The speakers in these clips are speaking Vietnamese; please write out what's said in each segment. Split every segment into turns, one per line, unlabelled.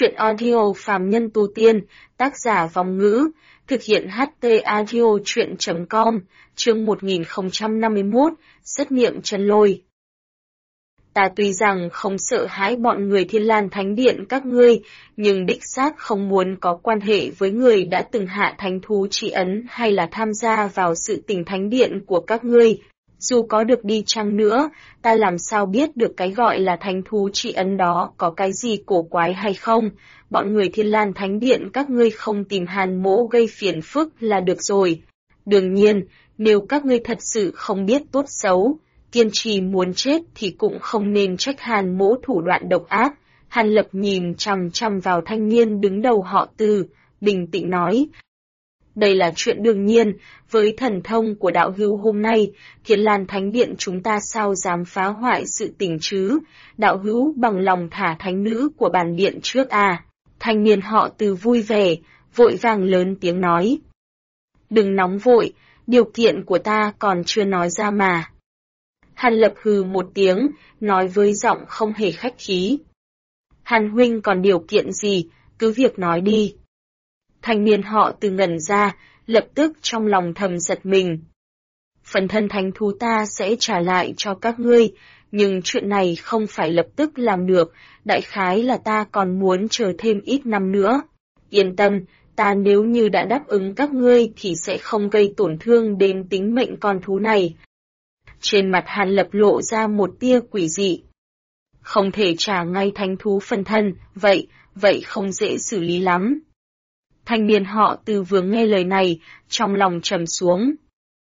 Truyện audio phàm nhân tu tiên, tác giả Vong Ngữ, thực hiện HT audio truyện.com, chương 1051, xét nghiệm chân lôi. Ta tuy rằng không sợ hãi bọn người Thiên Lan Thánh Điện các ngươi, nhưng đích xác không muốn có quan hệ với người đã từng hạ thánh thú chỉ ấn hay là tham gia vào sự tình thánh điện của các ngươi. Dù có được đi chăng nữa, ta làm sao biết được cái gọi là thánh thú trị ấn đó có cái gì cổ quái hay không? Bọn người Thiên Lan Thánh Điện các ngươi không tìm Hàn Mỗ gây phiền phức là được rồi. Đương nhiên, nếu các ngươi thật sự không biết tốt xấu, kiên trì muốn chết thì cũng không nên trách Hàn Mỗ thủ đoạn độc ác. Hàn Lập nhìn chằm chằm vào thanh niên đứng đầu họ Từ, bình tĩnh nói. Đây là chuyện đương nhiên, với thần thông của đạo hữu hôm nay, Thiên Lan Thánh Điện chúng ta sao dám phá hoại sự tình chứ, đạo hữu bằng lòng thả thánh nữ của bản điện trước à. Thanh niên họ Từ vui vẻ, vội vàng lớn tiếng nói. Đừng nóng vội, điều kiện của ta còn chưa nói ra mà. Hàn Lập hừ một tiếng, nói với giọng không hề khách khí. Hàn huynh còn điều kiện gì, cứ việc nói đi. Thanh niên họ Từ ngẩn ra, lập tức trong lòng thầm giật mình. Phần thân thánh thú ta sẽ trả lại cho các ngươi, nhưng chuyện này không phải lập tức làm được, đại khái là ta còn muốn chờ thêm ít năm nữa. Yên tâm, ta nếu như đã đáp ứng các ngươi thì sẽ không gây tổn thương đến tính mệnh con thú này. Trên mặt Hàn Lập lộ ra một tia quỷ dị. Không thể trả ngay thánh thú phần thân, vậy không dễ xử lý lắm. Thanh niên họ Từ vừa nghe lời này, trong lòng trầm xuống.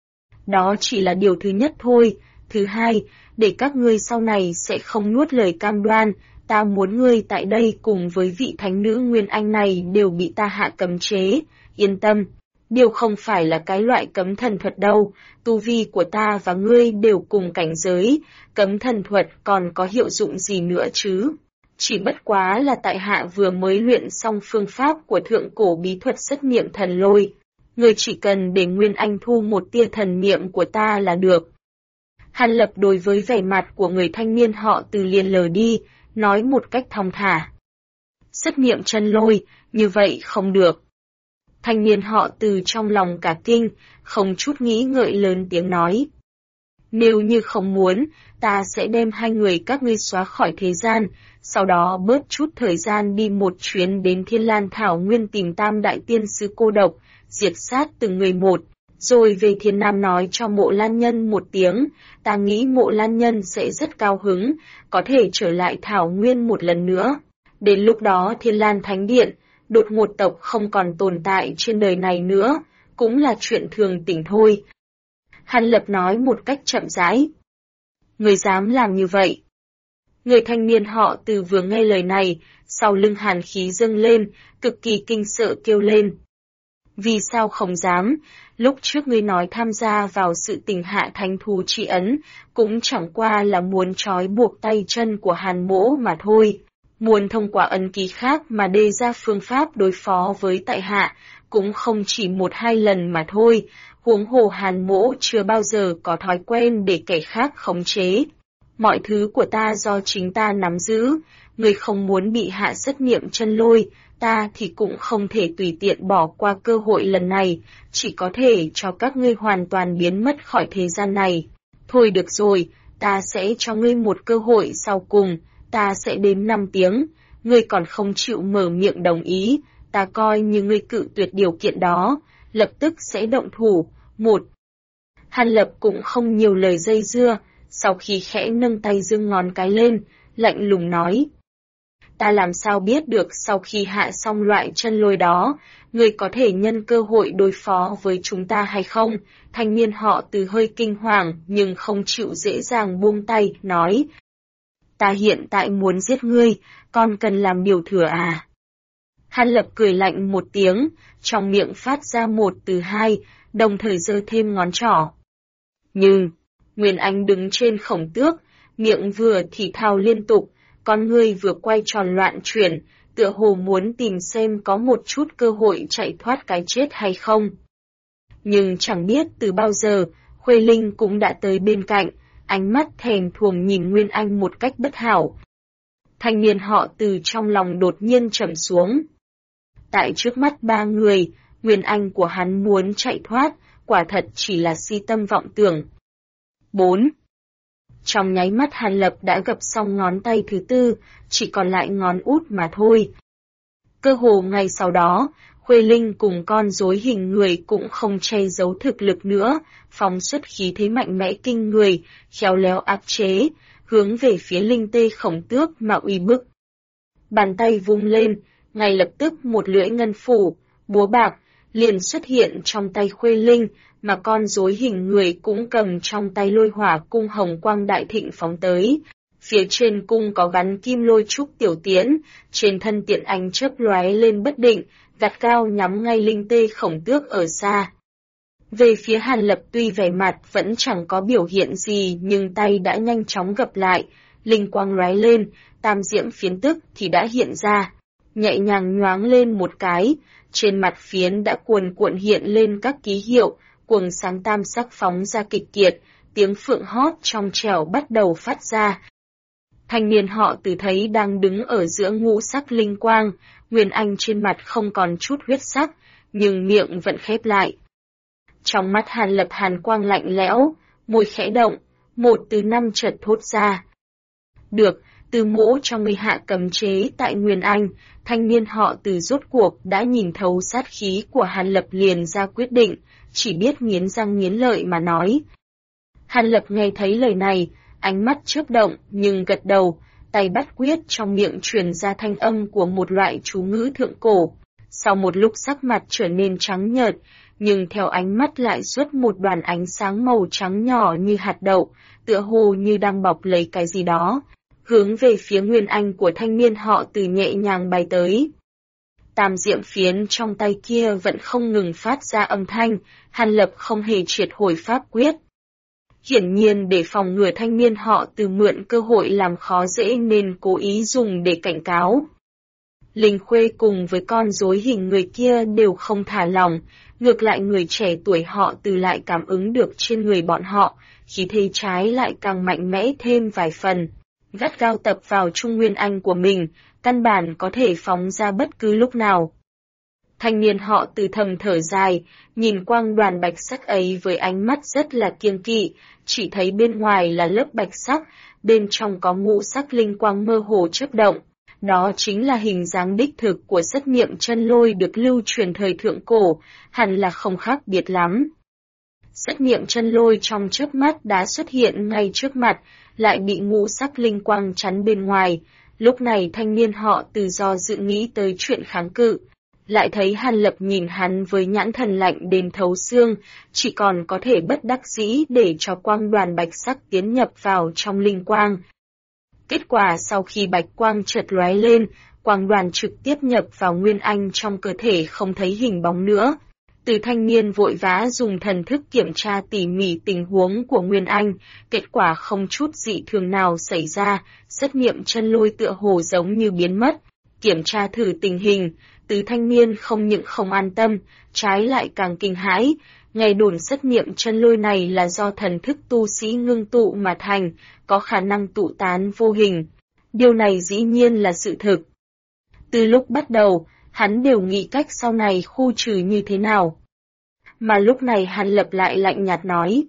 Đó chỉ là điều thứ nhất thôi, thứ hai, để các ngươi sau này sẽ không nuốt lời cam đoan, ta muốn ngươi tại đây cùng với vị thánh nữ Nguyên Anh này đều bị ta hạ cấm chế, yên tâm, điều không phải là cái loại cấm thần thuật đâu, tu vi của ta và ngươi đều cùng cảnh giới, cấm thần thuật còn có hiệu dụng gì nữa chứ? Chỉ bất quá là tại hạ vừa mới luyện xong phương pháp của thượng cổ bí thuật xét nghiệm thần lôi. Người chỉ cần để Nguyên Anh thu một tia thần niệm của ta là được. Hàn Lập đối với vẻ mặt của người thanh niên họ Từ liền lờ đi, nói một cách thong thả. Xét nghiệm chân lôi, như vậy không được. Thanh niên họ Từ trong lòng cả kinh, không chút nghĩ ngợi lớn tiếng nói. Nếu như không muốn, ta sẽ đem hai người các ngươi xóa khỏi thế gian, sau đó bớt chút thời gian đi một chuyến đến Thiên Lan Thảo Nguyên tìm Tam Đại Tiên Sứ cô độc, diệt sát từng người một, rồi về Thiên Nam nói cho Mộ Lan Nhân một tiếng, ta nghĩ Mộ Lan Nhân sẽ rất cao hứng, có thể trở lại Thảo Nguyên một lần nữa. Đến lúc đó Thiên Lan Thánh Điện, đột ngột tộc không còn tồn tại trên đời này nữa, cũng là chuyện thường tình thôi. Hàn Lập nói một cách chậm rãi. Người dám làm như vậy? Người thanh niên họ Từ vừa nghe lời này, sau lưng hàn khí dâng lên, cực kỳ kinh sợ kêu lên. Vì sao không dám? Lúc trước ngươi nói tham gia vào sự tình hạ thánh thú trị ấn, cũng chẳng qua là muốn trói buộc tay chân của Hàn Mỗ mà thôi. Muốn thông qua ấn ký khác mà đề ra phương pháp đối phó với tại hạ, cũng không chỉ một hai lần mà thôi. Huống hồ Hàn Mỗ chưa bao giờ có thói quen để kẻ khác khống chế. Mọi thứ của ta do chính ta nắm giữ, người không muốn bị hạ xét nghiệm chân lôi, ta thì cũng không thể tùy tiện bỏ qua cơ hội lần này, chỉ có thể cho các ngươi hoàn toàn biến mất khỏi thế gian này. Thôi được rồi, ta sẽ cho ngươi một cơ hội sau cùng, ta sẽ đếm 5 tiếng, ngươi còn không chịu mở miệng đồng ý, ta coi như ngươi cự tuyệt điều kiện đó, lập tức sẽ động thủ. 1. Hàn Lập cũng không nhiều lời dây dưa, sau khi khẽ nâng tay giương ngón cái lên, lạnh lùng nói. Ta làm sao biết được sau khi hạ xong loại chân lôi đó, người có thể nhân cơ hội đối phó với chúng ta hay không? Thanh niên họ Từ hơi kinh hoàng nhưng không chịu dễ dàng buông tay, nói. Ta hiện tại muốn giết ngươi, còn cần làm điều thừa à? Hàn Lập cười lạnh một tiếng, trong miệng phát ra một từ hai, đồng thời giơ thêm ngón trỏ. Nhưng, Nguyên Anh đứng trên khổng tước, miệng vừa thì thào liên tục, con ngươi vừa quay tròn loạn chuyển, tựa hồ muốn tìm xem có một chút cơ hội chạy thoát cái chết hay không. Nhưng chẳng biết từ bao giờ, Khuê Linh cũng đã tới bên cạnh, ánh mắt thèm thuồng nhìn Nguyên Anh một cách bất hảo. Thanh niên họ Từ trong lòng đột nhiên trầm xuống. Tại trước mắt ba người, nguyên anh của hắn muốn chạy thoát, quả thật chỉ là si tâm vọng tưởng. 4. Trong nháy mắt Hàn Lập đã gập xong ngón tay thứ tư, chỉ còn lại ngón út mà thôi. Cơ hồ ngay sau đó, Khuê Linh cùng con rối hình người cũng không che giấu thực lực nữa, phóng xuất khí thế mạnh mẽ kinh người, khéo léo áp chế, hướng về phía Linh Tê Khổng Tước mà uy bức. Bàn tay vung lên, ngay lập tức một lưỡi ngân phủ, búa bạc, liền xuất hiện trong tay Khuê Linh, mà con rối hình người cũng cầm trong tay lôi hỏa cung hồng quang đại thịnh phóng tới. Phía trên cung có gắn kim lôi trúc tiểu tiễn, trên thân tiện ánh chớp lóe lên bất định, gắt cao nhắm ngay Linh Tê Khổng Tước ở xa. Về phía Hàn Lập tuy vẻ mặt vẫn chẳng có biểu hiện gì nhưng tay đã nhanh chóng gập lại, linh quang lóe lên, tam diễm phiến tức thì đã hiện ra, nhẹ nhàng nhoáng lên một cái, trên mặt phiến đã cuồn cuộn hiện lên các ký hiệu, quầng sáng tam sắc phóng ra kịch kiệt, tiếng phượng hót trong trẻo bắt đầu phát ra. Thanh niên họ Từ thấy đang đứng ở giữa ngũ sắc linh quang, nguyên anh trên mặt không còn chút huyết sắc, nhưng miệng vẫn khép lại. Trong mắt Hàn Lập hàn quang lạnh lẽo, môi khẽ động, một từ năm chợt thốt ra. Được, từ mỗ trong người hạ cấm chế tại Nguyên Anh, thanh niên họ Từ rốt cuộc đã nhìn thấu sát khí của Hàn Lập liền ra quyết định, chỉ biết nghiến răng nghiến lợi mà nói. Hàn Lập nghe thấy lời này, ánh mắt chớp động nhưng gật đầu, tay bắt quyết trong miệng truyền ra thanh âm của một loại chú ngữ thượng cổ. Sau một lúc sắc mặt trở nên trắng nhợt, nhưng theo ánh mắt lại xuất một đoàn ánh sáng màu trắng nhỏ như hạt đậu, tựa hồ như đang bọc lấy cái gì đó, hướng về phía nguyên anh của thanh niên họ Từ nhẹ nhàng bay tới. Tam diệm phiến trong tay kia vẫn không ngừng phát ra âm thanh, Hàn Lập không hề triệt hồi pháp quyết. Hiển nhiên để phòng ngừa thanh niên họ Từ mượn cơ hội làm khó dễ nên cố ý dùng để cảnh cáo. Linh Khuê cùng với con rối hình người kia đều không thả lòng, ngược lại người trẻ tuổi họ Từ lại cảm ứng được trên người bọn họ, khí thế trái lại càng mạnh mẽ thêm vài phần, gắt gao tập vào trung nguyên anh của mình, căn bản có thể phóng ra bất cứ lúc nào. Thanh niên họ Từ thầm thở dài, nhìn quang đoàn bạch sắc ấy với ánh mắt rất là kiêng kỵ, chỉ thấy bên ngoài là lớp bạch sắc, bên trong có ngũ sắc linh quang mơ hồ chớp động. Đó chính là hình dáng đích thực của sất niệm chân lôi được lưu truyền thời thượng cổ, hẳn là không khác biệt lắm. Sất niệm chân lôi trong chớp mắt đã xuất hiện ngay trước mặt, lại bị ngũ sắc linh quang chắn bên ngoài. Lúc này thanh niên họ Từ do dự nghĩ tới chuyện kháng cự, lại thấy Hàn Lập nhìn hắn với nhãn thần lạnh đến thấu xương, chỉ còn có thể bất đắc dĩ để cho quang đoàn bạch sắc tiến nhập vào trong linh quang. Kết quả sau khi bạch quang chợt lóe lên, quang đoàn trực tiếp nhập vào nguyên anh trong cơ thể không thấy hình bóng nữa. Từ thanh niên vội vã dùng thần thức kiểm tra tỉ mỉ tình huống của nguyên anh, kết quả không chút dị thường nào xảy ra, sất niệm chân lôi tựa hồ giống như biến mất. Kiểm tra thử tình hình, từ thanh niên không những không an tâm, trái lại càng kinh hãi. Ngày đồn sất niệm chân lôi này là do thần thức tu sĩ ngưng tụ mà thành, có khả năng tụ tán vô hình. Điều này dĩ nhiên là sự thực. Từ lúc bắt đầu, hắn đều nghĩ cách sau này khu trừ như thế nào. Mà lúc này Hàn Lập lại lạnh nhạt nói.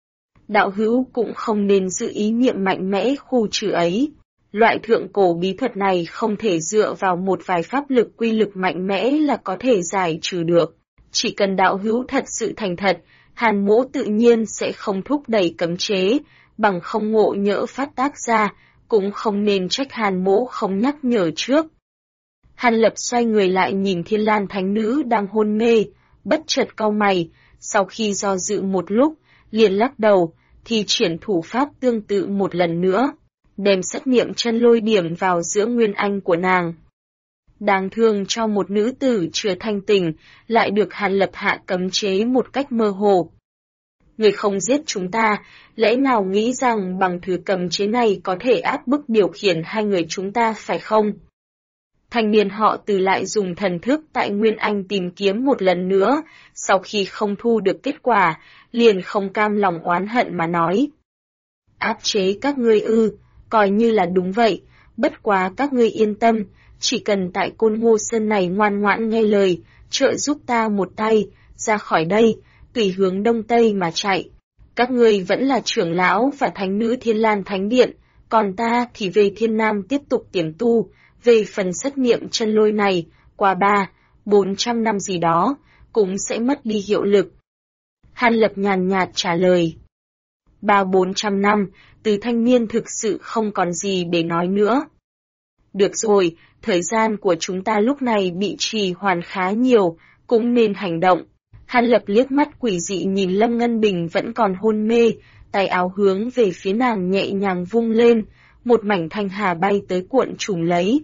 Đạo hữu cũng không nên giữ ý niệm mạnh mẽ khu trừ ấy. Loại thượng cổ bí thuật này không thể dựa vào một vài pháp lực quy lực mạnh mẽ là có thể giải trừ được. Chỉ cần đạo hữu thật sự thành thật, Hàn mỗ tự nhiên sẽ không thúc đẩy cấm chế, bằng không ngộ nhỡ phát tác ra, cũng không nên trách Hàn mỗ không nhắc nhở trước. Hàn Lập xoay người lại nhìn Thiên Lan Thánh Nữ đang hôn mê, bất chợt cau mày, sau khi do dự một lúc, liền lắc đầu, thì triển thủ pháp tương tự một lần nữa, đem sất niệm chân lôi điểm vào giữa nguyên anh của nàng. Đáng thương cho một nữ tử chưa thanh tỉnh, lại được Hàn Lập hạ cấm chế một cách mơ hồ. Người không giết chúng ta, lẽ nào nghĩ rằng bằng thứ cấm chế này có thể áp bức điều khiển hai người chúng ta phải không? Thanh niên họ Từ lại dùng thần thức tại Nguyên Anh tìm kiếm một lần nữa, sau khi không thu được kết quả, liền không cam lòng oán hận mà nói. Áp chế các ngươi ư, coi như là đúng vậy, Bất quá các ngươi yên tâm, chỉ cần tại Côn Ngô Sơn này ngoan ngoãn nghe lời, trợ giúp ta một tay, ra khỏi đây, tùy hướng đông tây mà chạy. Các ngươi vẫn là trưởng lão và thánh nữ Thiên Lan Thánh Điện, còn ta thì về Thiên Nam tiếp tục tiềm tu, về phần xét nghiệm chân lôi này, qua 400 năm gì đó, cũng sẽ mất đi hiệu lực. Hàn Lập nhàn nhạt trả lời. 400 năm, Từ Thanh Niên thực sự không còn gì để nói nữa. Được rồi, thời gian của chúng ta lúc này bị trì hoãn khá nhiều, cũng nên hành động. Hàn Lập liếc mắt quỷ dị nhìn Lâm Ngân Bình vẫn còn hôn mê, tay áo hướng về phía nàng nhẹ nhàng vung lên, một mảnh thanh hà bay tới cuộn trùm lấy.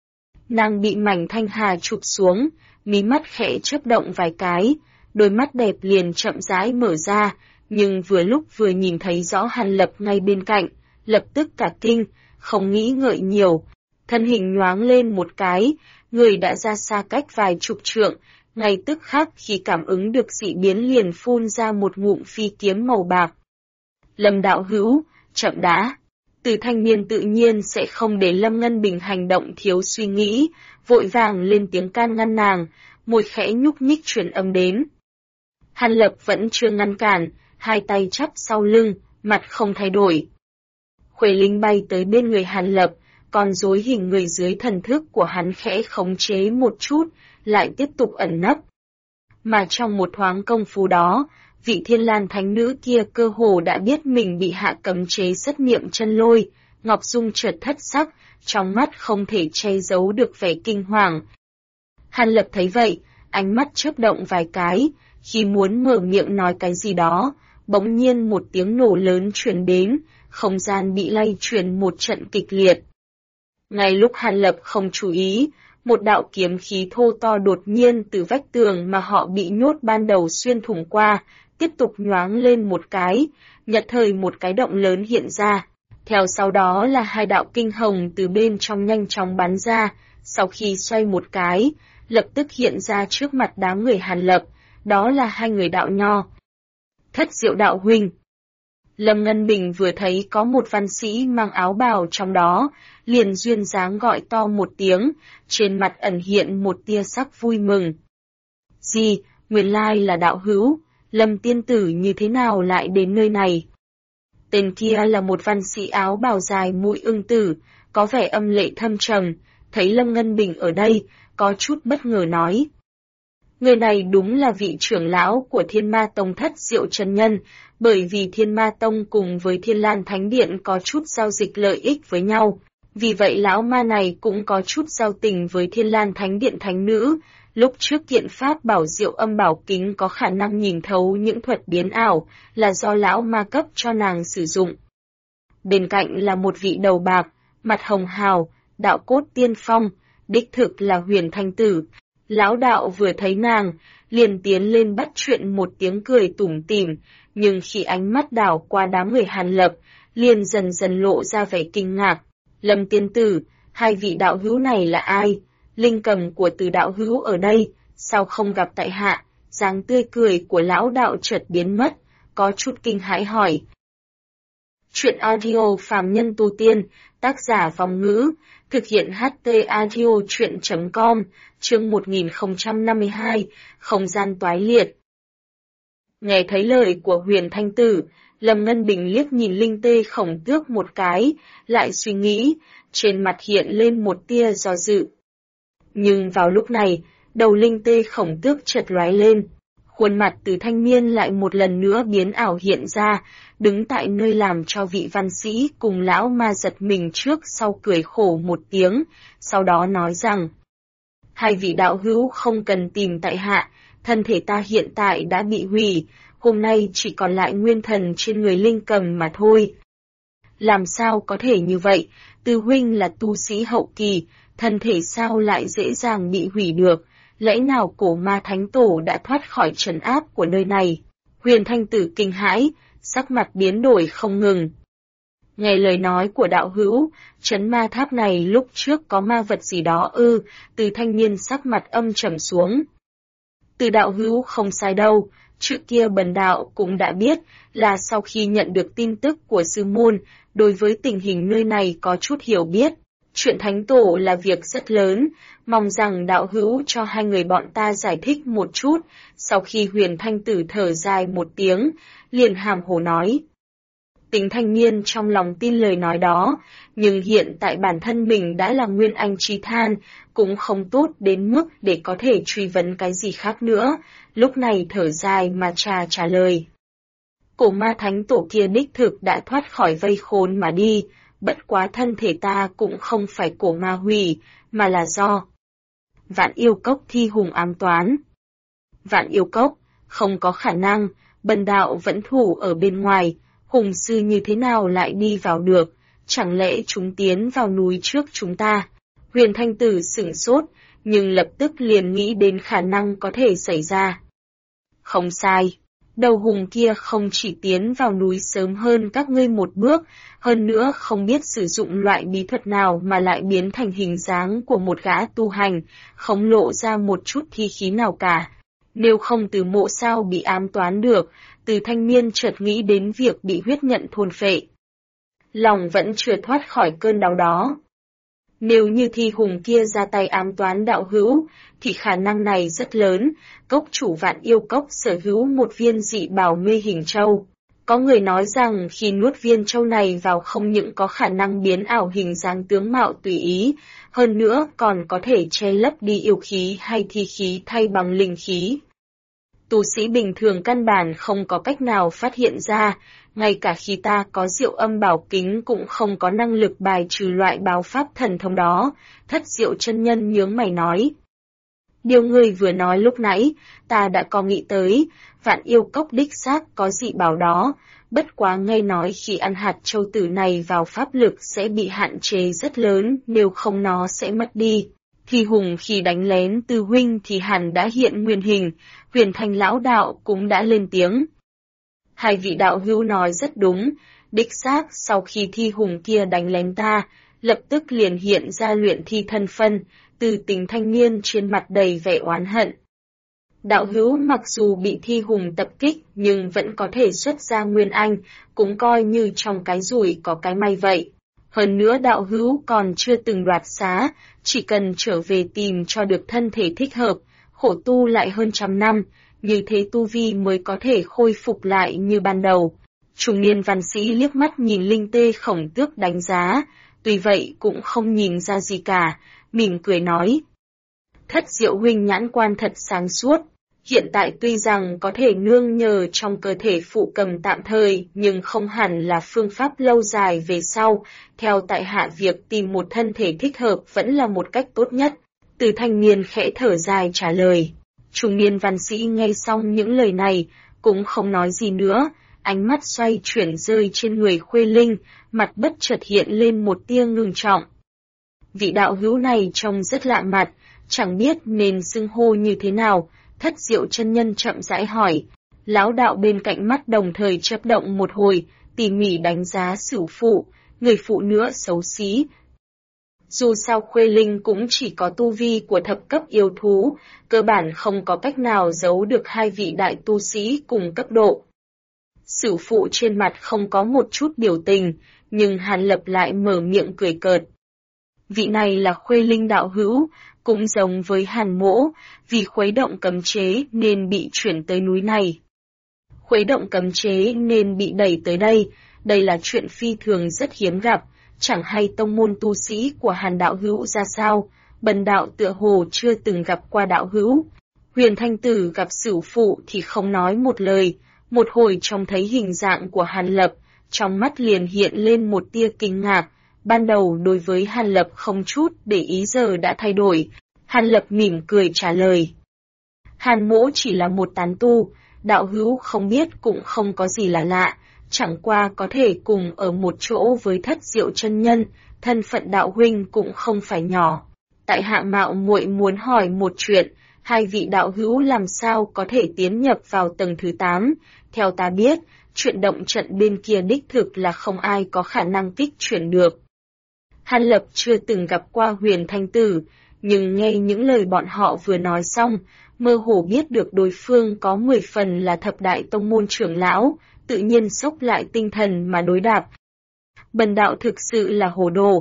Nàng bị mảnh thanh hà chụp xuống, mí mắt khẽ chớp động vài cái, đôi mắt đẹp liền chậm rãi mở ra, nhưng vừa lúc vừa nhìn thấy rõ Hàn Lập ngay bên cạnh, lập tức cả kinh, không nghĩ ngợi nhiều. Thân hình nhoáng lên một cái, người đã ra xa cách vài chục trượng, ngay tức khắc khi cảm ứng được dị biến liền phun ra một ngụm phi kiếm màu bạc. Lâm đạo hữu, chậm đã. Từ Thanh Niên tự nhiên sẽ không để Lâm Ngân Bình hành động thiếu suy nghĩ, vội vàng lên tiếng can ngăn nàng, môi khẽ nhúc nhích truyền âm đến. Hàn Lập vẫn chưa ngăn cản, hai tay chắp sau lưng, mặt không thay đổi. Khuê Linh bay tới bên người Hàn Lập, còn rối hình người dưới thần thức của hắn khẽ khống chế một chút, lại tiếp tục ẩn nấp. Mà trong một thoáng công phu đó, vị Thiên Lan Thánh Nữ kia cơ hồ đã biết mình bị hạ cấm chế xét nghiệm chân lôi, Ngọc Dung chợt thất sắc, trong mắt không thể che giấu được vẻ kinh hoàng. Hàn Lập thấy vậy, ánh mắt chớp động vài cái, khi muốn mở miệng nói cái gì đó, bỗng nhiên một tiếng nổ lớn truyền đến, không gian bị lay chuyển một trận kịch liệt. Ngay lúc Hàn Lập không chú ý, một đạo kiếm khí thô to đột nhiên từ vách tường mà họ bị nhốt ban đầu xuyên thủng qua, tiếp tục nhoáng lên một cái, nhật thời một cái động lớn hiện ra. Theo sau đó là hai đạo kinh hồng từ bên trong nhanh chóng bắn ra, sau khi xoay một cái, lập tức hiện ra trước mặt đám người Hàn Lập, đó là hai người đạo nho. Thất Diệu đạo huynh. Lâm Ngân Bình vừa thấy có một văn sĩ mang áo bào trong đó, liền duyên dáng gọi to một tiếng, trên mặt ẩn hiện một tia sắc vui mừng. Gì, nguyên lai là đạo hữu, Lâm tiên tử như thế nào lại đến nơi này? Tên kia là một văn sĩ áo bào dài mũi ưng tử, có vẻ âm lệ thâm trầm, thấy Lâm Ngân Bình ở đây, có chút bất ngờ nói. Người này đúng là vị trưởng lão của Thiên Ma Tông Thất Diệu Chân Nhân, bởi vì Thiên Ma Tông cùng với Thiên Lan Thánh Điện có chút giao dịch lợi ích với nhau. Vì vậy lão ma này cũng có chút giao tình với Thiên Lan Thánh Điện Thánh Nữ, lúc trước kiện pháp bảo diệu âm bảo kính có khả năng nhìn thấu những thuật biến ảo, là do lão ma cấp cho nàng sử dụng. Bên cạnh là một vị đầu bạc, mặt hồng hào, đạo cốt tiên phong, đích thực là Huyền Thanh Tử. Lão đạo vừa thấy nàng, liền tiến lên bắt chuyện một tiếng cười tủm tỉm, nhưng khi ánh mắt đảo qua đám người Hàn Lập, liền dần dần lộ ra vẻ kinh ngạc. Lâm tiên tử, hai vị đạo hữu này là ai? Linh cầm của Từ đạo hữu ở đây, sao không gặp tại hạ? Dáng tươi cười của lão đạo chợt biến mất, có chút kinh hãi hỏi. Chuyện audio phàm nhân tu tiên, tác giả Vong Ngữ, thực hiện HT audio chuyện.com, chương 1052, không gian toái liệt. Nghe thấy lời của Huyền Thanh Tử, Lâm Ngân Bình liếc nhìn Linh Tê Khổng Tước một cái, lại suy nghĩ, trên mặt hiện lên một tia do dự. Nhưng vào lúc này, đầu Linh Tê Khổng Tước chợt lóe lên, khuôn mặt Từ Thanh Niên lại một lần nữa biến ảo hiện ra, đứng tại nơi làm cho vị văn sĩ cùng lão ma giật mình trước sau cười khổ một tiếng, sau đó nói rằng: hai vị đạo hữu không cần tìm tại hạ, thân thể ta hiện tại đã bị hủy, hôm nay chỉ còn lại nguyên thần trên người linh cầm mà thôi. Làm sao có thể như vậy, Từ huynh là tu sĩ hậu kỳ, thân thể sao lại dễ dàng bị hủy được, lẽ nào cổ ma thánh tổ đã thoát khỏi trấn áp của nơi này? Huyền Thanh Tử kinh hãi, sắc mặt biến đổi không ngừng. Nghe lời nói của đạo hữu, trấn ma tháp này lúc trước có ma vật gì đó ư? Từ Thanh Niên sắc mặt âm trầm xuống. Từ đạo hữu không sai đâu, trước kia bần đạo cũng đã biết là sau khi nhận được tin tức của sư môn, đối với tình hình nơi này có chút hiểu biết, Chuyện thánh tổ là việc rất lớn, mong rằng đạo hữu cho hai người bọn ta giải thích một chút. Sau khi Huyền Thanh Tử thở dài một tiếng, liền hàm hồ nói. Tính thanh niên trong lòng tin lời nói đó, nhưng hiện tại bản thân mình đã là nguyên anh chí than, cũng không tốt đến mức để có thể truy vấn cái gì khác nữa, lúc này thở dài mà trả lời. Cổ ma thánh tổ kia đích thực đã thoát khỏi vây khốn mà đi, bất quá thân thể ta cũng không phải cổ ma hủy, mà là do Vạn Yêu Cốc thi hùng ám toán. Vạn Yêu Cốc, không có khả năng, bần đạo vẫn thủ ở bên ngoài, hùng sư như thế nào lại đi vào được, chẳng lẽ chúng tiến vào núi trước chúng ta? Huyền Thanh Tử sửng sốt, nhưng lập tức liền nghĩ đến khả năng có thể xảy ra. Không sai, đầu hùng kia không chỉ tiến vào núi sớm hơn các ngươi một bước, hơn nữa không biết sử dụng loại bí thuật nào mà lại biến thành hình dáng của một gã tu hành, không lộ ra một chút thi khí nào cả. Nếu không Từ Mộ sao bị ám toán được, Từ Thanh Niên chợt nghĩ đến việc bị huyết nhận thôn phệ. Lòng vẫn chưa thoát khỏi cơn đau đó. Nếu như thi hùng kia ra tay ám toán đạo hữu, thì khả năng này rất lớn, cốc chủ Vạn Yêu Cốc sở hữu một viên dị bảo mê hình châu. Có người nói rằng khi nuốt viên châu này vào không những có khả năng biến ảo hình dáng tướng mạo tùy ý, hơn nữa còn có thể che lấp đi yêu khí hay thi khí thay bằng linh khí. Tu sĩ bình thường căn bản không có cách nào phát hiện ra, ngay cả khi ta có Diệu Âm Bảo Kính cũng không có năng lực bài trừ loại báo pháp thần thông đó, Thất Diệu chân nhân nhướng mày nói. Điều người vừa nói lúc nãy, ta đã có nghĩ tới, Vạn Yêu Cốc đích xác có dị bảo đó, bất quá nghe nói khi ăn hạt châu tử này vào pháp lực sẽ bị hạn chế rất lớn, nếu không nó sẽ mất đi. Thì hùng khi đánh lén Từ huynh thì hẳn đã hiện nguyên hình, Huyền Thanh lão đạo cũng đã lên tiếng. Hai vị đạo hữu nói rất đúng, đích xác sau khi thi hùng kia đánh lén ta, lập tức liền hiện ra luyện thi thân phân, Từ Tính thanh niên trên mặt đầy vẻ oán hận. Đạo hữu mặc dù bị thi hùng tập kích nhưng vẫn có thể xuất ra nguyên anh, cũng coi như trong cái rủi có cái may vậy. Hơn nữa đạo hữu còn chưa từng đoạt xá, chỉ cần trở về tìm cho được thân thể thích hợp, khổ tu lại hơn 100 năm, như thế tu vi mới có thể khôi phục lại như ban đầu. Trung niên văn sĩ liếc mắt nhìn Linh Tê Khổng Tước đánh giá, tuy vậy cũng không nhìn ra gì cả, mỉm cười nói. Thất Diệu huynh nhãn quan thật sáng suốt, hiện tại tuy rằng có thể nương nhờ trong cơ thể phụ cầm tạm thời nhưng không hẳn là phương pháp lâu dài về sau, theo tại hạ việc tìm một thân thể thích hợp vẫn là một cách tốt nhất. Từ thanh niên khẽ thở dài trả lời. Trung niên văn sĩ nghe xong những lời này, cũng không nói gì nữa, ánh mắt xoay chuyển rơi trên người Khuê Linh, mặt bất chợt hiện lên một tia ngưng trọng. Vị đạo hữu này trông rất lạ mặt, chẳng biết nên xưng hô như thế nào, Thất Diệu chân nhân chậm rãi hỏi. Lão đạo bên cạnh mắt đồng thời chớp động một hồi, tỉ mỉ đánh giá Sửu phụ, người phụ nữa xấu xí. Dù sao Khuê Linh cũng chỉ có tu vi của thập cấp yêu thú, cơ bản không có cách nào giấu được hai vị đại tu sĩ cùng cấp độ. Sửu phụ trên mặt không có một chút biểu tình, nhưng Hàn Lập lại mở miệng cười cợt. Vị này là Khuê Linh đạo hữu, cũng giống với Hàn Mỗ, vì khuấy động cấm chế nên bị chuyển tới núi này. Khuấy động cấm chế nên bị đẩy tới đây là chuyện phi thường rất hiếm gặp, chẳng hay tông môn tu sĩ của Hàn đạo hữu ra sao, bần đạo tựa hồ chưa từng gặp qua đạo hữu. Huyền Thanh Tử gặp Sửu phụ thì không nói một lời, một hồi trông thấy hình dạng của Hàn Lập, trong mắt liền hiện lên một tia kinh ngạc. Ban đầu đối với Hàn Lập không chút để ý giờ đã thay đổi. Hàn Lập mỉm cười trả lời. Hàn Mỗ chỉ là một tán tu, đạo hữu không biết cũng không có gì là lạ, chẳng qua có thể cùng ở một chỗ với Thất Diệu chân nhân, thân phận đạo huynh cũng không phải nhỏ. Tại hạ mạo muội muốn hỏi một chuyện, hai vị đạo hữu làm sao có thể tiến nhập vào tầng thứ 8, theo ta biết, chuyện động trận bên kia đích thực là không ai có khả năng kích chuyển được. Hàn Lập chưa từng gặp qua Huyền Thanh Tử, nhưng nghe những lời bọn họ vừa nói xong, mơ hồ biết được đối phương có 10 phần là thập đại tông môn trưởng lão, tự nhiên sốc lại tinh thần mà đối đáp. Bần đạo thực sự là hồ đồ,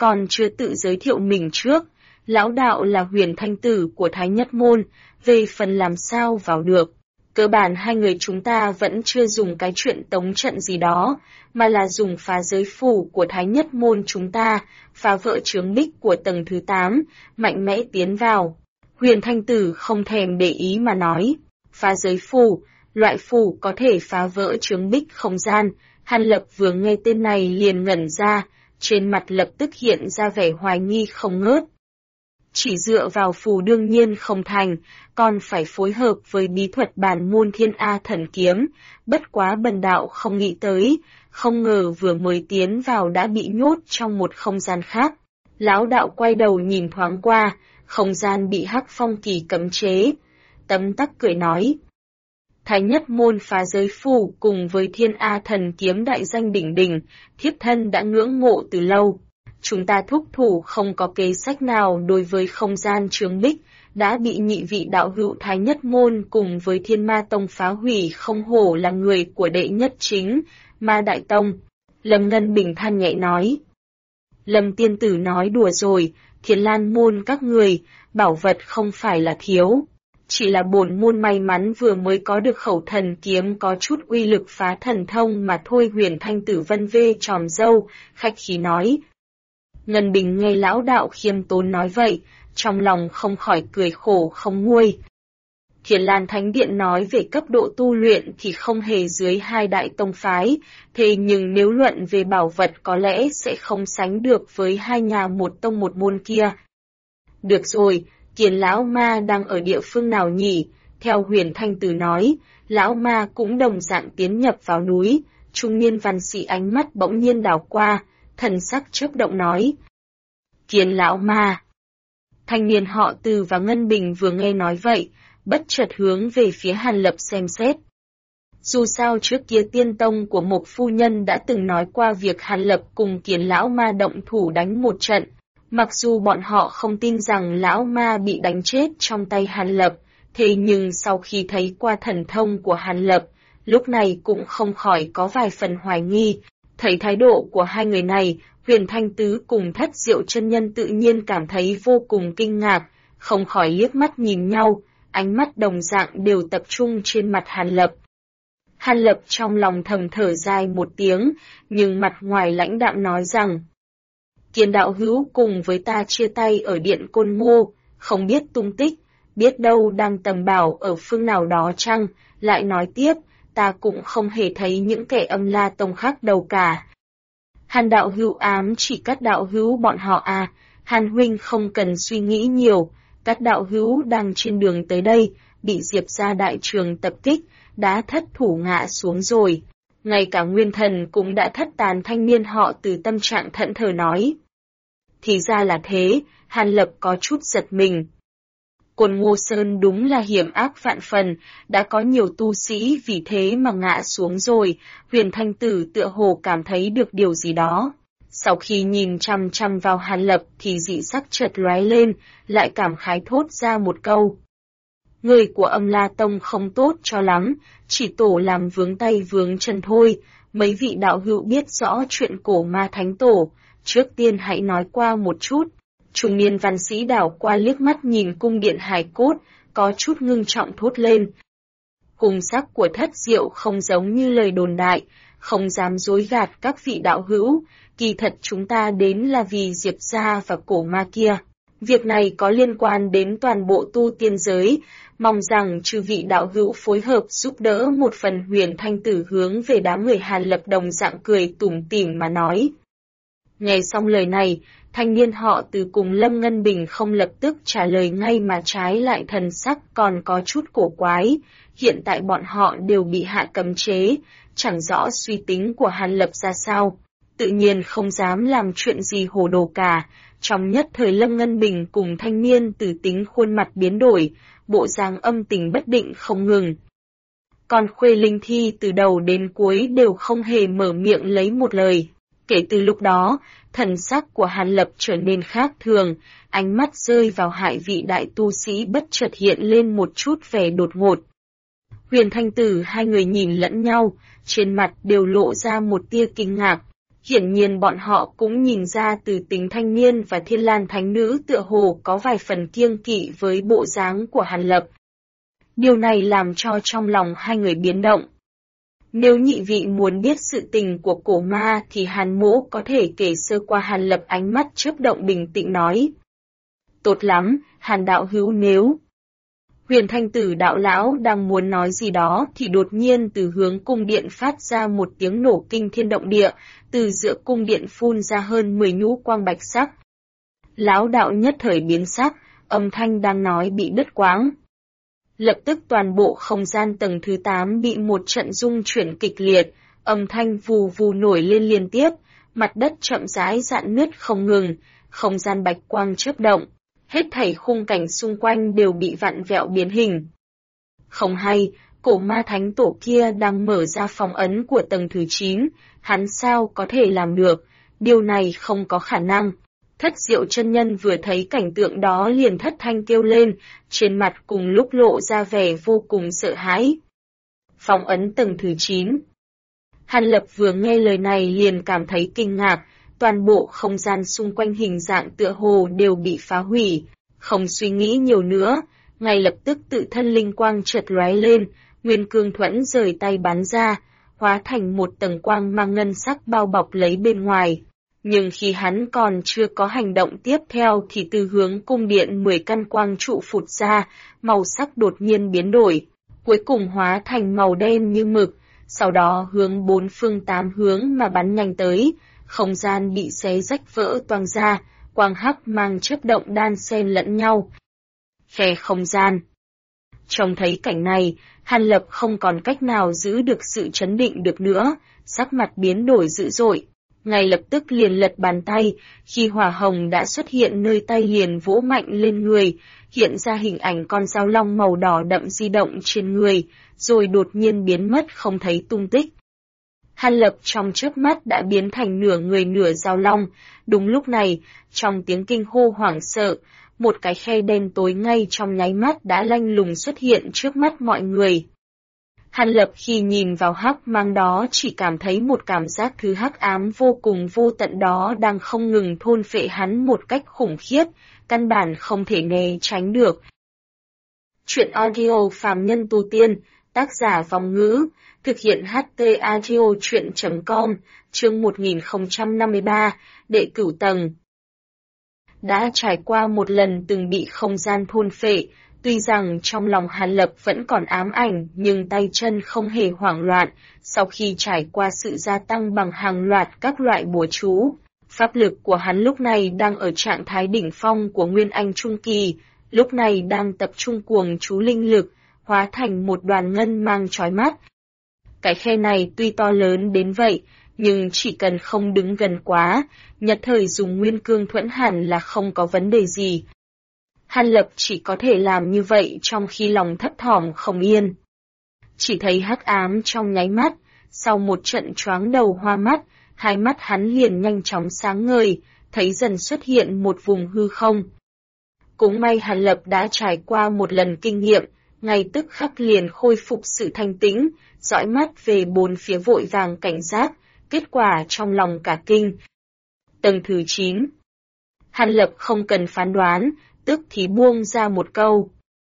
còn chưa tự giới thiệu mình trước. Lão đạo là Huyền Thanh Tử của Thái Nhất Môn, về phần làm sao vào được. Cơ bản hai người chúng ta vẫn chưa dùng cái chuyện tống trận gì đó, mà là dùng phá giới phủ của Thái Nhất Môn chúng ta, phá vỡ chướng bích của tầng thứ 8, mạnh mẽ tiến vào. Huyền Thanh Tử không thèm để ý mà nói, phá giới phủ, loại phủ có thể phá vỡ chướng bích không gian. Hàn Lập vừa nghe tên này liền ngẩn ra, trên mặt lập tức hiện ra vẻ hoài nghi không ngớt. Chỉ dựa vào phù đương nhiên không thành, còn phải phối hợp với bí thuật bản môn Thiên A Thần Kiếm, bất quá bần đạo không nghĩ tới, không ngờ vừa mới tiến vào đã bị nhốt trong một không gian khác. Lão đạo quay đầu nhìn thoáng qua, không gian bị hắc phong kỳ cấm chế. Tấm tắc cười nói. Thái Nhất Môn phá giới phù cùng với Thiên A Thần Kiếm đại danh đỉnh đỉnh, thiếp thân đã ngưỡng mộ từ lâu. Chúng ta thúc thủ không có kế sách nào đối với không gian chướng bích, đã bị nhị vị đạo hữu Thái Nhất Môn cùng với Thiên Ma Tông phá hủy, không hổ là người của đệ nhất chính, Ma Đại Tông. Lâm Ngân Bình than nhẹ nói. Lâm tiên tử nói đùa rồi, Thiên Lan Môn các người, bảo vật không phải là thiếu. Chỉ là bổn môn may mắn vừa mới có được khẩu thần kiếm có chút uy lực phá thần thông mà thôi. Huyền Thanh Tử vân vê tròm râu, khách khí nói. Ngân Bình nghe lão đạo khiêm tốn nói vậy, trong lòng không khỏi cười khổ không nguôi. Thiền Lan Thánh Điện nói về cấp độ tu luyện thì không hề dưới hai đại tông phái, thế nhưng nếu luận về bảo vật có lẽ sẽ không sánh được với hai nhà một tông một môn kia. Được rồi, Kiền lão ma đang ở địa phương nào nhỉ? Theo Huyền Thanh Tử nói, lão ma cũng đồng dạng tiến nhập vào núi. Trung niên văn sĩ ánh mắt bỗng nhiên đảo qua, thần sắc chớp động nói. Kiền lão ma. Thanh niên họ Từ và Ngân Bình vừa nghe nói vậy, bất chợt hướng về phía Hàn Lập xem xét. Dù sao trước kia tiên tông của Mộc phu nhân đã từng nói qua việc Hàn Lập cùng Kiền lão ma động thủ đánh một trận. Mặc dù bọn họ không tin rằng lão ma bị đánh chết trong tay Hàn Lập, thế nhưng sau khi thấy qua thần thông của Hàn Lập, lúc này cũng không khỏi có vài phần hoài nghi. Thấy thái độ của hai người này, Huyền Thanh Tứ cùng Thất Diệu chân nhân tự nhiên cảm thấy vô cùng kinh ngạc, không khỏi liếc mắt nhìn nhau, ánh mắt đồng dạng đều tập trung trên mặt Hàn Lập. Hàn Lập trong lòng thầm thở dài một tiếng, nhưng mặt ngoài lãnh đạm nói rằng, Kiền đạo hữu cùng với ta chia tay ở điện Côn Ngô, không biết tung tích, biết đâu đang tầm bảo ở phương nào đó chăng, lại nói tiếp, ta cũng không hề thấy những kẻ âm la tông khác đâu cả. Hàn đạo hữu ám chỉ Cát đạo hữu bọn họ à, Hàn huynh không cần suy nghĩ nhiều, Cát đạo hữu đang trên đường tới đây, bị Diệp gia đại trường tập kích, đã thất thủ ngã xuống rồi. Ngay cả nguyên thần cũng đã thất tàn. Thanh niên họ Từ tâm trạng thẫn thờ nói. Thì ra là thế, Hàn Lập có chút giật mình. Côn Ngô Sơn đúng là hiểm ác vạn phần, đã có nhiều tu sĩ vì thế mà ngã xuống rồi. Huyền Thanh Tử tựa hồ cảm thấy được điều gì đó. Sau khi nhìn chăm chăm vào Hàn Lập thì dị sắc chợt lóe lên, lại cảm khái thốt ra một câu. Người của Âm La Tông không tốt cho lắm, chỉ tổ làm vướng tay vướng chân thôi. Mấy vị đạo hữu biết rõ chuyện cổ ma thánh tổ, trước tiên hãy nói qua một chút. Trung niên văn sĩ đảo qua liếc mắt nhìn cung điện hài cốt, có chút ngưng trọng thốt lên. Hùng sắc của Thất Diệu không giống như lời đồn đại, không dám dối gạt các vị đạo hữu, kỳ thật chúng ta đến là vì Diệp gia và cổ ma kia. Việc này có liên quan đến toàn bộ tu tiên giới, mong rằng chư vị đạo hữu phối hợp giúp đỡ một phần. Huyền Thanh Tử hướng về đám người Hàn Lập đồng dạng cười tủm tỉm mà nói. Nghe xong lời này, thanh niên họ Từ cùng Lâm Ngân Bình không lập tức trả lời ngay mà trái lại thần sắc còn có chút cổ quái. Hiện tại bọn họ đều bị hạ cấm chế, chẳng rõ suy tính của Hàn Lập ra sao. Tự nhiên không dám làm chuyện gì hồ đồ cả. Trong nhất thời Lâm Ngân Bình cùng thanh niên Từ tính khuôn mặt biến đổi, bộ dáng âm tình bất định không ngừng. Còn Khuê Linh Thi từ đầu đến cuối đều không hề mở miệng lấy một lời. Kể từ lúc đó, thần sắc của Hàn Lập trở nên khác thường, ánh mắt rơi vào hai vị đại tu sĩ bất chợt hiện lên một chút vẻ đột ngột. Huyền Thanh Tử hai người nhìn lẫn nhau, trên mặt đều lộ ra một tia kinh ngạc. Hiển nhiên bọn họ cũng nhìn ra từ tính thanh niên và Thiên Lan Thánh Nữ tựa hồ có vài phần kiêng kỵ với bộ dáng của Hàn Lập. Điều này làm cho trong lòng hai người biến động. Nếu nhị vị muốn biết sự tình của cổ ma thì Hàn Mỗ có thể kể sơ qua. Hàn Lập ánh mắt chớp động bình tĩnh nói. Tốt lắm, Hàn đạo hữu nếu. Huyền Thanh Tử đạo lão đang muốn nói gì đó thì đột nhiên từ hướng cung điện phát ra một tiếng nổ kinh thiên động địa, từ giữa cung điện phun ra hơn 10 nhũ quang bạch sắc. Lão đạo nhất thời biến sắc, âm thanh đang nói bị đứt quãng. Lập tức toàn bộ không gian tầng thứ 8 bị một trận rung chuyển kịch liệt, âm thanh vù vù nổi lên liên tiếp, mặt đất chậm rãi rạn nứt không ngừng, không gian bạch quang chớp động, hết thảy khung cảnh xung quanh đều bị vặn vẹo biến hình. Không hay, cổ ma thánh tổ kia đang mở ra phong ấn của tầng thứ 9, hắn sao có thể làm được, điều này không có khả năng. Thất Diệu chân nhân vừa thấy cảnh tượng đó liền thất thanh kêu lên, trên mặt cùng lúc lộ ra vẻ vô cùng sợ hãi. Phong ấn tầng thứ 9. Hàn Lập vừa nghe lời này liền cảm thấy kinh ngạc, toàn bộ không gian xung quanh hình dạng tựa hồ đều bị phá hủy, không suy nghĩ nhiều nữa, ngay lập tức tự thân linh quang chợt lóe lên, Nguyên Cương Thuẫn rời tay bắn ra, hóa thành một tầng quang mang ngân sắc bao bọc lấy bên ngoài. Nhưng khi hắn còn chưa có hành động tiếp theo thì từ hướng cung điện 10 căn quang trụ phụt ra, màu sắc đột nhiên biến đổi, cuối cùng hóa thành màu đen như mực, sau đó hướng 4 phương 8 hướng mà bắn nhanh tới, không gian bị xé rách vỡ toang ra, quang hắc mang chớp động đan xen lẫn nhau. Khe không gian. Trông thấy cảnh này, Hàn Lập không còn cách nào giữ được sự chấn định được nữa, sắc mặt biến đổi dữ dội. Ngay lập tức liền lật bàn tay, khi hỏa hồng đã xuất hiện nơi tay liền vỗ mạnh lên người, hiện ra hình ảnh con dao long màu đỏ đậm di động trên người, rồi đột nhiên biến mất không thấy tung tích. Hàn Lập trong chớp mắt đã biến thành nửa người nửa dao long, đúng lúc này, trong tiếng kinh hô hoảng sợ, một cái khe đen tối ngay trong nháy mắt đã lanh lùng xuất hiện trước mắt mọi người. Hàn Lập khi nhìn vào hắc mang đó chỉ cảm thấy một cảm giác thứ hắc ám vô cùng vô tận đó đang không ngừng thôn phệ hắn một cách khủng khiếp, căn bản không thể né tránh được. Chuyện audio phàm nhân tu tiên, tác giả Vong Ngữ, thực hiện HT Audio Chuyện.com, chương 1053, đệ cửu tầng. Đã trải qua một lần từng bị không gian thôn phệ, tuy rằng trong lòng Hàn Lập vẫn còn ám ảnh nhưng tay chân không hề hoảng loạn, sau khi trải qua sự gia tăng bằng hàng loạt các loại bùa chú. Pháp lực của hắn lúc này đang ở trạng thái đỉnh phong của Nguyên Anh Trung Kỳ, lúc này đang tập trung cuồng chú linh lực, hóa thành một đoàn ngân mang chói mắt. Cái khe này tuy to lớn đến vậy, nhưng chỉ cần không đứng gần quá, nhất thời dùng Nguyên Cương Thuẫn hẳn là không có vấn đề gì. Hàn Lập chỉ có thể làm như vậy trong khi lòng thấp thỏm không yên. Chỉ thấy hắc ám trong nháy mắt, sau một trận choáng đầu hoa mắt, hai mắt hắn liền nhanh chóng sáng ngời, thấy dần xuất hiện một vùng hư không. Cũng may Hàn Lập đã trải qua một lần kinh nghiệm, ngay tức khắc liền khôi phục sự thanh tĩnh, dõi mắt về bốn phía vội vàng cảnh giác, kết quả trong lòng cả kinh. Tầng thứ 9. Hàn Lập không cần phán đoán, tức thì buông ra một câu.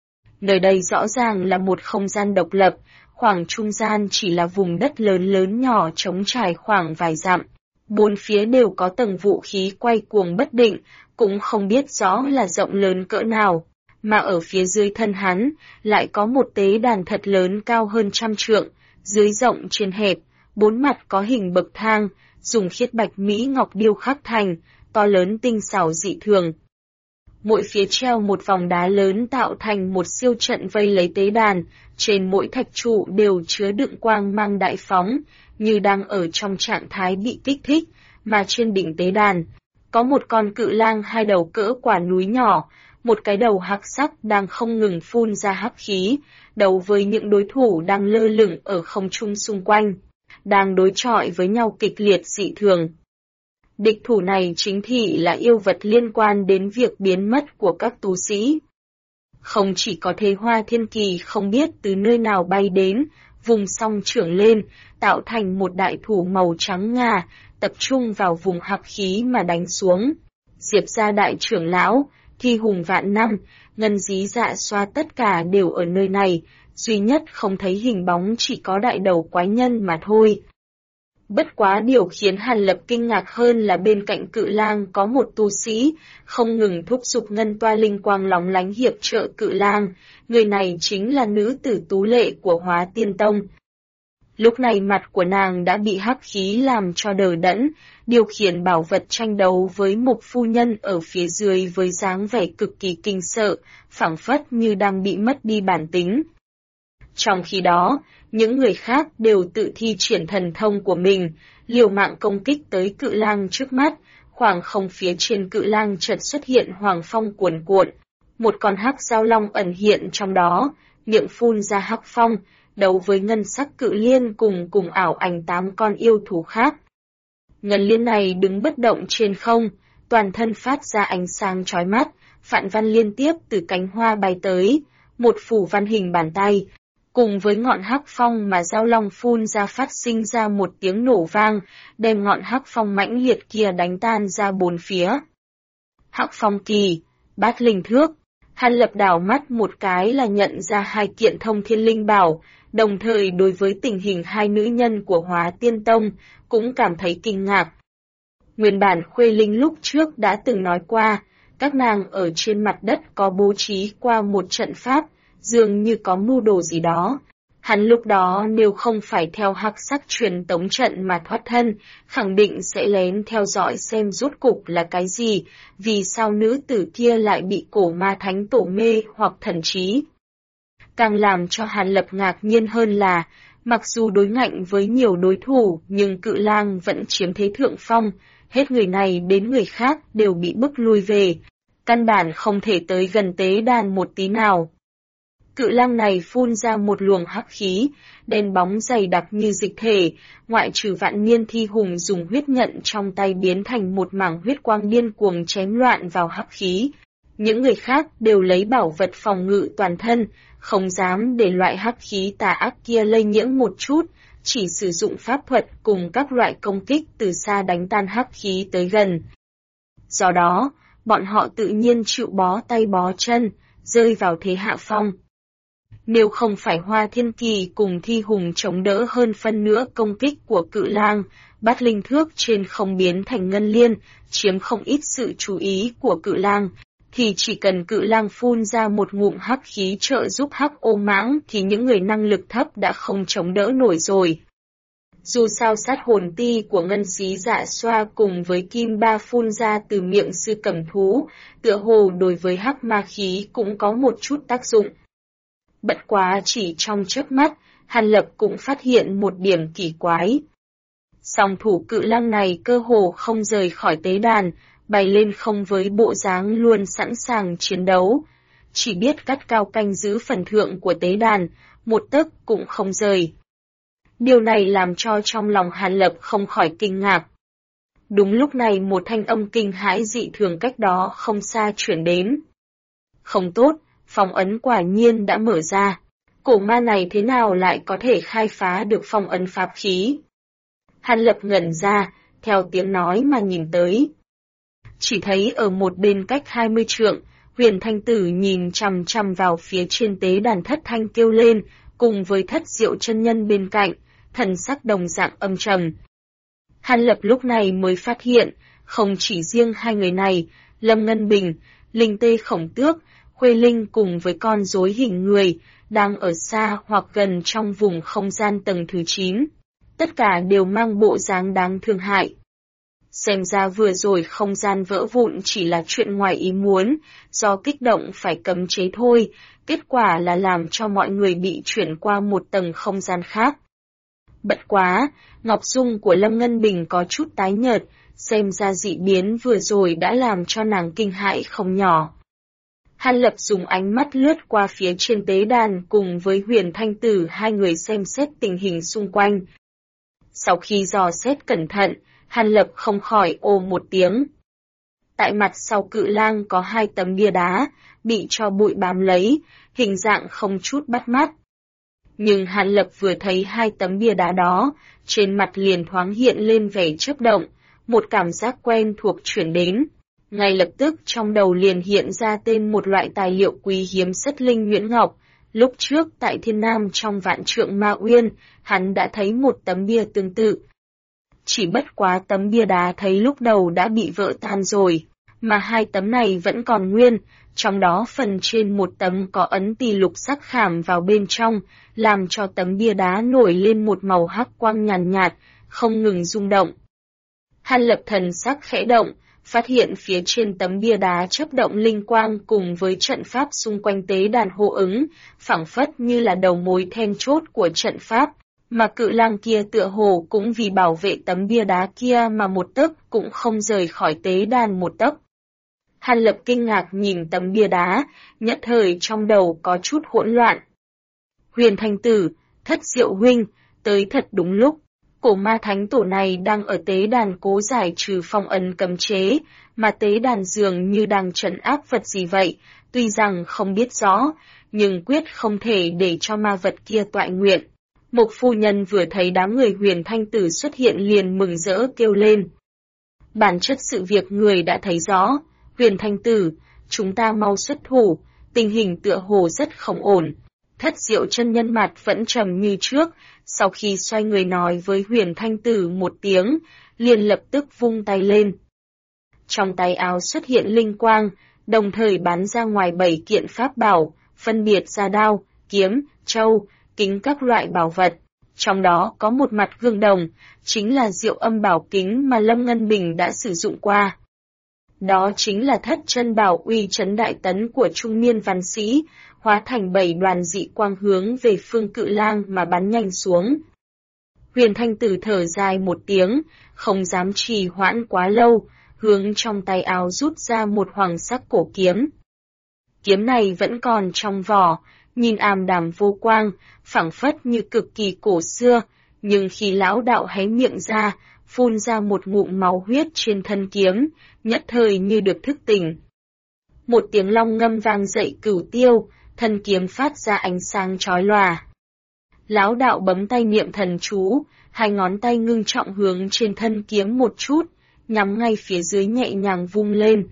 Nơi đây rõ ràng là một không gian độc lập, khoảng trung gian chỉ là vùng đất lớn lớn nhỏ trống trải khoảng vài dặm. Bốn phía đều có tầng vũ khí quay cuồng bất định, cũng không biết rõ là rộng lớn cỡ nào. Mà ở phía dưới thân hắn, lại có một tế đàn thật lớn cao hơn 100 trượng, dưới rộng trên hẹp, bốn mặt có hình bậc thang, dùng khiết bạch mỹ ngọc điêu khắc thành, to lớn tinh xảo dị thường. Mỗi phía treo một vòng đá lớn tạo thành một siêu trận vây lấy tế đàn, trên mỗi thạch trụ đều chứa đựng quang mang đại phóng, như đang ở trong trạng thái bị kích thích, mà trên đỉnh tế đàn, có một con cự lang hai đầu cỡ quả núi nhỏ, một cái đầu hắc sắc đang không ngừng phun ra hắc khí, đấu với những đối thủ đang lơ lửng ở không trung xung quanh, đang đối chọi với nhau kịch liệt dị thường. Địch thủ này chính thị là yêu vật liên quan đến việc biến mất của các tu sĩ. Không chỉ có Thế Hoa Thiên Kỳ không biết từ nơi nào bay đến, vùng song trưởng lên, tạo thành một đại thủ màu trắng ngà, tập trung vào vùng hắc khí mà đánh xuống. Diệp gia đại trưởng lão, Thi Hùng vạn năm, Ngân Dí Dạ Xoa tất cả đều ở nơi này, duy nhất không thấy hình bóng chỉ có đại đầu quái nhân mà thôi. Bất quá điều khiến Hàn Lập kinh ngạc hơn là bên cạnh Cự Lang có một tu sĩ, không ngừng thúc giục ngân toa linh quang lóng lánh hiệp trợ Cự Lang, người này chính là nữ tử tú lệ của Hóa Tiên Tông. Lúc này mặt của nàng đã bị hắc khí làm cho đờ đẫn, điều khiển bảo vật tranh đấu với Mục phu nhân ở phía dưới với dáng vẻ cực kỳ kinh sợ, phảng phất như đang bị mất đi bản tính. Trong khi đó, những người khác đều tự thi triển thần thông của mình, liều mạng công kích tới Cự Lang trước mắt, khoảng không phía trên Cự Lang chợt xuất hiện hoàng phong cuồn cuộn, một con hắc giao long ẩn hiện trong đó, miệng phun ra hắc phong, đấu với ngân sắc Cự Liên cùng ảo ảnh 8 con yêu thú khác. Ngân Liên này đứng bất động trên không, toàn thân phát ra ánh sáng chói mắt, phạn văn liên tiếp từ cánh hoa bay tới, một phủ văn hình bàn tay, cùng với ngọn hắc phong mà giao long phun ra phát sinh ra một tiếng nổ vang, đem ngọn hắc phong mãnh liệt kia đánh tan ra bốn phía. Hắc phong kỳ, Bát Linh Thước. Hàn Lập đảo mắt một cái là nhận ra hai kiện thông thiên linh bảo, đồng thời đối với tình hình hai nữ nhân của Hóa Tiên Tông, cũng cảm thấy kinh ngạc. Nguyên bản Khuê Linh lúc trước đã từng nói qua, các nàng ở trên mặt đất có bố trí qua một trận pháp, dường như có mưu đồ gì đó. Hắn lúc đó nếu không phải theo hắc sắc truyền tống trận mà thoát thân, khẳng định sẽ lén theo dõi xem rốt cục là cái gì, vì sao nữ tử kia lại bị cổ ma thánh tổ mê hoặc thần trí. Càng làm cho Hàn Lập ngạc nhiên hơn là, mặc dù đối ngạnh với nhiều đối thủ nhưng Cự Lang vẫn chiếm thế thượng phong, hết người này đến người khác đều bị bức lui về, căn bản không thể tới gần tế đàn một tí nào. Cự Lang này phun ra một luồng hắc khí, đen bóng dày đặc như dịch thể, ngoại trừ Vạn Niên Thi Hùng dùng huyết nhận trong tay biến thành một mảng huyết quang điên cuồng chém loạn vào hắc khí. Những người khác đều lấy bảo vật phòng ngự toàn thân, không dám để loại hắc khí tà ác kia lây nhiễm một chút, chỉ sử dụng pháp thuật cùng các loại công kích từ xa đánh tan hắc khí tới gần. Do đó, bọn họ tự nhiên chịu bó tay bó chân, rơi vào thế hạ phong. Nếu không phải Hoa Thiên Kỳ cùng Thi Hùng chống đỡ hơn phân nữa công kích của Cự Lang, Bát Linh Thước trên không biến thành ngân liên, chiếm không ít sự chú ý của Cự Lang, thì chỉ cần Cự Lang phun ra một ngụm hắc khí trợ giúp hắc ô mãng thì những người năng lực thấp đã không chống đỡ nổi rồi. Dù sao sát hồn ti của Ngân Dí Dạ Xoa cùng với kim ba phun ra từ miệng sư cầm thú, tựa hồ đối với hắc ma khí cũng có một chút tác dụng. Bất quá chỉ trong chớp mắt, Hàn Lập cũng phát hiện một điểm kỳ quái. Song thủ Cự Lang này cơ hồ không rời khỏi tế đàn, bay lên không với bộ dáng luôn sẵn sàng chiến đấu. Chỉ biết cắt cao canh giữ phần thượng của tế đàn, một tấc cũng không rời. Điều này làm cho trong lòng Hàn Lập không khỏi kinh ngạc. Đúng lúc này một thanh âm kinh hãi dị thường cách đó không xa chuyển đến. Không tốt, phong ấn quả nhiên đã mở ra. Cổ ma này thế nào lại có thể khai phá được phong ấn pháp khí? Hàn Lập ngẩn ra, theo tiếng nói mà nhìn tới. Chỉ thấy ở một bên cách 20 trượng, Huyền Thanh Tử nhìn chằm chằm vào phía trên tế đàn Thất Thanh kêu lên, cùng với Thất Diệu chân nhân bên cạnh, thần sắc đồng dạng âm trầm. Hàn Lập lúc này mới phát hiện, không chỉ riêng hai người này, Lâm Ngân Bình, Linh Tê Khổng Tước, Khuê Linh cùng với con rối hình người, đang ở xa hoặc gần trong vùng không gian tầng thứ 9. Tất cả đều mang bộ dáng đáng thương hại. Xem ra vừa rồi không gian vỡ vụn chỉ là chuyện ngoài ý muốn, do kích động phải cấm chế thôi, kết quả là làm cho mọi người bị chuyển qua một tầng không gian khác. Bất quá, Ngọc Dung của Lâm Ngân Bình có chút tái nhợt, xem ra dị biến vừa rồi đã làm cho nàng kinh hãi không nhỏ. Hàn Lập dùng ánh mắt lướt qua phía trên tế đàn cùng với Huyền Thanh Tử hai người xem xét tình hình xung quanh. Sau khi dò xét cẩn thận, Hàn Lập không khỏi ồ một tiếng. Tại mặt sau Cự Lang có hai tấm bia đá, bị cho bụi bám lấy, hình dạng không chút bắt mắt. Nhưng Hàn Lập vừa thấy hai tấm bia đá đó, trên mặt liền thoáng hiện lên vẻ chớp động, một cảm giác quen thuộc chuyển đến. Ngay lập tức trong đầu liền hiện ra tên một loại tài liệu quý hiếm sất linh nhuyễn ngọc. Lúc trước tại Thiên Nam trong Vạn Trượng Ma Uyên, hắn đã thấy một tấm bia tương tự. Chỉ bất quá tấm bia đá thấy lúc đầu đã bị vỡ tan rồi, mà hai tấm này vẫn còn nguyên, trong đó phần trên một tấm có ấn tỳ lục sắc khảm vào bên trong, làm cho tấm bia đá nổi lên một màu hắc quang nhàn nhạt, không ngừng rung động. Hàn Lập thần sắc khẽ động, phát hiện phía trên tấm bia đá chớp động linh quang cùng với trận pháp xung quanh tế đàn hô ứng, phảng phất như là đầu mối then chốt của trận pháp, mà cự lang kia tựa hồ cũng vì bảo vệ tấm bia đá kia mà một tấc cũng không rời khỏi tế đàn một tấc. Hàn Lập kinh ngạc nhìn tấm bia đá, nhất thời trong đầu có chút hỗn loạn. Huyền Thanh Tử, Thất Diệu huynh, tới thật đúng lúc. Cổ ma thánh tổ này đang ở tế đàn cố giải trừ phong ấn cấm chế, mà tế đàn dường như đang trấn áp vật gì vậy, tuy rằng không biết rõ, nhưng quyết không thể để cho ma vật kia toại nguyện. Mục phu nhân vừa thấy đám người Huyền Thanh Tử xuất hiện liền mừng rỡ kêu lên. Bản chất sự việc người đã thấy rõ, Huyền Thanh Tử, chúng ta mau xuất thủ, tình hình tựa hồ rất không ổn. Thất Diệu chân nhân mặt vẫn trầm như trước, sau khi xoay người nói với Huyền Thanh Tử một tiếng, liền lập tức vung tay lên. Trong tay áo xuất hiện linh quang, đồng thời bắn ra ngoài 7 kiện pháp bảo, phân biệt ra đao, kiếm, trâu, kính các loại bảo vật. Trong đó có một mặt gương đồng, chính là Diệu Âm Bảo kính mà Lâm Ngân Bình đã sử dụng qua. Đó chính là thất chân bảo uy trấn đại tấn của trung niên văn sĩ, hóa thành 7 đoàn dị quang hướng về phương Cự Lang mà bắn nhanh xuống. Huyền Thanh Tử thở dài một tiếng, không dám trì hoãn quá lâu, hướng trong tay áo rút ra một hoàng sắc cổ kiếm. Kiếm này vẫn còn trong vỏ, nhìn ảm đạm vô quang, phảng phất như cực kỳ cổ xưa, nhưng khi lão đạo hé miệng ra, phun ra một ngụm máu huyết trên thân kiếm, nhất thời như được thức tỉnh. Một tiếng long ngâm vang dậy cửu tiêu, thân kiếm phát ra ánh sáng chói lòa. Lão đạo bấm tay niệm thần chú, hai ngón tay ngưng trọng hướng trên thân kiếm một chút, nhắm ngay phía dưới nhẹ nhàng vung lên.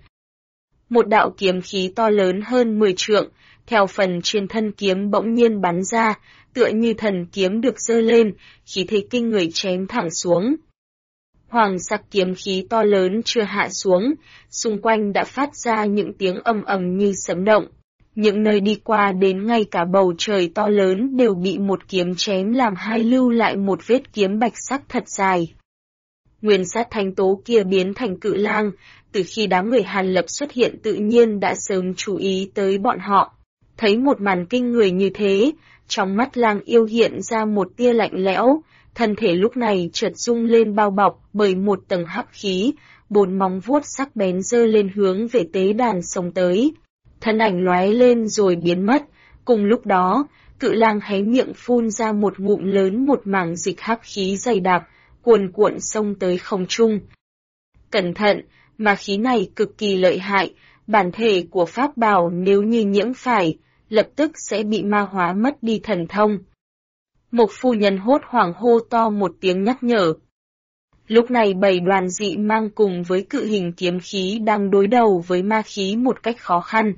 Một đạo kiếm khí to lớn hơn 10 trượng, theo phần trên thân kiếm bỗng nhiên bắn ra, tựa như thần kiếm được giơ lên, khí thế kinh người chém thẳng xuống. Hoàng sắc kiếm khí to lớn chưa hạ xuống, xung quanh đã phát ra những tiếng ầm ầm như sấm động. Những nơi đi qua đến ngay cả bầu trời to lớn đều bị một kiếm chém làm hai lưu lại một vết kiếm bạch sắc thật dài. Nguyên sát thánh tố kia biến thành Cự Lang, từ khi đám người Hàn Lập xuất hiện tự nhiên đã sớm chú ý tới bọn họ. Thấy một màn kinh người như thế, trong mắt Lang yêu hiện ra một tia lạnh lẽo, thân thể lúc này chợt rung lên bao bọc bởi một tầng hắc khí, 4 móng vuốt sắc bén giơ lên hướng về tế đàn xông tới. Thân ảnh lóe lên rồi biến mất, cùng lúc đó, Cự Lang hé miệng phun ra một ngụm lớn một mảng dịch hắc khí dày đặc, cuồn cuộn xông tới không trung. Cẩn thận, ma khí này cực kỳ lợi hại, bản thể của pháp bảo nếu như nhiễm phải, lập tức sẽ bị ma hóa mất đi thần thông. Một phu nhân hốt hoảng hô to một tiếng nhắc nhở. Lúc này 7 đoàn dị mang cùng với cự hình kiếm khí đang đối đầu với ma khí một cách khó khăn.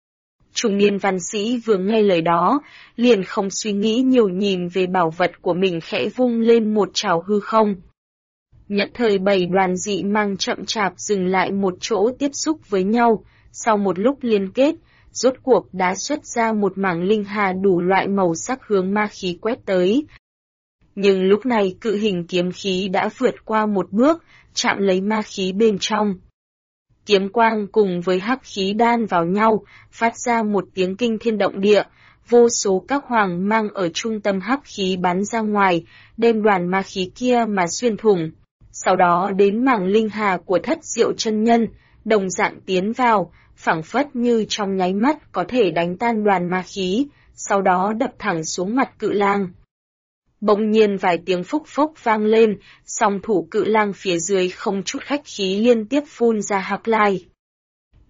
Trung niên văn sĩ vừa nghe lời đó, liền không suy nghĩ nhiều nhìn về bảo vật của mình khẽ vung lên một trảo hư không. Nhất thời 7 đoàn dị mang chậm chạp dừng lại một chỗ tiếp xúc với nhau, sau một lúc liên kết, rốt cuộc đã xuất ra một mảng linh hà đủ loại màu sắc hướng ma khí quét tới. Nhưng lúc này cự hình kiếm khí đã vượt qua một bước, chạm lấy ma khí bên trong. Kiếm quang cùng với hắc khí đan vào nhau, phát ra một tiếng kinh thiên động địa, vô số các hoàng mang ở trung tâm hắc khí bắn ra ngoài, đem đoàn ma khí kia mà xuyên thủng. Sau đó đến mảng linh hà của Thất Diệu chân nhân, đồng dạng tiến vào, phảng phất như trong nháy mắt có thể đánh tan đoàn ma khí, sau đó đập thẳng xuống mặt Cự Lang. Bỗng nhiên vài tiếng phốc phốc vang lên, song thủ Cự Lang phía dưới không chút khách khí liên tiếp phun ra hắc lai.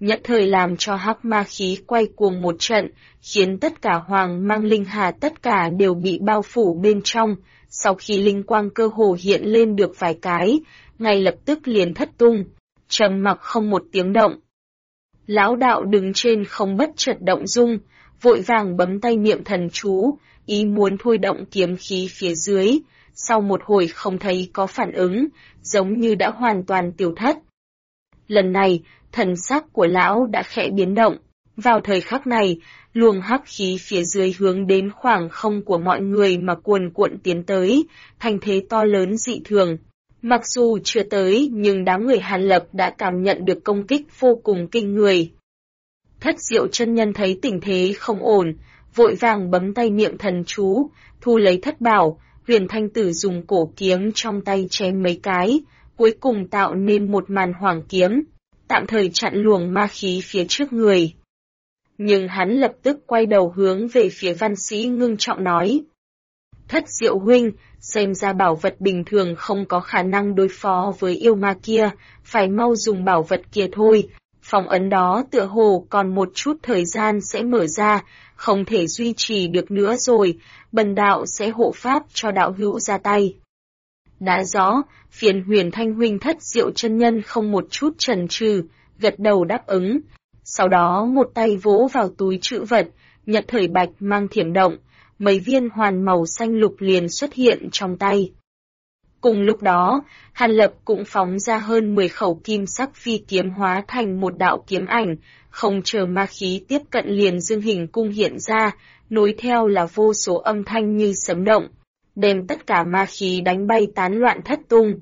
nhất thời làm cho hắc ma khí quay cuồng một trận, khiến tất cả hoàng mang linh hà tất cả đều bị bao phủ bên trong. Sau khi linh quang cơ hồ hiện lên được vài cái, ngay lập tức liền thất tung, trầm mặc không một tiếng động. Lão đạo đứng trên không bất chợt động dung, vội vàng bấm tay niệm thần chú, ý muốn thôi động kiếm khí phía dưới, sau một hồi không thấy có phản ứng, giống như đã hoàn toàn tiêu thất. Lần này, thần sắc của lão đã khẽ biến động, vào thời khắc này, luồng hắc khí phía dưới hướng đến khoảng không của mọi người mà cuồn cuộn tiến tới, thành thế to lớn dị thường. Mặc dù chưa tới nhưng đám người Hàn Lập đã cảm nhận được công kích vô cùng kinh người. Thất Diệu chân nhân thấy tình thế không ổn, vội vàng bấm tay niệm thần chú, thu lấy thất bảo, Huyền Thanh Tử dùng cổ kiếm trong tay chém mấy cái, cuối cùng tạo nên một màn hoàng kiếm, tạm thời chặn luồng ma khí phía trước người. Nhưng hắn lập tức quay đầu hướng về phía văn sĩ ngưng trọng nói. Thất Diệu huynh, xem ra bảo vật bình thường không có khả năng đối phó với yêu ma kia, phải mau dùng bảo vật kia thôi. Phong ấn đó tựa hồ còn một chút thời gian sẽ mở ra, không thể duy trì được nữa rồi, bần đạo sẽ hộ pháp cho đạo hữu ra tay. Đã rõ, phiền Huyền Thanh huynh Thất Diệu chân nhân không một chút chần chừ, gật đầu đáp ứng. Sau đó một tay vỗ vào túi trữ vật, nhật thời bạch mang thiểm động, mấy viên hoàn màu xanh lục liền xuất hiện trong tay. Cùng lúc đó, Hàn Lập cũng phóng ra hơn 10 khẩu kim sắc phi kiếm hóa thành một đạo kiếm ảnh, không chờ ma khí tiếp cận liền dương hình cung hiện ra, nối theo là vô số âm thanh như sấm động, đem tất cả ma khí đánh bay tán loạn thất tung.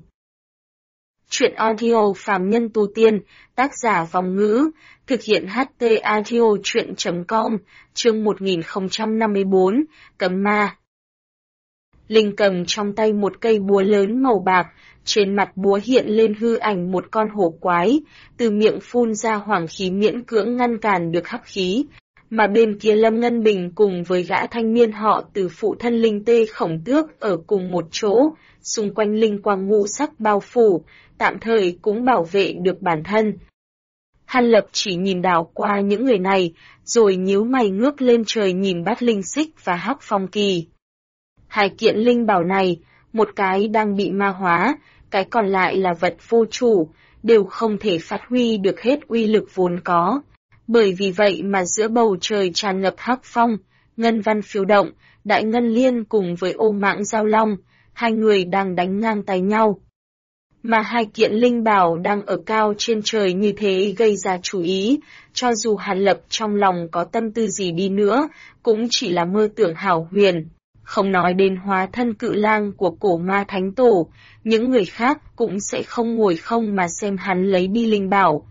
Truyện audio phàm nhân tu tiên, tác giả Vòng Ngữ, thực hiện HT audio truyện.com, chương 1054, Cấm Ma. Linh cầm trong tay một cây búa lớn màu bạc, trên mặt búa hiện lên hư ảnh một con hổ quái, từ miệng phun ra hoàng khí miễn cưỡng ngăn cản được hắc khí, mà bên kia Lâm Ngân Bình cùng với gã thanh niên họ Từ phụ thân Linh Tê Khổng Tước ở cùng một chỗ, xung quanh linh quang ngũ sắc bao phủ, tạm thời cũng bảo vệ được bản thân. Hàn Lập chỉ nhìn đảo qua những người này, rồi nhíu mày ngước lên trời nhìn Bát Linh Xích và Hắc Phong Kỳ. Hai kiện linh bảo này, một cái đang bị ma hóa, cái còn lại là vật vô chủ, đều không thể phát huy được hết uy lực vốn có. Bởi vì vậy mà giữa bầu trời tràn ngập hắc phong, ngân văn phiêu động, đại ngân liên cùng với ô mãng giao long, hai người đang đánh ngang tay nhau. Mà hai kiện linh bảo đang ở cao trên trời như thế gây ra chú ý, cho dù Hàn Lập trong lòng có tâm tư gì đi nữa, cũng chỉ là mơ tưởng hảo huyền. Không nói đến hóa thân cự lang của cổ ma thánh tổ, những người khác cũng sẽ không ngồi không mà xem hắn lấy đi linh bảo.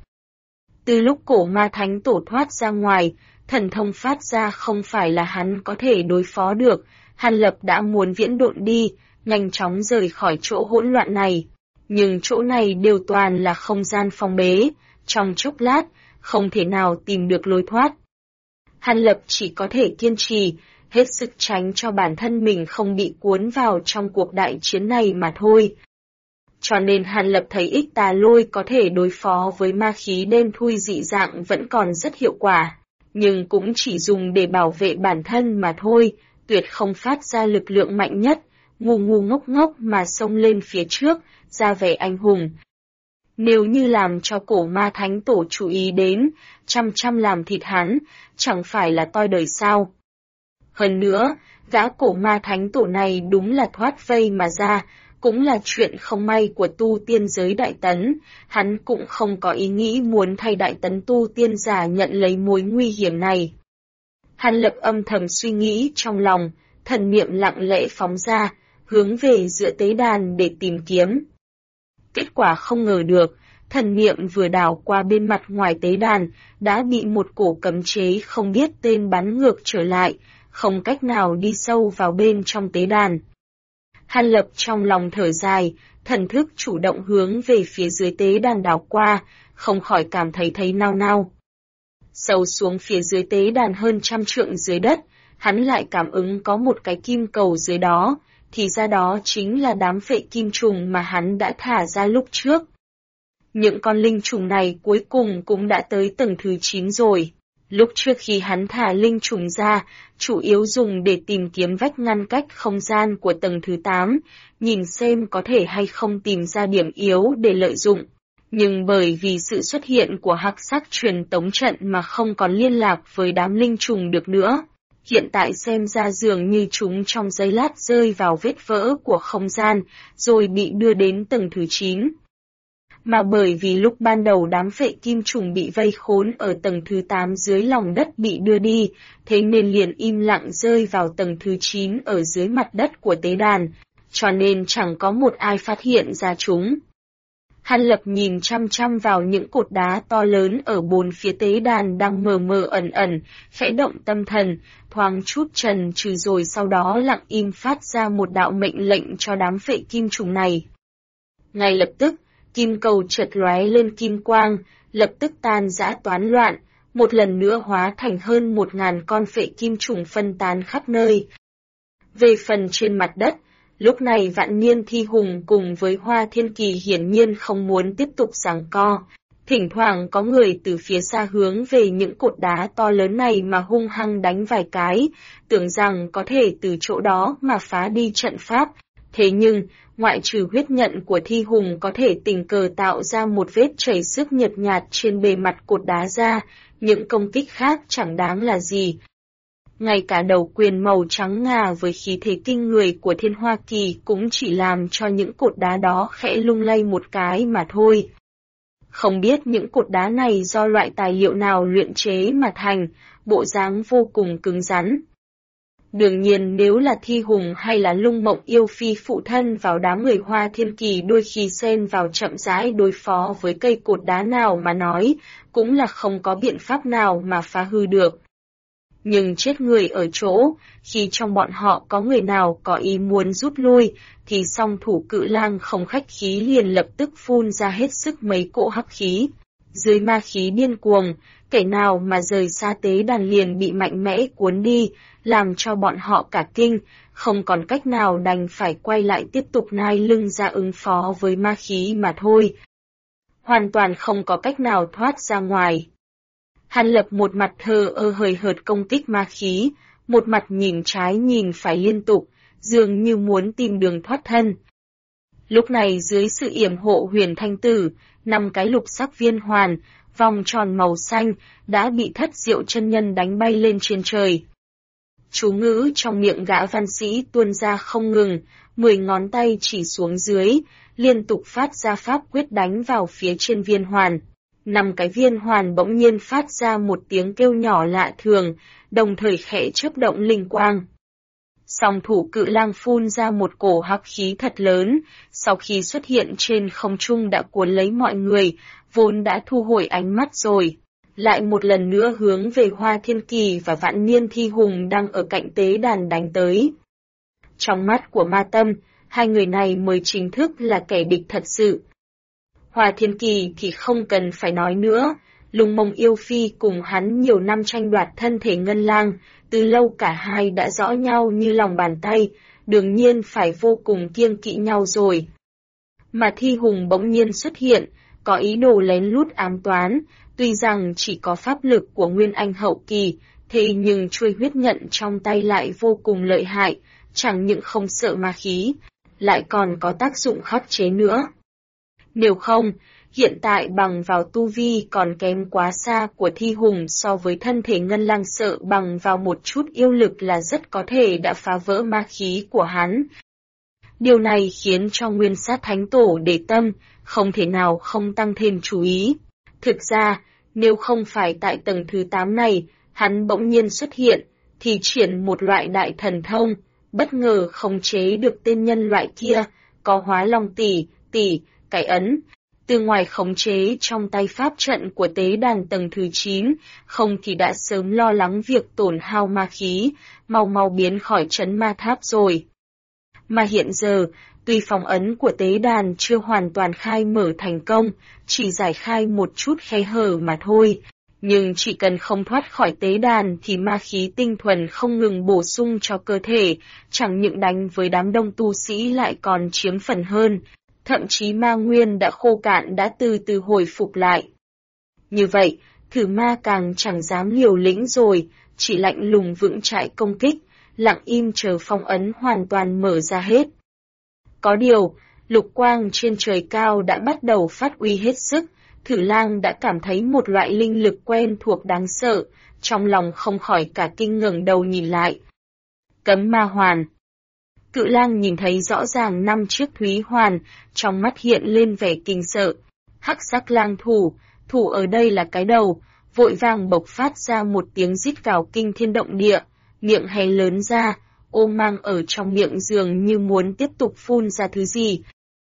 Từ lúc cổ ma thánh tổ thoát ra ngoài, thần thông phát ra không phải là hắn có thể đối phó được, Hàn Lập đã muốn viễn độn đi, nhanh chóng rời khỏi chỗ hỗn loạn này. Nhưng chỗ này đều toàn là không gian phong bế, trong chốc lát, không thể nào tìm được lối thoát. Hàn Lập chỉ có thể kiên trì, hết sức tránh cho bản thân mình không bị cuốn vào trong cuộc đại chiến này mà thôi. Cho nên Hàn Lập thấy ích tà lôi có thể đối phó với ma khí đen thui dị dạng vẫn còn rất hiệu quả, nhưng cũng chỉ dùng để bảo vệ bản thân mà thôi, tuyệt không phát ra lực lượng mạnh nhất, ngu ngốc ngốc mà xông lên phía trước, ra vẻ anh hùng. Nếu như làm cho cổ ma thánh tổ chú ý đến, chăm làm thịt hắn, chẳng phải là toi đời sao. Hơn nữa, gã cổ ma thánh tổ này đúng là thoát vây mà ra, cũng là chuyện không may của tu tiên giới Đại Tấn, hắn cũng không có ý nghĩ muốn thay Đại Tấn tu tiên giả nhận lấy mối nguy hiểm này. Hàn Lập âm thầm suy nghĩ trong lòng, thần niệm lặng lẽ phóng ra, hướng về giữa tế đàn để tìm kiếm. Kết quả không ngờ được, thần niệm vừa đảo qua bên mặt ngoài tế đàn, đã bị một cổ cấm chế không biết tên bắn ngược trở lại, không cách nào đi sâu vào bên trong tế đàn. Hàn Lập trong lòng thở dài, thần thức chủ động hướng về phía dưới tế đàn đảo qua, không khỏi cảm thấy nao nao. Sâu xuống phía dưới tế đàn hơn 100 trượng dưới đất, hắn lại cảm ứng có một cái kim cầu dưới đó, thì ra đó chính là đám phệ kim trùng mà hắn đã thả ra lúc trước. Những con linh trùng này cuối cùng cũng đã tới tầng thứ 9 rồi. Lúc trước khi hắn thả linh trùng ra, chủ yếu dùng để tìm kiếm vách ngăn cách không gian của tầng thứ 8, nhìn xem có thể hay không tìm ra điểm yếu để lợi dụng. Nhưng bởi vì sự xuất hiện của hắc sắc truyền tống trận mà không còn liên lạc với đám linh trùng được nữa. Hiện tại xem ra dường như chúng trong giây lát rơi vào vết vỡ của không gian, rồi bị đưa đến tầng thứ 9. Mà bởi vì lúc ban đầu đám phệ kim trùng bị vây khốn ở tầng thứ 8 dưới lòng đất bị đưa đi, thế nên liền im lặng rơi vào tầng thứ 9 ở dưới mặt đất của tế đàn, cho nên chẳng có một ai phát hiện ra chúng. Hàn Lập nhìn chăm chăm vào những cột đá to lớn ở bốn phía tế đàn đang mờ mờ ẩn ẩn, khẽ động tâm thần, thoáng chút chần chừ rồi sau đó lặng im phát ra một đạo mệnh lệnh cho đám phệ kim trùng này. Ngay lập tức, kim cầu chợt lóe lên kim quang, lập tức tan rã toán loạn, một lần nữa hóa thành hơn 1000 con phệ kim trùng phân tán khắp nơi. Về phần trên mặt đất, lúc này Vạn Niên Thi Hùng cùng với Hoa Thiên Kỳ hiển nhiên không muốn tiếp tục giằng co. Thỉnh thoảng có người từ phía xa hướng về những cột đá to lớn này mà hung hăng đánh vài cái, tưởng rằng có thể từ chỗ đó mà phá đi trận pháp. Thế nhưng, ngoại trừ huyết nhận của Thi Hùng có thể tình cờ tạo ra một vết chảy xước nhợt nhạt trên bề mặt cột đá ra, những công kích khác chẳng đáng là gì. Ngay cả đầu quyền màu trắng ngà với khí thế kinh người của Thiên Hoa Kỳ cũng chỉ làm cho những cột đá đó khẽ lung lay một cái mà thôi. Không biết những cột đá này do loại tài liệu nào luyện chế mà thành, bộ dáng vô cùng cứng rắn. Đương nhiên nếu là Thi Hùng hay là Lung Mộng Yêu Phi phụ thân vào đám người Hoa Thiên Kỳ đôi khi xen vào chậm rãi đối phó với cây cột đá nào mà nói, cũng là không có biện pháp nào mà phá hư được. Nhưng chết người ở chỗ, khi trong bọn họ có người nào có ý muốn rút lui, thì song thủ Cự Lang không khách khí liền lập tức phun ra hết sức mấy cỗ hắc khí. Dưới ma khí điên cuồng, kẻ nào mà rời xa tế đàn liền bị mạnh mẽ cuốn đi, làm cho bọn họ cả kinh, không còn cách nào đành phải quay lại tiếp tục nai lưng ra ứng phó với ma khí mà thôi. Hoàn toàn không có cách nào thoát ra ngoài. Hàn Lập một mặt thờ ơ hời hợt công kích ma khí, một mặt nhìn trái nhìn phải liên tục, dường như muốn tìm đường thoát thân. Lúc này dưới sự yểm hộ Huyền Thanh Tử, 5 cái lục sắc viên hoàn, vòng tròn màu xanh, đã bị Thất Diệu chân nhân đánh bay lên trên trời. Chú ngữ trong miệng gã văn sĩ tuôn ra không ngừng, 10 ngón tay chỉ xuống dưới, liên tục phát ra pháp quyết đánh vào phía trên viên hoàn. 5 cái viên hoàn bỗng nhiên phát ra một tiếng kêu nhỏ lạ thường, đồng thời khẽ chớp động linh quang. Song thủ Cự Lang phun ra một cổ hắc khí thật lớn, sau khi xuất hiện trên không trung đã cuốn lấy mọi người, vốn đã thu hồi ánh mắt rồi. Lại một lần nữa hướng về Hoa Thiên Kỳ và Vạn Niên Thi Hùng đang ở cạnh tế đàn đánh tới. Trong mắt của Ma Tâm, hai người này mới chính thức là kẻ địch thật sự. Hoa Thiên Kỳ thì không cần phải nói nữa, Lung Mộng Yêu Phi cùng hắn nhiều năm tranh đoạt thân thể Ngân Lang, từ lâu cả hai đã rõ nhau như lòng bàn tay, đương nhiên phải vô cùng kiêng kỵ nhau rồi. Mà Thi Hùng bỗng nhiên xuất hiện, có ý đồ lén lút ám toán, tuy rằng chỉ có pháp lực của Nguyên Anh hậu kỳ, thế nhưng chuôi huyết nhận trong tay lại vô cùng lợi hại, chẳng những không sợ ma khí, lại còn có tác dụng khắc chế nữa. Nếu không, hiện tại bằng vào tu vi còn kém quá xa của Thi Hùng so với thân thể Ngân Lang sợ bằng vào một chút yêu lực là rất có thể đã phá vỡ ma khí của hắn. Điều này khiến cho Nguyên Sát Thánh Tổ để tâm, không thể nào không tăng thêm chú ý. Thực ra, nếu không phải tại tầng thứ 8 này, hắn bỗng nhiên xuất hiện, thì triển một loại đại thần thông, bất ngờ khống chế được tên nhân loại kia, có Hóa Long tỷ, cái ấn. Từ ngoài khống chế trong tay pháp trận của tế đàn tầng thứ 9, không thì đã sớm lo lắng việc tổn hao ma khí, mau biến khỏi trấn ma tháp rồi. Mà hiện giờ, tuy phong ấn của tế đàn chưa hoàn toàn khai mở thành công, chỉ giải khai một chút khe hở mà thôi, nhưng chỉ cần không thoát khỏi tế đàn thì ma khí tinh thuần không ngừng bổ sung cho cơ thể, chẳng những đánh với đám đông tu sĩ lại còn chiếm phần hơn. thậm chí ma nguyên đã khô cạn đã từ từ hồi phục lại. Như vậy, thử ma càng chẳng dám liều lĩnh rồi, chỉ lạnh lùng vững trại công kích, lặng im chờ phong ấn hoàn toàn mở ra hết. Có điều, lục quang trên trời cao đã bắt đầu phát uy hết sức, Thử Lang đã cảm thấy một loại linh lực quen thuộc đáng sợ, trong lòng không khỏi cả kinh ngẩng đầu nhìn lại. Cấm ma hoàn. Cự Lang nhìn thấy rõ ràng 5 chiếc thúy hoàn, trong mắt hiện lên vẻ kinh sợ. Hắc sắc lang thủ ở đây là cái đầu, vội vàng bộc phát ra một tiếng rít gào kinh thiên động địa, miệng hé lớn ra, ô mang ở trong miệng dường như muốn tiếp tục phun ra thứ gì.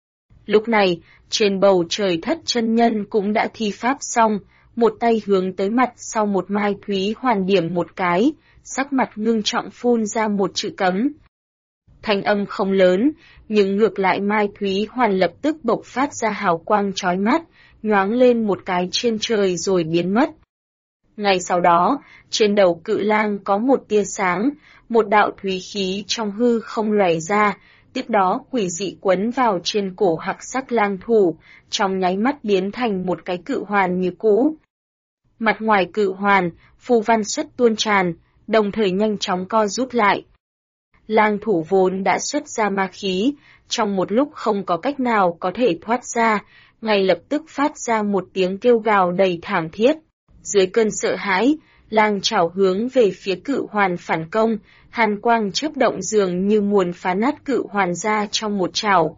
Lúc này, trên bầu trời Thất chân nhân cũng đã thi pháp xong, một tay hướng tới mặt sau một mai thúy hoàn điểm một cái, sắc mặt ngưng trọng phun ra một chữ cấm. Thanh âm không lớn, nhưng ngược lại mai thúy hoàn lập tức bộc phát ra hào quang chói mắt, nhoáng lên một cái trên trời rồi biến mất. Ngay sau đó, trên đầu Cự Lang có một tia sáng, một đạo thúy khí trong hư không lóe ra, tiếp đó quỷ dị quấn vào trên cổ hắc sắc lang thủ, trong nháy mắt biến thành một cái cự hoàn như cũ. Mặt ngoài cự hoàn, phù văn xuất tuôn tràn, đồng thời nhanh chóng co rút lại. Lang thủ vốn đã xuất ra ma khí, trong một lúc không có cách nào có thể thoát ra, ngay lập tức phát ra một tiếng kêu gào đầy thảm thiết. Dưới cơn sợ hãi, lang chảo hướng về phía cự hoàn phản công, hàn quang chớp động dường như muốn phá nát cự hoàn ra trong một chảo.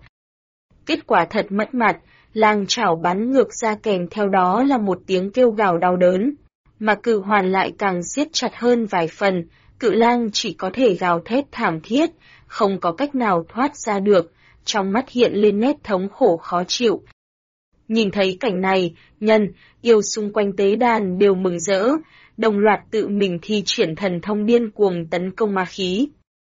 Kết quả thật mất mặt, lang chảo bắn ngược ra kèm theo đó là một tiếng kêu gào đau đớn, mà cự hoàn lại càng siết chặt hơn vài phần, Cự Lang chỉ có thể gào thét thảm thiết, không có cách nào thoát ra được, trong mắt hiện lên nét thống khổ khó chịu. Nhìn thấy cảnh này, nhân, yêu xung quanh tế đàn đều mừng rỡ, đồng loạt tự mình thi triển thần thông điên cuồng tấn công ma khí.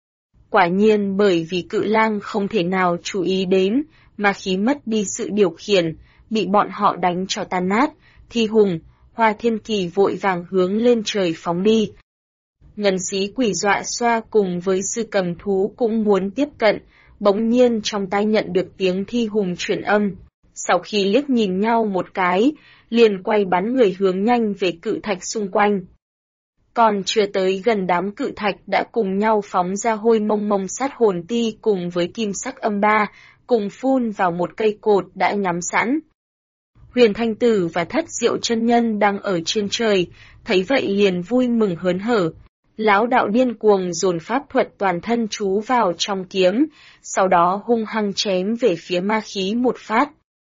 Quả nhiên bởi vì Cự Lang không thể nào chú ý đến, ma khí mất đi sự điều khiển, bị bọn họ đánh cho tan nát, Thi Hùng, Hoa Thiên Kỳ vội vàng hướng lên trời phóng đi. Ngân Xí Quỷ dọa xoa cùng với sư cầm thú cũng muốn tiếp cận, bỗng nhiên trong tai nhận được tiếng Thi Hùng truyền âm. Sau khi liếc nhìn nhau một cái, liền quay bắn người hướng nhanh về cự thạch xung quanh. Còn chưa tới gần đám cự thạch đã cùng nhau phóng ra hôi mông mông sát hồn ti cùng với kim sắc âm ba, cùng phun vào một cây cột đã nhắm sẵn. Huyền Thanh Tử và Thất Diệu chân nhân đang ở trên trời, thấy vậy liền vui mừng hớn hở. Lão đạo điên cuồng dồn pháp thuật toàn thân chú vào trong kiếm, sau đó hung hăng chém về phía ma khí một phát.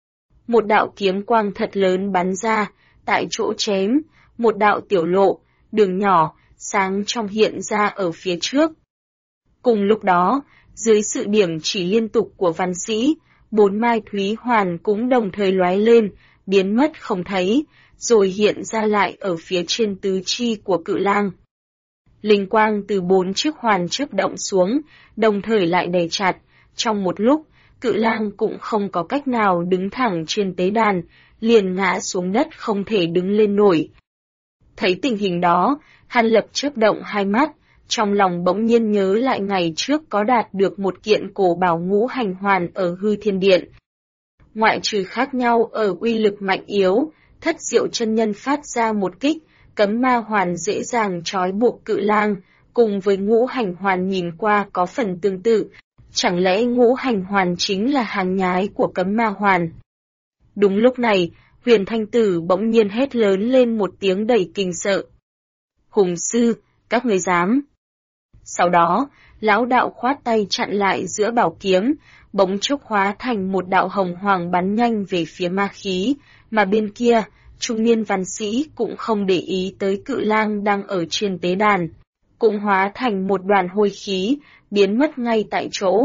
Một đạo kiếm quang thật lớn bắn ra, tại chỗ chém, một đạo tiểu lộ, đường nhỏ, sáng trong hiện ra ở phía trước. Cùng lúc đó, dưới sự điểm chỉ liên tục của văn sĩ, 4 mai thúy hoàn cũng đồng thời lóe lên, biến mất không thấy, rồi hiện ra lại ở phía trên tứ chi của Cự Lang. Linh quang từ 4 chiếc hoàn chớp động xuống, đồng thời lại đè chặt, trong một lúc, Cự Lang cũng không có cách nào đứng thẳng trên tế đàn, liền ngã xuống đất không thể đứng lên nổi. Thấy tình hình đó, Hàn Lập chớp động hai mắt, trong lòng bỗng nhiên nhớ lại ngày trước có đạt được một kiện cổ bảo ngũ hành hoàn ở Hư Thiên Điện. Ngoại trừ khác nhau ở uy lực mạnh yếu, Thất Diệu chân nhân phát ra một kích, cấm ma hoàn dễ dàng trói buộc Cự Lang, cùng với ngũ hành hoàn nhìn qua có phần tương tự. Chẳng lẽ ngũ hành hoàn chính là hàng nhái của cấm ma hoàn? Đúng lúc này, Huyền Thanh Tử bỗng nhiên hét lớn lên một tiếng đầy kinh sợ. Hùng sư, các ngươi dám. Sau đó, lão đạo khoát tay chặn lại giữa bảo kiếm, bỗng chốc hóa thành một đạo hồng hoàng bắn nhanh về phía ma khí, mà bên kia, trung niên văn sĩ cũng không để ý tới Cự Lang đang ở trên tế đàn, cũng hóa thành một đoàn hôi khí, biến mất ngay tại chỗ.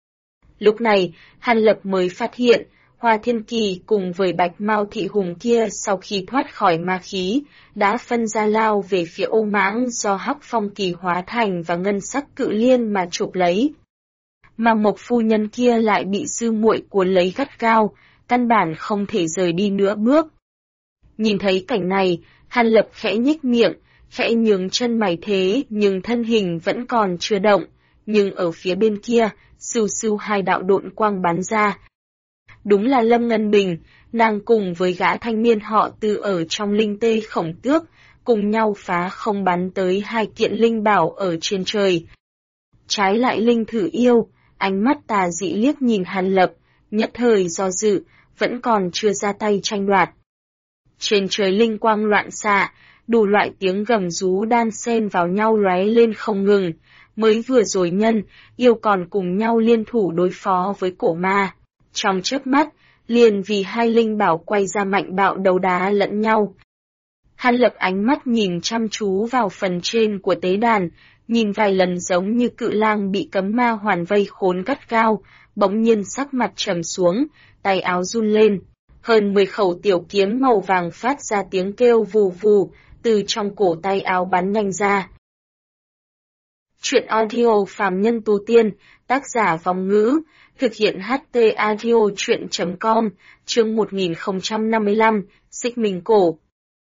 Lúc này, Hàn Lập mới phát hiện, Hoa Thiên Kỳ cùng với Bạch Mao Thị Hùng kia sau khi thoát khỏi ma khí, đã phân ra lao về phía ô mãng do Hắc Phong Kỳ hóa thành và ngân sắc cự liên mà chụp lấy. Mà Mộc phu nhân kia lại bị sư muội cuốn lấy gắt gao, căn bản không thể rời đi nữa bước. Nhìn thấy cảnh này, Hàn Lập khẽ nhếch miệng, khẽ nhướng chân mày thế nhưng thân hình vẫn còn chưa động, nhưng ở phía bên kia, sưu sưu hai đạo độn quang bắn ra. Đúng là Lâm Ngân Bình, nàng cùng với gã thanh niên họ Từ ở trong linh tê khổng tước, cùng nhau phá không bắn tới 2 kiện linh bảo ở trên trời. Trái lại Linh Thử Yêu, ánh mắt tà dị liếc nhìn Hàn Lập, nhất thời do dự, vẫn còn chưa ra tay tranh đoạt. Trên trời linh quang loạn xạ, đủ loại tiếng gầm rú đan xen vào nhau lóe lên không ngừng, mới vừa rồi nhân, yêu còn cùng nhau liên thủ đối phó với cổ ma. Trong chớp mắt, liền vì 2 linh bảo quay ra mạnh bạo đấu đá lẫn nhau. Hàn Lập ánh mắt nhìn chăm chú vào phần trên của tế đàn, nhìn vài lần giống như cự lang bị cấm ma hoàn vây khốn gắt gao, bỗng nhiên sắc mặt trầm xuống, tay áo run lên. Hơn 10 khẩu tiểu kiếm màu vàng phát ra tiếng kêu vù vù, từ trong cổ tay áo bắn nhanh ra. Chuyện audio phàm nhân tu tiên, tác giả Vong Ngữ, thực hiện HT audio chuyện.com, chương 1055, Xích Minh Cổ.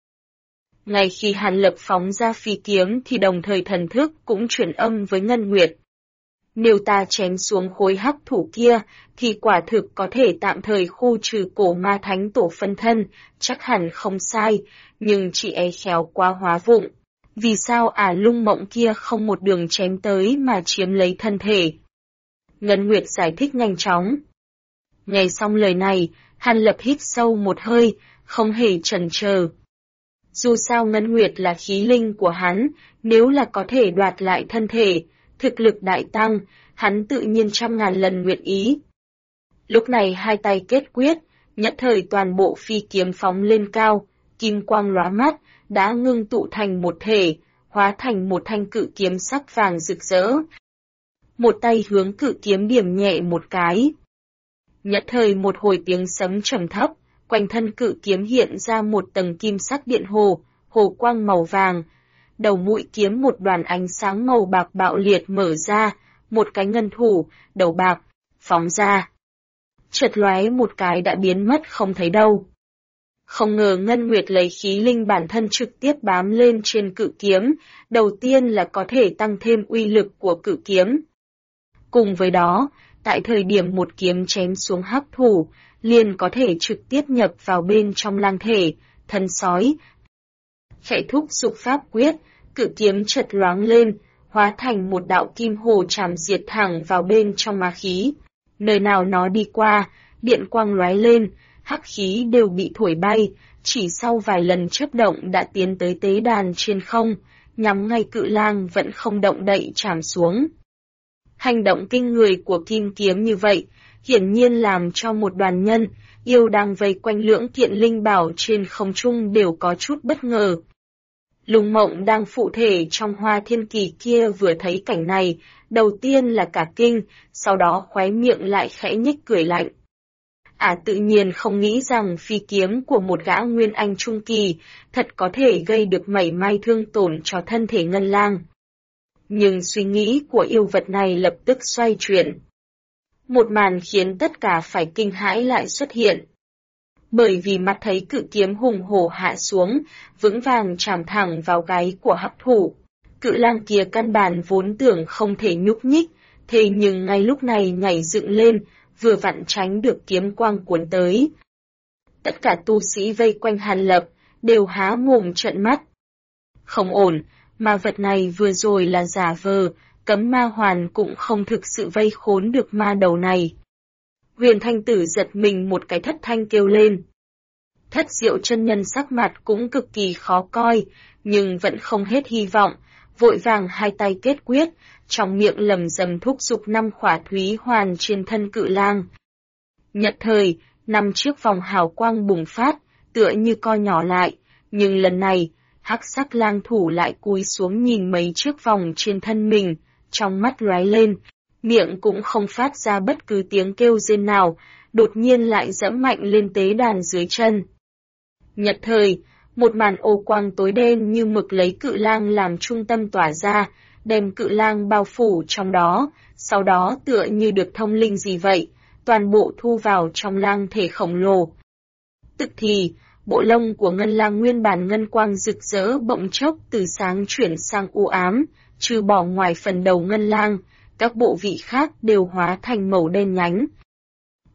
Ngay khi Hàn Lập phóng ra phi kiếm thì đồng thời thần thức cũng chuyển âm với Ngân Nguyệt. Nếu ta chém xuống khối hắc thủ kia, thì quả thực có thể tạm thời khu trừ cổ ma thánh tổ phân thân, chắc hẳn không sai, nhưng chị e khéo quá hóa vụng. Vì sao lung mộng kia không một đường chém tới mà chiếm lấy thân thể? Ngân Nguyệt giải thích nhanh chóng. Nghe xong lời này, Hàn Lập hít sâu một hơi, không hề chần chờ. Dù sao Ngân Nguyệt là khí linh của hắn, nếu là có thể đoạt lại thân thể, thực lực đại tăng, hắn tự nhiên trăm ngàn lần nguyện ý. Lúc này hai tay kết quyết, nhất thời toàn bộ phi kiếm phóng lên cao, kim quang lóa mắt, đã ngưng tụ thành một thể, hóa thành một thanh cự kiếm sắc vàng rực rỡ. Một tay hướng cự kiếm điểm nhẹ một cái. Nhất thời một hồi tiếng sấm trầm thấp, quanh thân cự kiếm hiện ra một tầng kim sắc điện hồ, hồ quang màu vàng. Đầu mũi kiếm một đoàn ánh sáng màu bạc bạo liệt mở ra, một cái ngân thủ, đầu bạc, phóng ra. Chợt lóe một cái đã biến mất không thấy đâu. Không ngờ Ngân Nguyệt lấy khí linh bản thân trực tiếp bám lên trên cự kiếm, đầu tiên là có thể tăng thêm uy lực của cự kiếm. Cùng với đó, tại thời điểm một kiếm chém xuống hắc thủ, liền có thể trực tiếp nhập vào bên trong lang thể, thân sói. Khẽ thúc dục pháp quyết, cự kiếm chợt loáng lên, hóa thành một đạo kim hồ chạm diệt thẳng vào bên trong ma khí. Nơi nào nó đi qua, điện quang lóe lên, hắc khí đều bị thổi bay, chỉ sau vài lần chớp động đã tiến tới tế đàn trên không, nhắm ngay cự lang vẫn không động đậy chạm xuống. Hành động kinh người của kim kiếm như vậy, hiển nhiên làm cho một đoàn nhân, yêu đang vây quanh lưỡng kiện linh bảo trên không trung đều có chút bất ngờ. Lung Mộng đang phụ thể trong Hoa Thiên Kỳ kia vừa thấy cảnh này, đầu tiên là cả kinh, sau đó khóe miệng lại khẽ nhếch cười lạnh. Tự nhiên không nghĩ rằng phi kiếm của một gã Nguyên Anh Trung Kỳ thật có thể gây được mảy may thương tổn cho thân thể Ngân Lang. Nhưng suy nghĩ của yêu vật này lập tức xoay chuyển. Một màn khiến tất cả phải kinh hãi lại xuất hiện. Bởi vì mắt thấy cự kiếm hùng hổ hạ xuống, vững vàng chạm thẳng vào gáy của hắc thủ. Cự lang kia căn bản vốn tưởng không thể nhúc nhích, thế nhưng ngay lúc này nhảy dựng lên, vừa vặn tránh được kiếm quang cuốn tới. Tất cả tu sĩ vây quanh Hàn Lập, đều há mồm trợn mắt. Không ổn, mà vật này vừa rồi là giả vờ, cấm ma hoàn cũng không thực sự vây khốn được ma đầu này. Huyền Thanh Tử giật mình một cái thất thanh kêu lên. Thất Diệu chân nhân sắc mặt cũng cực kỳ khó coi, nhưng vẫn không hết hy vọng, vội vàng hai tay kết quyết, trong miệng lầm rầm thúc giục 5 khỏa thúy hoàn trên thân cự lang. Nhất thời, 5 chiếc vòng hào quang bùng phát, tựa như co nhỏ lại, nhưng lần này, hắc sắc lang thủ lại cúi xuống nhìn mấy chiếc vòng trên thân mình, trong mắt lóe lên, miệng cũng không phát ra bất cứ tiếng kêu rên nào, đột nhiên lại dẫm mạnh lên tế đàn dưới chân. Nhất thời, một màn ô quang tối đen như mực lấy cự lang làm trung tâm tỏa ra, đem cự lang bao phủ trong đó, sau đó tựa như được thông linh gì vậy, toàn bộ thu vào trong lang thể khổng lồ. Tức thì, bộ lông của Ngân Lang nguyên bản ngân quang rực rỡ bỗng chốc từ sáng chuyển sang u ám, trừ bỏ ngoài phần đầu Ngân Lang, các bộ vị khác đều hóa thành màu đen nhánh.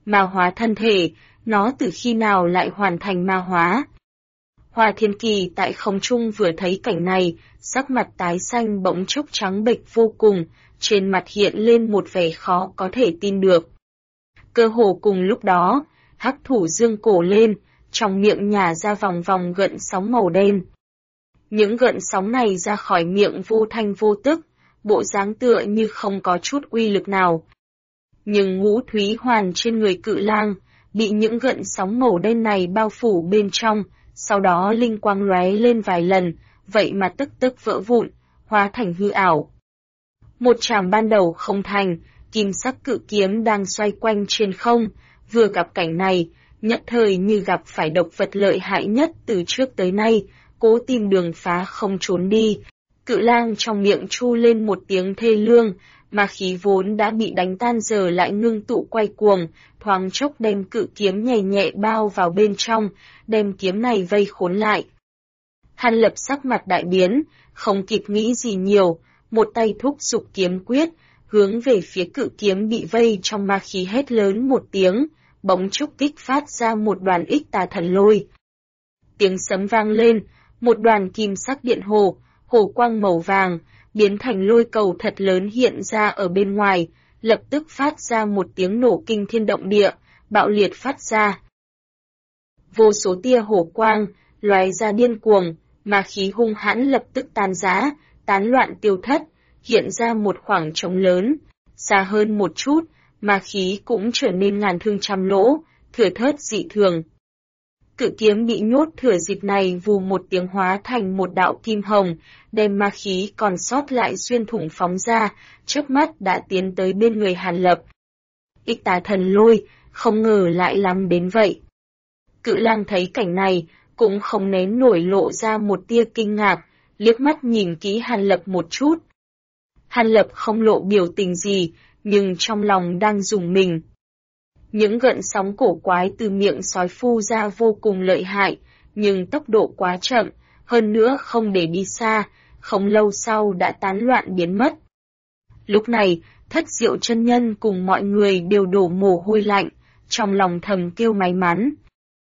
Ma hóa thân thể, nó từ khi nào lại hoàn thành ma hóa? Hoa Thiên Kỳ tại không trung vừa thấy cảnh này, sắc mặt tái xanh bỗng chốc trắng bệch vô cùng, trên mặt hiện lên một vẻ khó có thể tin được. Cơ hồ cùng lúc đó, hắc thủ dương cổ lên, trong miệng nhả ra vòng vòng gợn sóng màu đen. Những gợn sóng này ra khỏi miệng vô thanh vô tức, bộ dáng tựa như không có chút uy lực nào. Nhưng ngũ thúy hoàn trên người Cự Lang, bị những gợn sóng màu đen này bao phủ bên trong, sau đó linh quang lóe lên vài lần, vậy mà tức tức vỡ vụn, hóa thành hư ảo. Một trảm ban đầu không thành, kim sắc cự kiếm đang xoay quanh trên không, vừa gặp cảnh này, nhất thời như gặp phải độc vật lợi hại nhất từ trước tới nay, cố tìm đường phá không trốn đi. Cự Lang trong miệng chu lên một tiếng thê lương, mà khí vốn đã bị đánh tan giờ lại ngưng tụ quay cuồng, thoáng chốc đem cự kiếm nhẹ nhẹ bao vào bên trong, đem kiếm này vây khốn lại. Hàn Lập sắc mặt đại biến, không kịp nghĩ gì nhiều, một tay thúc giục kiếm quyết, hướng về phía cự kiếm bị vây trong ma khí hét lớn một tiếng, bỗng chốc kích phát ra một đoàn ích tà thần lôi. Tiếng sấm vang lên, một đoàn kim sắc điện hồ, hồ quang màu vàng, biến thành lôi cầu thật lớn hiện ra ở bên ngoài, lập tức phát ra một tiếng nổ kinh thiên động địa, bạo liệt phát ra. Vô số tia hổ quang, lóe ra điên cuồng, ma khí hung hãn lập tức tan rã, tán loạn tiêu thất, hiện ra một khoảng trống lớn, xa hơn một chút, ma khí cũng trở nên ngàn thương trăm lỗ, thưa thớt dị thường. Cự kiếm bị nhốt thừa dịp này vù một tiếng hóa thành một đạo kim hồng, đem ma khí còn sót lại xuyên thủng phóng ra, chớp mắt đã tiến tới bên người Hàn Lập. Ích tà thần lôi, không ngờ lại làm đến vậy. Cự Lang thấy cảnh này, cũng không nén nổi lộ ra một tia kinh ngạc, liếc mắt nhìn kỹ Hàn Lập một chút. Hàn Lập không lộ biểu tình gì, nhưng trong lòng đang rùng mình. Những gợn sóng cổ quái từ miệng sói phu ra vô cùng lợi hại, nhưng tốc độ quá chậm, hơn nữa không để đi xa, không lâu sau đã tán loạn biến mất. Lúc này, Thất Diệu chân nhân cùng mọi người đều đổ mồ hôi lạnh, trong lòng thầm kêu may mắn.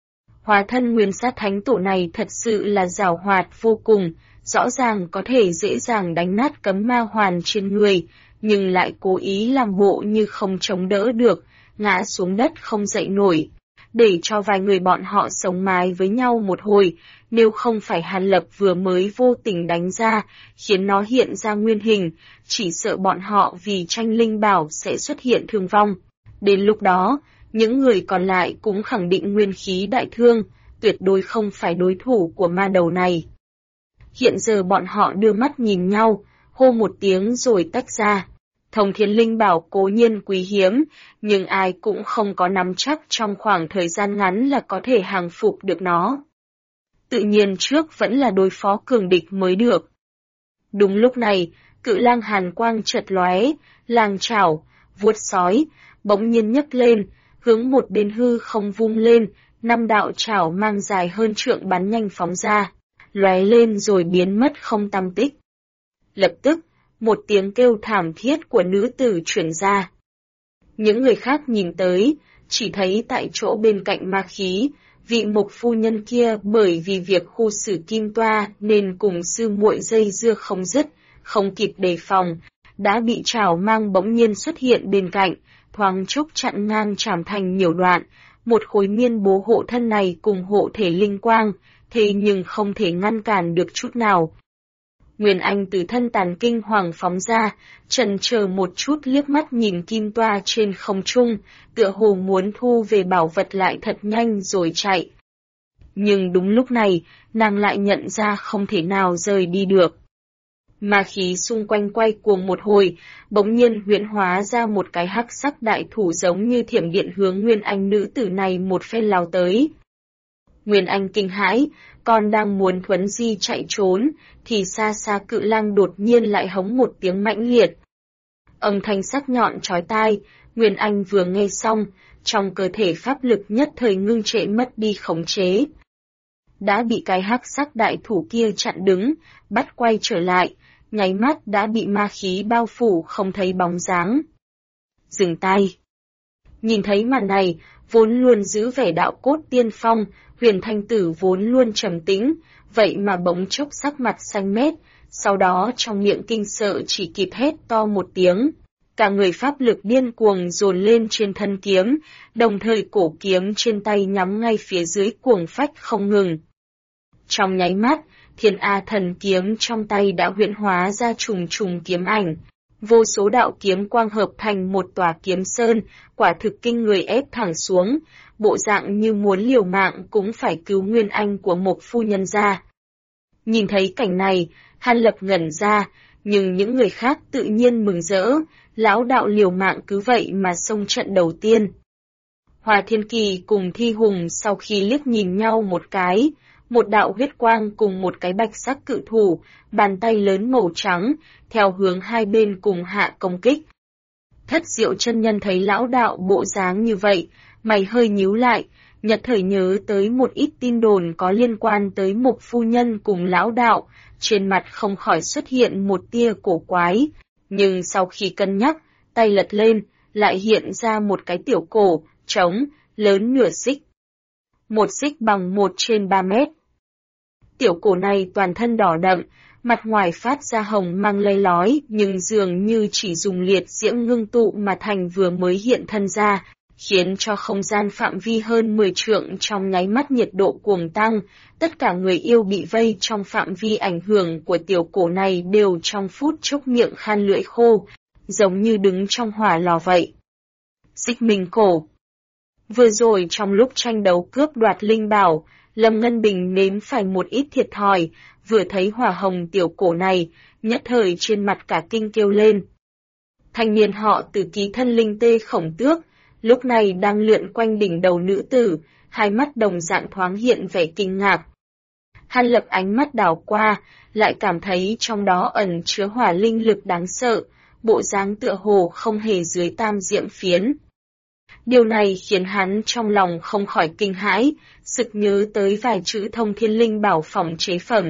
Hóa thân nguyên sát thánh tổ này thật sự là giàu hoạt vô cùng, rõ ràng có thể dễ dàng đánh nát cấm ma hoàn trên người, nhưng lại cố ý làm bộ như không chống đỡ được, ngã xuống đất không dậy nổi, để cho vài người bọn họ sống mái với nhau một hồi, nếu không phải Hàn Lập vừa mới vô tình đánh ra, khiến nó hiện ra nguyên hình, chỉ sợ bọn họ vì tranh linh bảo sẽ xuất hiện thương vong. Đến lúc đó, những người còn lại cũng khẳng định nguyên khí đại thương, tuyệt đối không phải đối thủ của ma đầu này. Hiện giờ bọn họ đưa mắt nhìn nhau, hô một tiếng rồi tách ra. Thông Thiên Linh Bảo cố nhiên quý hiếm, nhưng ai cũng không có nắm chắc trong khoảng thời gian ngắn là có thể hàng phục được nó. Tự nhiên trước vẫn là đối phó cường địch mới được. Đúng lúc này, Cự Lang hàn quang chợt lóe, lang chảo, vuốt sói, bỗng nhiên nhấc lên, hướng một bên hư không vung lên, 5 đạo chảo mang dài hơn trượng bắn nhanh phóng ra, lóe lên rồi biến mất không tăm tích. Lập tức, một tiếng kêu thảm thiết của nữ tử truyền ra. Những người khác nhìn tới, chỉ thấy tại chỗ bên cạnh ma khí, vị mục phu nhân kia bởi vì việc khu xử kim toa nên cùng sư muội dây dưa không dứt, không kịp đề phòng, đã bị chảo mang bỗng nhiên xuất hiện bên cạnh, thoáng chốc chặn ngang chảm thành nhiều đoạn, một khối miên bố hộ thân này cùng hộ thể linh quang, thế nhưng không thể ngăn cản được chút nào. Nguyên Anh từ thân tàn kinh hoàng phóng ra, chần chờ một chút liếc mắt nhìn kim toa trên không trung, tựa hồ muốn thu về bảo vật lại thật nhanh rồi chạy. Nhưng đúng lúc này, nàng lại nhận ra không thể nào rời đi được. Ma khí xung quanh quay cuồng một hồi, bỗng nhiên huyễn hóa ra một cái hắc sắc đại thủ giống như thiểm điện hướng Nguyên Anh nữ tử này một phen lao tới. Nguyên Anh kinh hãi, còn đang muốn thuấn di chạy trốn, thì xa xa Cự Lang đột nhiên lại hống một tiếng mãnh liệt. Âm thanh sắc nhọn chói tai, Nguyên Anh vừa nghe xong, trong cơ thể pháp lực nhất thời ngưng trệ mất đi khống chế. Đã bị cái hắc sắc đại thủ kia chặn đứng, bắt quay trở lại, nháy mắt đã bị ma khí bao phủ không thấy bóng dáng. Dừng tay. Nhìn thấy màn này, vốn luôn giữ vẻ đạo cốt tiên phong, Huyền Thanh Tử vốn luôn trầm tĩnh, vậy mà bỗng chốc sắc mặt xanh mét, sau đó trong miệng kinh sợ chỉ kịp hét to một tiếng. Cả người pháp lực điên cuồng dồn lên trên thân kiếm, đồng thời cổ kiếm trên tay nhắm ngay phía dưới cuồng phách không ngừng. Trong nháy mắt, Thiên A thần kiếm trong tay đã huyễn hóa ra trùng trùng kiếm ảnh. Vô số đạo kiếm quang hợp thành một tòa kiếm sơn, quả thực kinh người ép thẳng xuống, bộ dạng như muốn liều mạng cũng phải cứu nguyên anh của một phu nhân ra. Nhìn thấy cảnh này, Hàn Lập ngẩn ra, nhưng những người khác tự nhiên mừng rỡ, lão đạo liều mạng cứ vậy mà xông trận đầu tiên. Hoa Thiên Kỳ cùng Thi Hùng sau khi liếc nhìn nhau một cái, một đạo huyết quang cùng một cái bạch sắc cự thủ, bàn tay lớn màu trắng, theo hướng hai bên cùng hạ công kích. Thất Diệu chân nhân thấy lão đạo bộ dáng như vậy, mày hơi nhíu lại, nhất thời nhớ tới một ít tin đồn có liên quan tới một phu nhân cùng lão đạo, trên mặt không khỏi xuất hiện một tia cổ quái, nhưng sau khi cân nhắc, tay lật lên, lại hiện ra một cái tiểu cổ, trống, lớn nửa xích. Một xích bằng 1/3 mét. Tiểu cổ này toàn thân đỏ đậm, mặt ngoài phát ra hồng mang lây lói, nhưng dường như chỉ dùng liệt diễm ngưng tụ mà thành vừa mới hiện thân ra, khiến cho không gian phạm vi hơn 10 trượng trong nháy mắt nhiệt độ cuồng tăng, tất cả người yêu bị vây trong phạm vi ảnh hưởng của tiểu cổ này đều trong phút chốc miệng khan lưỡi khô, giống như đứng trong hỏa lò vậy. Xích minh cổ. Vừa rồi trong lúc tranh đấu cướp đoạt linh bảo, Lâm Ngân Bình nếm phải một ít thiệt thòi, vừa thấy hỏa hồng tiểu cổ này, nhất thời trên mặt cả kinh kêu lên. Thanh niên họ Từ ký thân linh tê khổng tước, lúc này đang lượn quanh đỉnh đầu nữ tử, hai mắt đồng dạng thoáng hiện vẻ kinh ngạc. Hàn Lập ánh mắt đảo qua, lại cảm thấy trong đó ẩn chứa hỏa linh lực đáng sợ, bộ dáng tựa hồ không hề dưới tam diệm phiến. Điều này khiến hắn trong lòng không khỏi kinh hãi, sực nhớ tới vài chữ Thông Thiên Linh bảo phòng chế phẩm.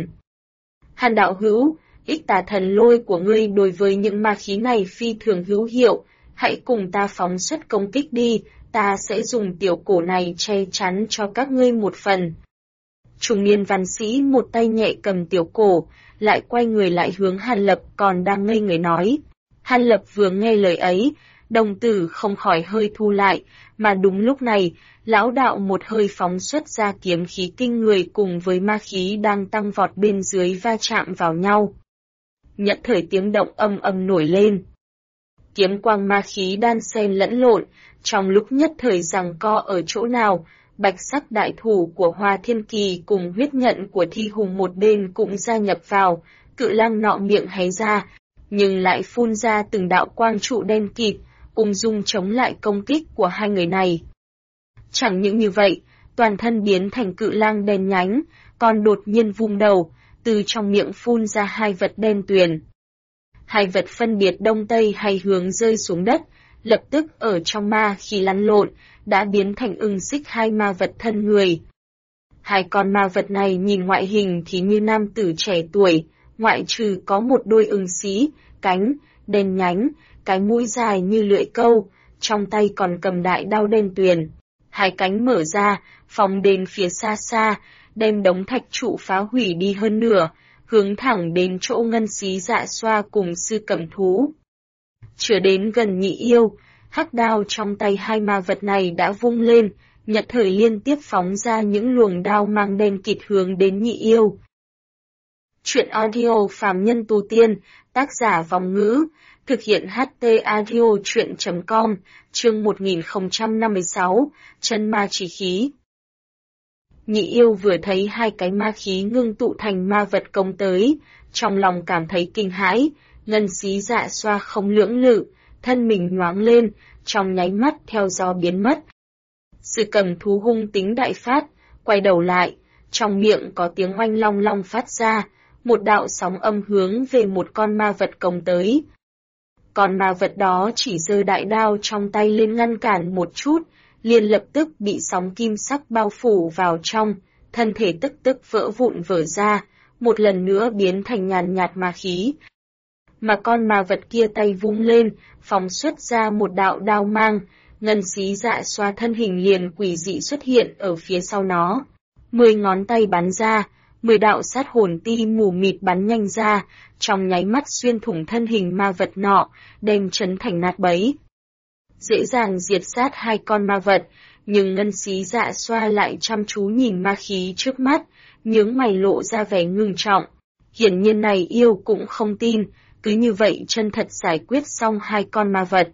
Hàn đạo hữu, ích tà thần lôi của ngươi đối với những ma khí này phi thường hữu hiệu, hãy cùng ta phóng xuất công kích đi, ta sẽ dùng tiểu cổ này che chắn cho các ngươi một phần. Trung niên văn sĩ một tay nhẹ cầm tiểu cổ, lại quay người lại hướng Hàn Lập còn đang ngây người nói. Hàn Lập vừa nghe lời ấy, đồng tử không khỏi hơi thu lại, mà đúng lúc này, lão đạo một hơi phóng xuất ra kiếm khí kinh người cùng với ma khí đang tăng vọt bên dưới va chạm vào nhau. Nhất thời tiếng động âm âm nổi lên. Kiếm quang ma khí đan xen lẫn lộn, trong lúc nhất thời giằng co ở chỗ nào, bạch sắc đại thủ của Hoa Thiên Kỳ cùng huyết nhận của Thi Hùng một bên cũng gia nhập vào, cự lang nọ miệng hé ra, nhưng lại phun ra từng đạo quang trụ đen kịt, ung dung chống lại công kích của hai người này. Chẳng những như vậy, toàn thân biến thành cự lang đen nhánh, còn đột nhiên vung đầu, từ trong miệng phun ra hai vật đen tuyền. Hai vật phân biệt đông tây hay hướng rơi xuống đất, lập tức ở trong ma khi lăn lộn, đã biến thành ưng xích hai ma vật thân người. Hai con ma vật này nhìn ngoại hình thì như nam tử trẻ tuổi, ngoại trừ có một đôi ưng xí, cánh, đen nhánh, cái mũi dài như lưỡi câu, trong tay còn cầm đại đao đen tuyền. Hai cánh mở ra, phóng đến phía xa xa, đem đống thạch trụ phá hủy đi hơn nửa, hướng thẳng đến chỗ Ngân Xí Dạ Xoa cùng Sư Cẩm Thú. Chưa đến gần Nhị Yêu, hắc đao trong tay hai ma vật này đã vung lên, nhất thời liên tiếp phóng ra những luồng đao mang đen kịt hướng đến Nhị Yêu. Chuyện audio phàm nhân tu tiên, tác giả Vòng Ngữ, thực hiện HT audio chuyện.com, chương 1056, chân ma chỉ khí. Nhị Yêu vừa thấy hai cái ma khí ngưng tụ thành ma vật công tới, trong lòng cảm thấy kinh hãi, Ngân Xí Dạ Xoa không lưỡng lự, thân mình nhoáng lên, trong nháy mắt theo gió biến mất. Sư Cầm Thú hung tính đại phát, quay đầu lại, trong miệng có tiếng oanh long long phát ra, một đạo sóng âm hướng về một con ma vật công tới. Con ma vật đó chỉ giơ đại đao trong tay lên ngăn cản một chút, liền lập tức bị sóng kim sắc bao phủ vào trong, thân thể tức tức vỡ vụn vỡ ra, một lần nữa biến thành nhàn nhạt ma khí. Mà con ma vật kia tay vung lên, phóng xuất ra một đạo đao mang, Ngân xí dạ xoa thân hình liền quỷ dị xuất hiện ở phía sau nó. 10 ngón tay bắn ra, 10 đạo sát hồn ti mù mịt bắn nhanh ra, trong nháy mắt xuyên thủng thân hình ma vật nọ, đem chấn thành nát bấy. Dễ dàng diệt sát hai con ma vật, nhưng ngân xí dạ xoa lại chăm chú nhìn ma khí trước mắt, nhướng mày lộ ra vẻ ngưng trọng. Hiển nhiên này yêu cũng không tin, cứ như vậy chân thật giải quyết xong hai con ma vật.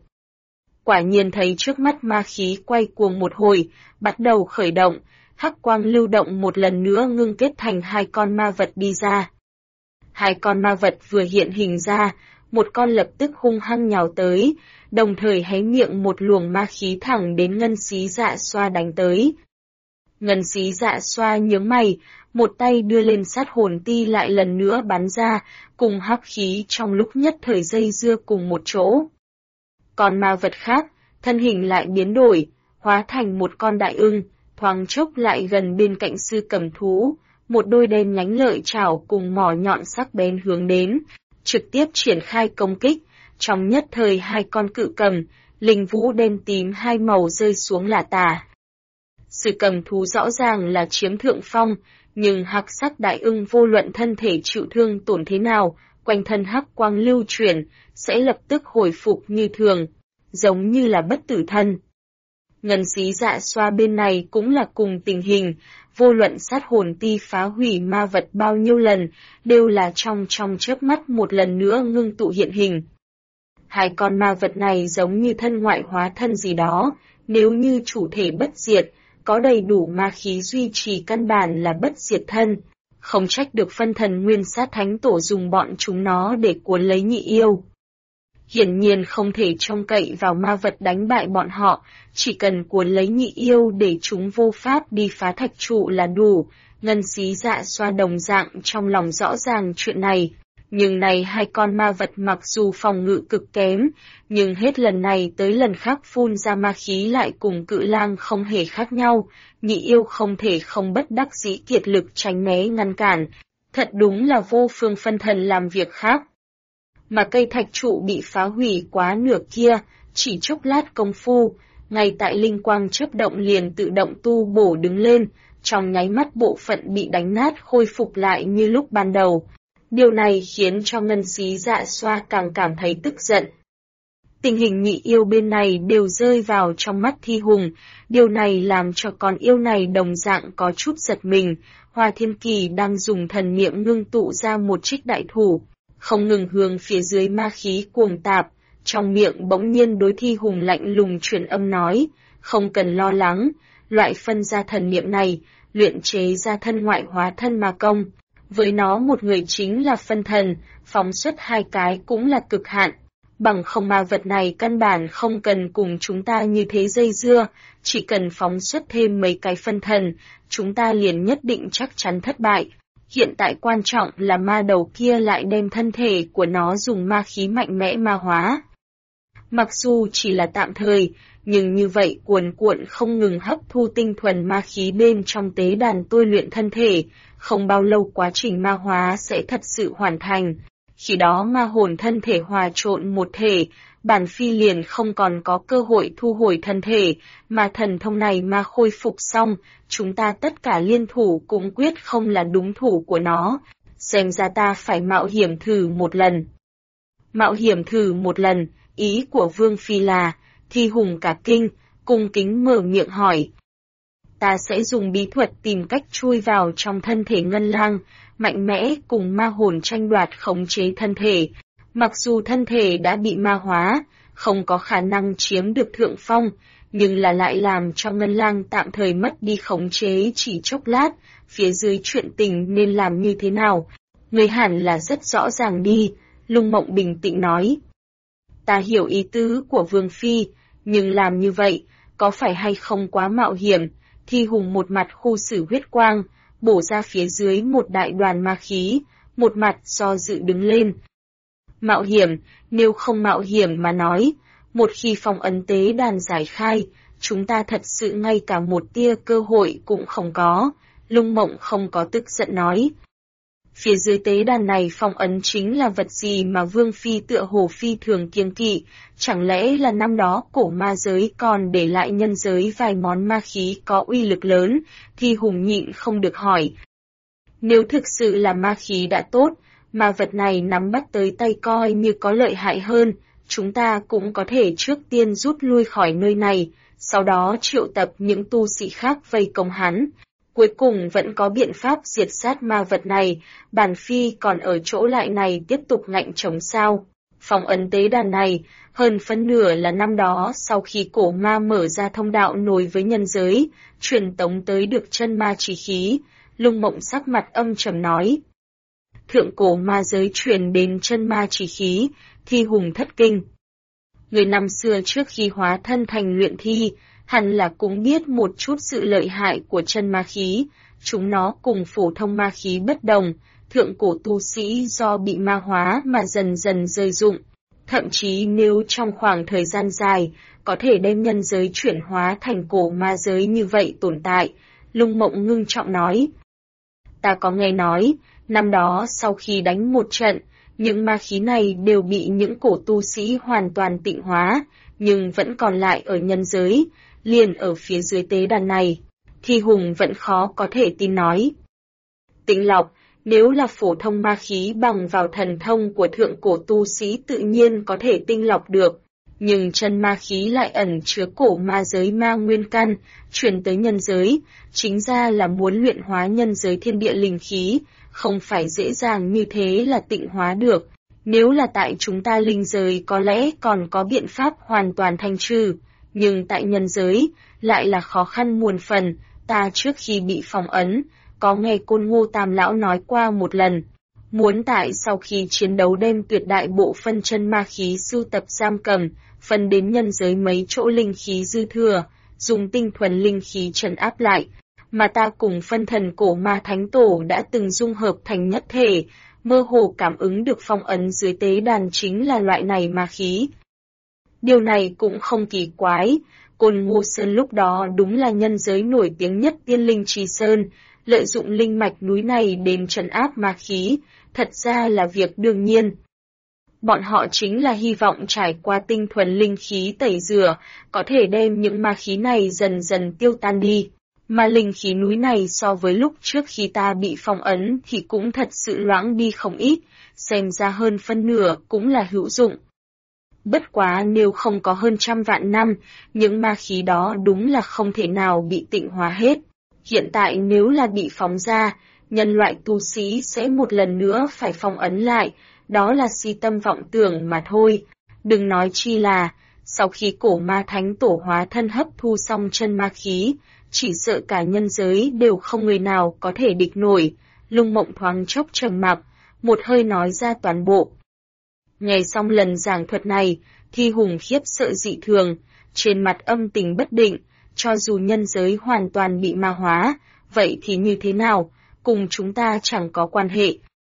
Quả nhiên thấy trước mắt ma khí quay cuồng một hồi, bắt đầu khởi động, hắc quang lưu động một lần nữa ngưng kết thành hai con ma vật đi ra. Hai con ma vật vừa hiện hình ra, một con lập tức hung hăng nhào tới, đồng thời hé miệng một luồng ma khí thẳng đến ngân xí dạ xoa đánh tới. Ngân xí dạ xoa nhướng mày, một tay đưa lên sát hồn ti lại lần nữa bắn ra, cùng hắc khí trong lúc nhất thời dây dưa cùng một chỗ. Còn ma vật khác, thân hình lại biến đổi, hóa thành một con đại ưng, thoáng chốc lại gần bên cạnh sư cầm thú, một đôi đen nhánh lợi chảo cùng mỏ nhọn sắc bén hướng đến, trực tiếp triển khai công kích, trong nhất thời hai con cự cầm, linh vũ đen tím hai màu rơi xuống lả tả. Sư cầm thú rõ ràng là chiếm thượng phong, nhưng hắc sắc đại ưng vô luận thân thể chịu thương tổn thế nào, quanh thân hắc quang lưu chuyển, sẽ lập tức hồi phục như thường, giống như là bất tử thân. Ngân xí dạ xoa bên này cũng là cùng tình hình, vô luận sát hồn ti phá hủy ma vật bao nhiêu lần, đều là trong chớp mắt một lần nữa ngưng tụ hiện hình. Hai con ma vật này giống như thân ngoại hóa thân gì đó, nếu như chủ thể bất diệt, có đầy đủ ma khí duy trì căn bản là bất diệt thân, không trách được phân thần nguyên sát thánh tổ dùng bọn chúng nó để cuốn lấy nhị yêu. Hiển nhiên không thể trông cậy vào ma vật đánh bại bọn họ, chỉ cần cuốn lấy nhị yêu để chúng vô pháp đi phá thạch trụ là đủ. Ngân xí dạ xoa đồng dạng trong lòng rõ ràng chuyện này, nhưng này hai con ma vật mặc dù phòng ngự cực kém, nhưng hết lần này tới lần khác phun ra ma khí lại cùng cự lang không hề khác nhau, nhị yêu không thể không bất đắc dĩ kiệt lực tránh né ngăn cản, thật đúng là vô phương phân thần làm việc khác. Mà cây thạch trụ bị phá hủy quá nửa kia, chỉ chốc lát công phu, ngay tại linh quang chớp động liền tự động tu bổ đứng lên, trong nháy mắt bộ phận bị đánh nát khôi phục lại như lúc ban đầu. Điều này khiến cho ngân xí dạ xoa càng cảm thấy tức giận. Tình hình nhị yêu bên này đều rơi vào trong mắt Thi Hùng, điều này làm cho con yêu này đồng dạng có chút giật mình. Hoa Thiên Kỳ đang dùng thần niệm ngưng tụ ra một trích đại thủ, không ngừng hướng phía dưới ma khí cuồng tạp, trong miệng bỗng nhiên đối Thi Hùng lạnh lùng truyền âm nói, không cần lo lắng, loại phân ra thần niệm này, luyện chế ra thân ngoại hóa thân ma công. Với nó một người chính là phân thần, phóng xuất hai cái cũng là cực hạn. Bằng không ma vật này căn bản không cần cùng chúng ta như thế dây dưa, chỉ cần phóng xuất thêm mấy cái phân thần, chúng ta liền nhất định chắc chắn thất bại. Hiện tại quan trọng là ma đầu kia lại đem thân thể của nó dùng ma khí mạnh mẽ ma hóa. Mặc dù chỉ là tạm thời, nhưng như vậy cuồn cuộn không ngừng hấp thu tinh thuần ma khí bên trong tế đàn tôi luyện thân thể, không bao lâu quá trình ma hóa sẽ thật sự hoàn thành. Khi đó ma hồn thân thể hòa trộn một thể, bản phi liền không còn có cơ hội thu hồi thân thể, mà thần thông này mà khôi phục xong, chúng ta tất cả liên thủ cũng quyết không là đúng thủ của nó, xem ra ta phải mạo hiểm thử một lần. Mạo hiểm thử một lần, ý của Vương Phi là, Thi Hùng cả kinh, cung kính mở miệng hỏi. Ta sẽ dùng bí thuật tìm cách chui vào trong thân thể ngân lang, mạnh mẽ cùng ma hồn tranh đoạt khống chế thân thể. Mặc dù thân thể đã bị ma hóa, không có khả năng chiếm được thượng phong, nhưng là lại làm cho ngân lang tạm thời mất đi khống chế chỉ chốc lát, phía dưới chuyện tình nên làm như thế nào. Người hẳn là rất rõ ràng đi, Lung Mộng bình tĩnh nói. Ta hiểu ý tứ của Vương Phi, nhưng làm như vậy, có phải hay không quá mạo hiểm? Thi Hùng một mặt khu xử huyết quang, bổ ra phía dưới một đại đoàn ma khí, một mặt do dự đứng lên. Mạo hiểm, nếu không mạo hiểm mà nói, một khi phong ấn tế đàn giải khai, chúng ta thật sự ngay cả một tia cơ hội cũng không có, Lung Mộng không có tức giận nói. Phía dưới tế đàn này phong ấn chính là vật gì mà Vương Phi tựa hồ phi thường kiêng kỵ, chẳng lẽ là năm đó cổ ma giới còn để lại nhân giới vài món ma khí có uy lực lớn, thì Hùng nhịn không được hỏi. Nếu thực sự là ma khí đã tốt, mà vật này nắm bắt tới tay coi như có lợi hại hơn, chúng ta cũng có thể trước tiên rút lui khỏi nơi này, sau đó triệu tập những tu sĩ khác vây công hắn. Cuối cùng vẫn có biện pháp diệt sát ma vật này, bản Phi còn ở chỗ lại này tiếp tục ngạnh chống sao. Phong ấn tế đàn này, hơn phân nửa là năm đó sau khi cổ ma mở ra thông đạo nối với nhân giới, truyền tống tới được chân ma chỉ khí, Lung Mộng sắc mặt âm trầm nói. Thượng cổ ma giới truyền đến chân ma chỉ khí, Thi Hùng thất kinh. Người năm xưa trước khi hóa thân thành luyện thi, hẳn là cũng biết một chút sự lợi hại của chân ma khí, chúng nó cùng phổ thông ma khí bất đồng, thượng cổ tu sĩ do bị ma hóa mà dần dần rơi dụng. Thậm chí nếu trong khoảng thời gian dài, có thể đem nhân giới chuyển hóa thành cổ ma giới như vậy tồn tại, Lung Mộng ngưng trọng nói. Ta có nghe nói, năm đó sau khi đánh một trận, những ma khí này đều bị những cổ tu sĩ hoàn toàn tịnh hóa, nhưng vẫn còn lại ở nhân giới, liền ở phía dưới tế đàn này. Thi Hùng vẫn khó có thể tin nói. Tịnh lọc, nếu là phổ thông ma khí bằng vào thần thông của thượng cổ tu sĩ tự nhiên có thể tinh lọc được, nhưng chân ma khí lại ẩn chứa cổ ma giới ma nguyên căn, chuyển tới nhân giới, chính ra là muốn luyện hóa nhân giới thiên địa linh khí, không phải dễ dàng như thế là tịnh hóa được. Nếu là tại chúng ta linh giới có lẽ còn có biện pháp hoàn toàn thanh trừ, nhưng tại nhân giới lại là khó khăn muôn phần. Ta trước khi bị phong ấn, có nghe Côn Ngô Tam Lão nói qua một lần, muốn tại sau khi chiến đấu đem tuyệt đại bộ phân chân ma khí sưu tập giam cầm, phân đến nhân giới mấy chỗ linh khí dư thừa, dùng tinh thuần linh khí trấn áp lại, mà ta cùng phân thần cổ ma thánh tổ đã từng dung hợp thành nhất thể, mơ hồ cảm ứng được phong ấn dưới tế đàn chính là loại này ma khí. Điều này cũng không kỳ quái, Côn Ngô Sơn lúc đó đúng là nhân giới nổi tiếng nhất tiên linh trì sơn, lợi dụng linh mạch núi này đến trấn áp ma khí, thật ra là việc đương nhiên. Bọn họ chính là hy vọng trải qua tinh thuần linh khí tẩy rửa, có thể đem những ma khí này dần dần tiêu tan đi. Mà linh khí núi này so với lúc trước khi ta bị phong ấn thì cũng thật sự loãng đi không ít, xem ra hơn phân nửa cũng là hữu dụng. Bất quá nếu không có hơn 100 vạn năm, những ma khí đó đúng là không thể nào bị tịnh hóa hết. Hiện tại nếu là bị phóng ra, nhân loại tu sĩ sẽ một lần nữa phải phong ấn lại, đó là si tâm vọng tưởng mà thôi. Đừng nói chi là, sau khi cổ ma thánh tổ hóa thân hấp thu xong chân ma khí, chỉ sợ cả nhân giới đều không người nào có thể địch nổi. Lung Mộng thoáng chốc trầm mặc, một hơi nói ra toàn bộ. Nghe xong lần giảng thuật này, Thi Hùng khiếp sợ dị thường, trên mặt âm tình bất định, cho dù nhân giới hoàn toàn bị ma hóa, vậy thì như thế nào, cùng chúng ta chẳng có quan hệ.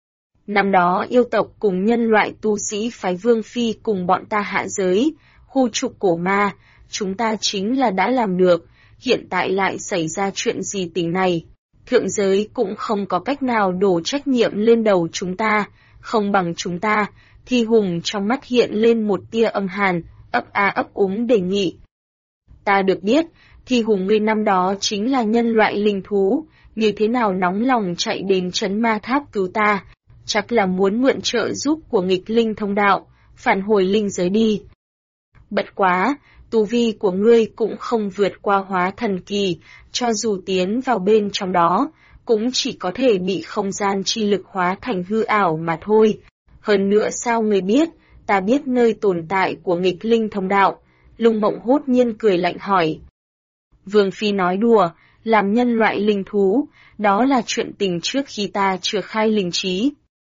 Năm đó yêu tộc cùng nhân loại tu sĩ phái Vương Phi cùng bọn ta hạ giới, khu trục cổ ma, chúng ta chính là đã làm được, hiện tại lại xảy ra chuyện gì tình này. Thượng giới cũng không có cách nào đổ trách nhiệm lên đầu chúng ta, không bằng chúng ta. Thi Hùng trong mắt hiện lên một tia âm hàn, ấp a ấp úng đề nghị. Ta được biết, Thi Hùng ngươi năm đó chính là nhân loại linh thú, như thế nào nóng lòng chạy đến trấn ma tháp cứu ta, chắc là muốn mượn trợ giúp của nghịch linh thông đạo, phản hồi linh giới đi. Bất quá, tu vi của ngươi cũng không vượt qua hóa thần kỳ, cho dù tiến vào bên trong đó, cũng chỉ có thể bị không gian chi lực hóa thành hư ảo mà thôi. Hơn nữa sao ngươi biết, ta biết nơi tồn tại của nghịch linh thông đạo. Lung Mộng hốt nhiên cười lạnh hỏi. Vương Phi nói đùa, làm nhân loại linh thú, đó là chuyện tình trước khi ta chưa khai linh trí.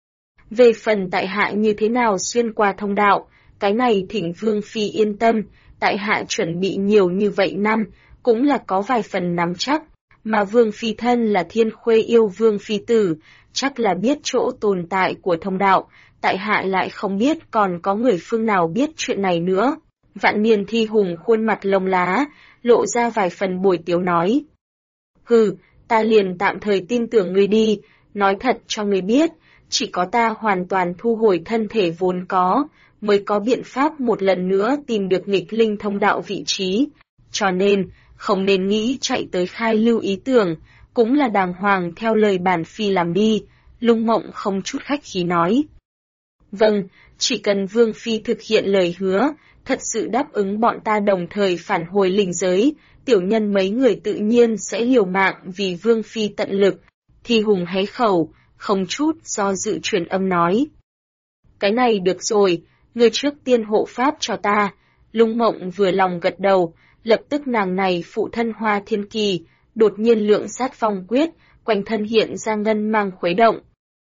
Về phần tại hạ như thế nào xuyên qua thông đạo, cái này thỉnh Vương Phi yên tâm, tại hạ chuẩn bị nhiều như vậy năm, cũng là có vài phần nắm chắc, mà Vương Phi thân là Thiên Khuê yêu Vương Phi tử, chắc là biết chỗ tồn tại của thông đạo, tại hạ lại không biết còn có người phương nào biết chuyện này nữa. Vạn Niên Thi Hùng khuôn mặt lông lá, lộ ra vài phần bồi tiếu nói. Hừ, ta liền tạm thời tin tưởng ngươi đi, nói thật cho ngươi biết, chỉ có ta hoàn toàn thu hồi thân thể vốn có, mới có biện pháp một lần nữa tìm được nghịch linh thông đạo vị trí. Cho nên, không nên nghĩ chạy tới khai lưu ý tưởng, cũng là đàng hoàng theo lời bản phi làm đi, Lung Mộng không chút khách khí nói. Vâng, chỉ cần Vương Phi thực hiện lời hứa, thật sự đáp ứng bọn ta đồng thời phản hồi linh giới, tiểu nhân mấy người tự nhiên sẽ liều mạng vì Vương Phi tận lực. Thi Hùng hé khẩu, không chút do dự truyền âm nói. Cái này được rồi, ngươi trước tiên hộ pháp cho ta. Lung Mộng vừa lòng gật đầu, lập tức nàng này phụ thân Hoa Thiên Kỳ, đột nhiên lượng sát phong quyết, quanh thân hiện ra ngân mang khuấy động.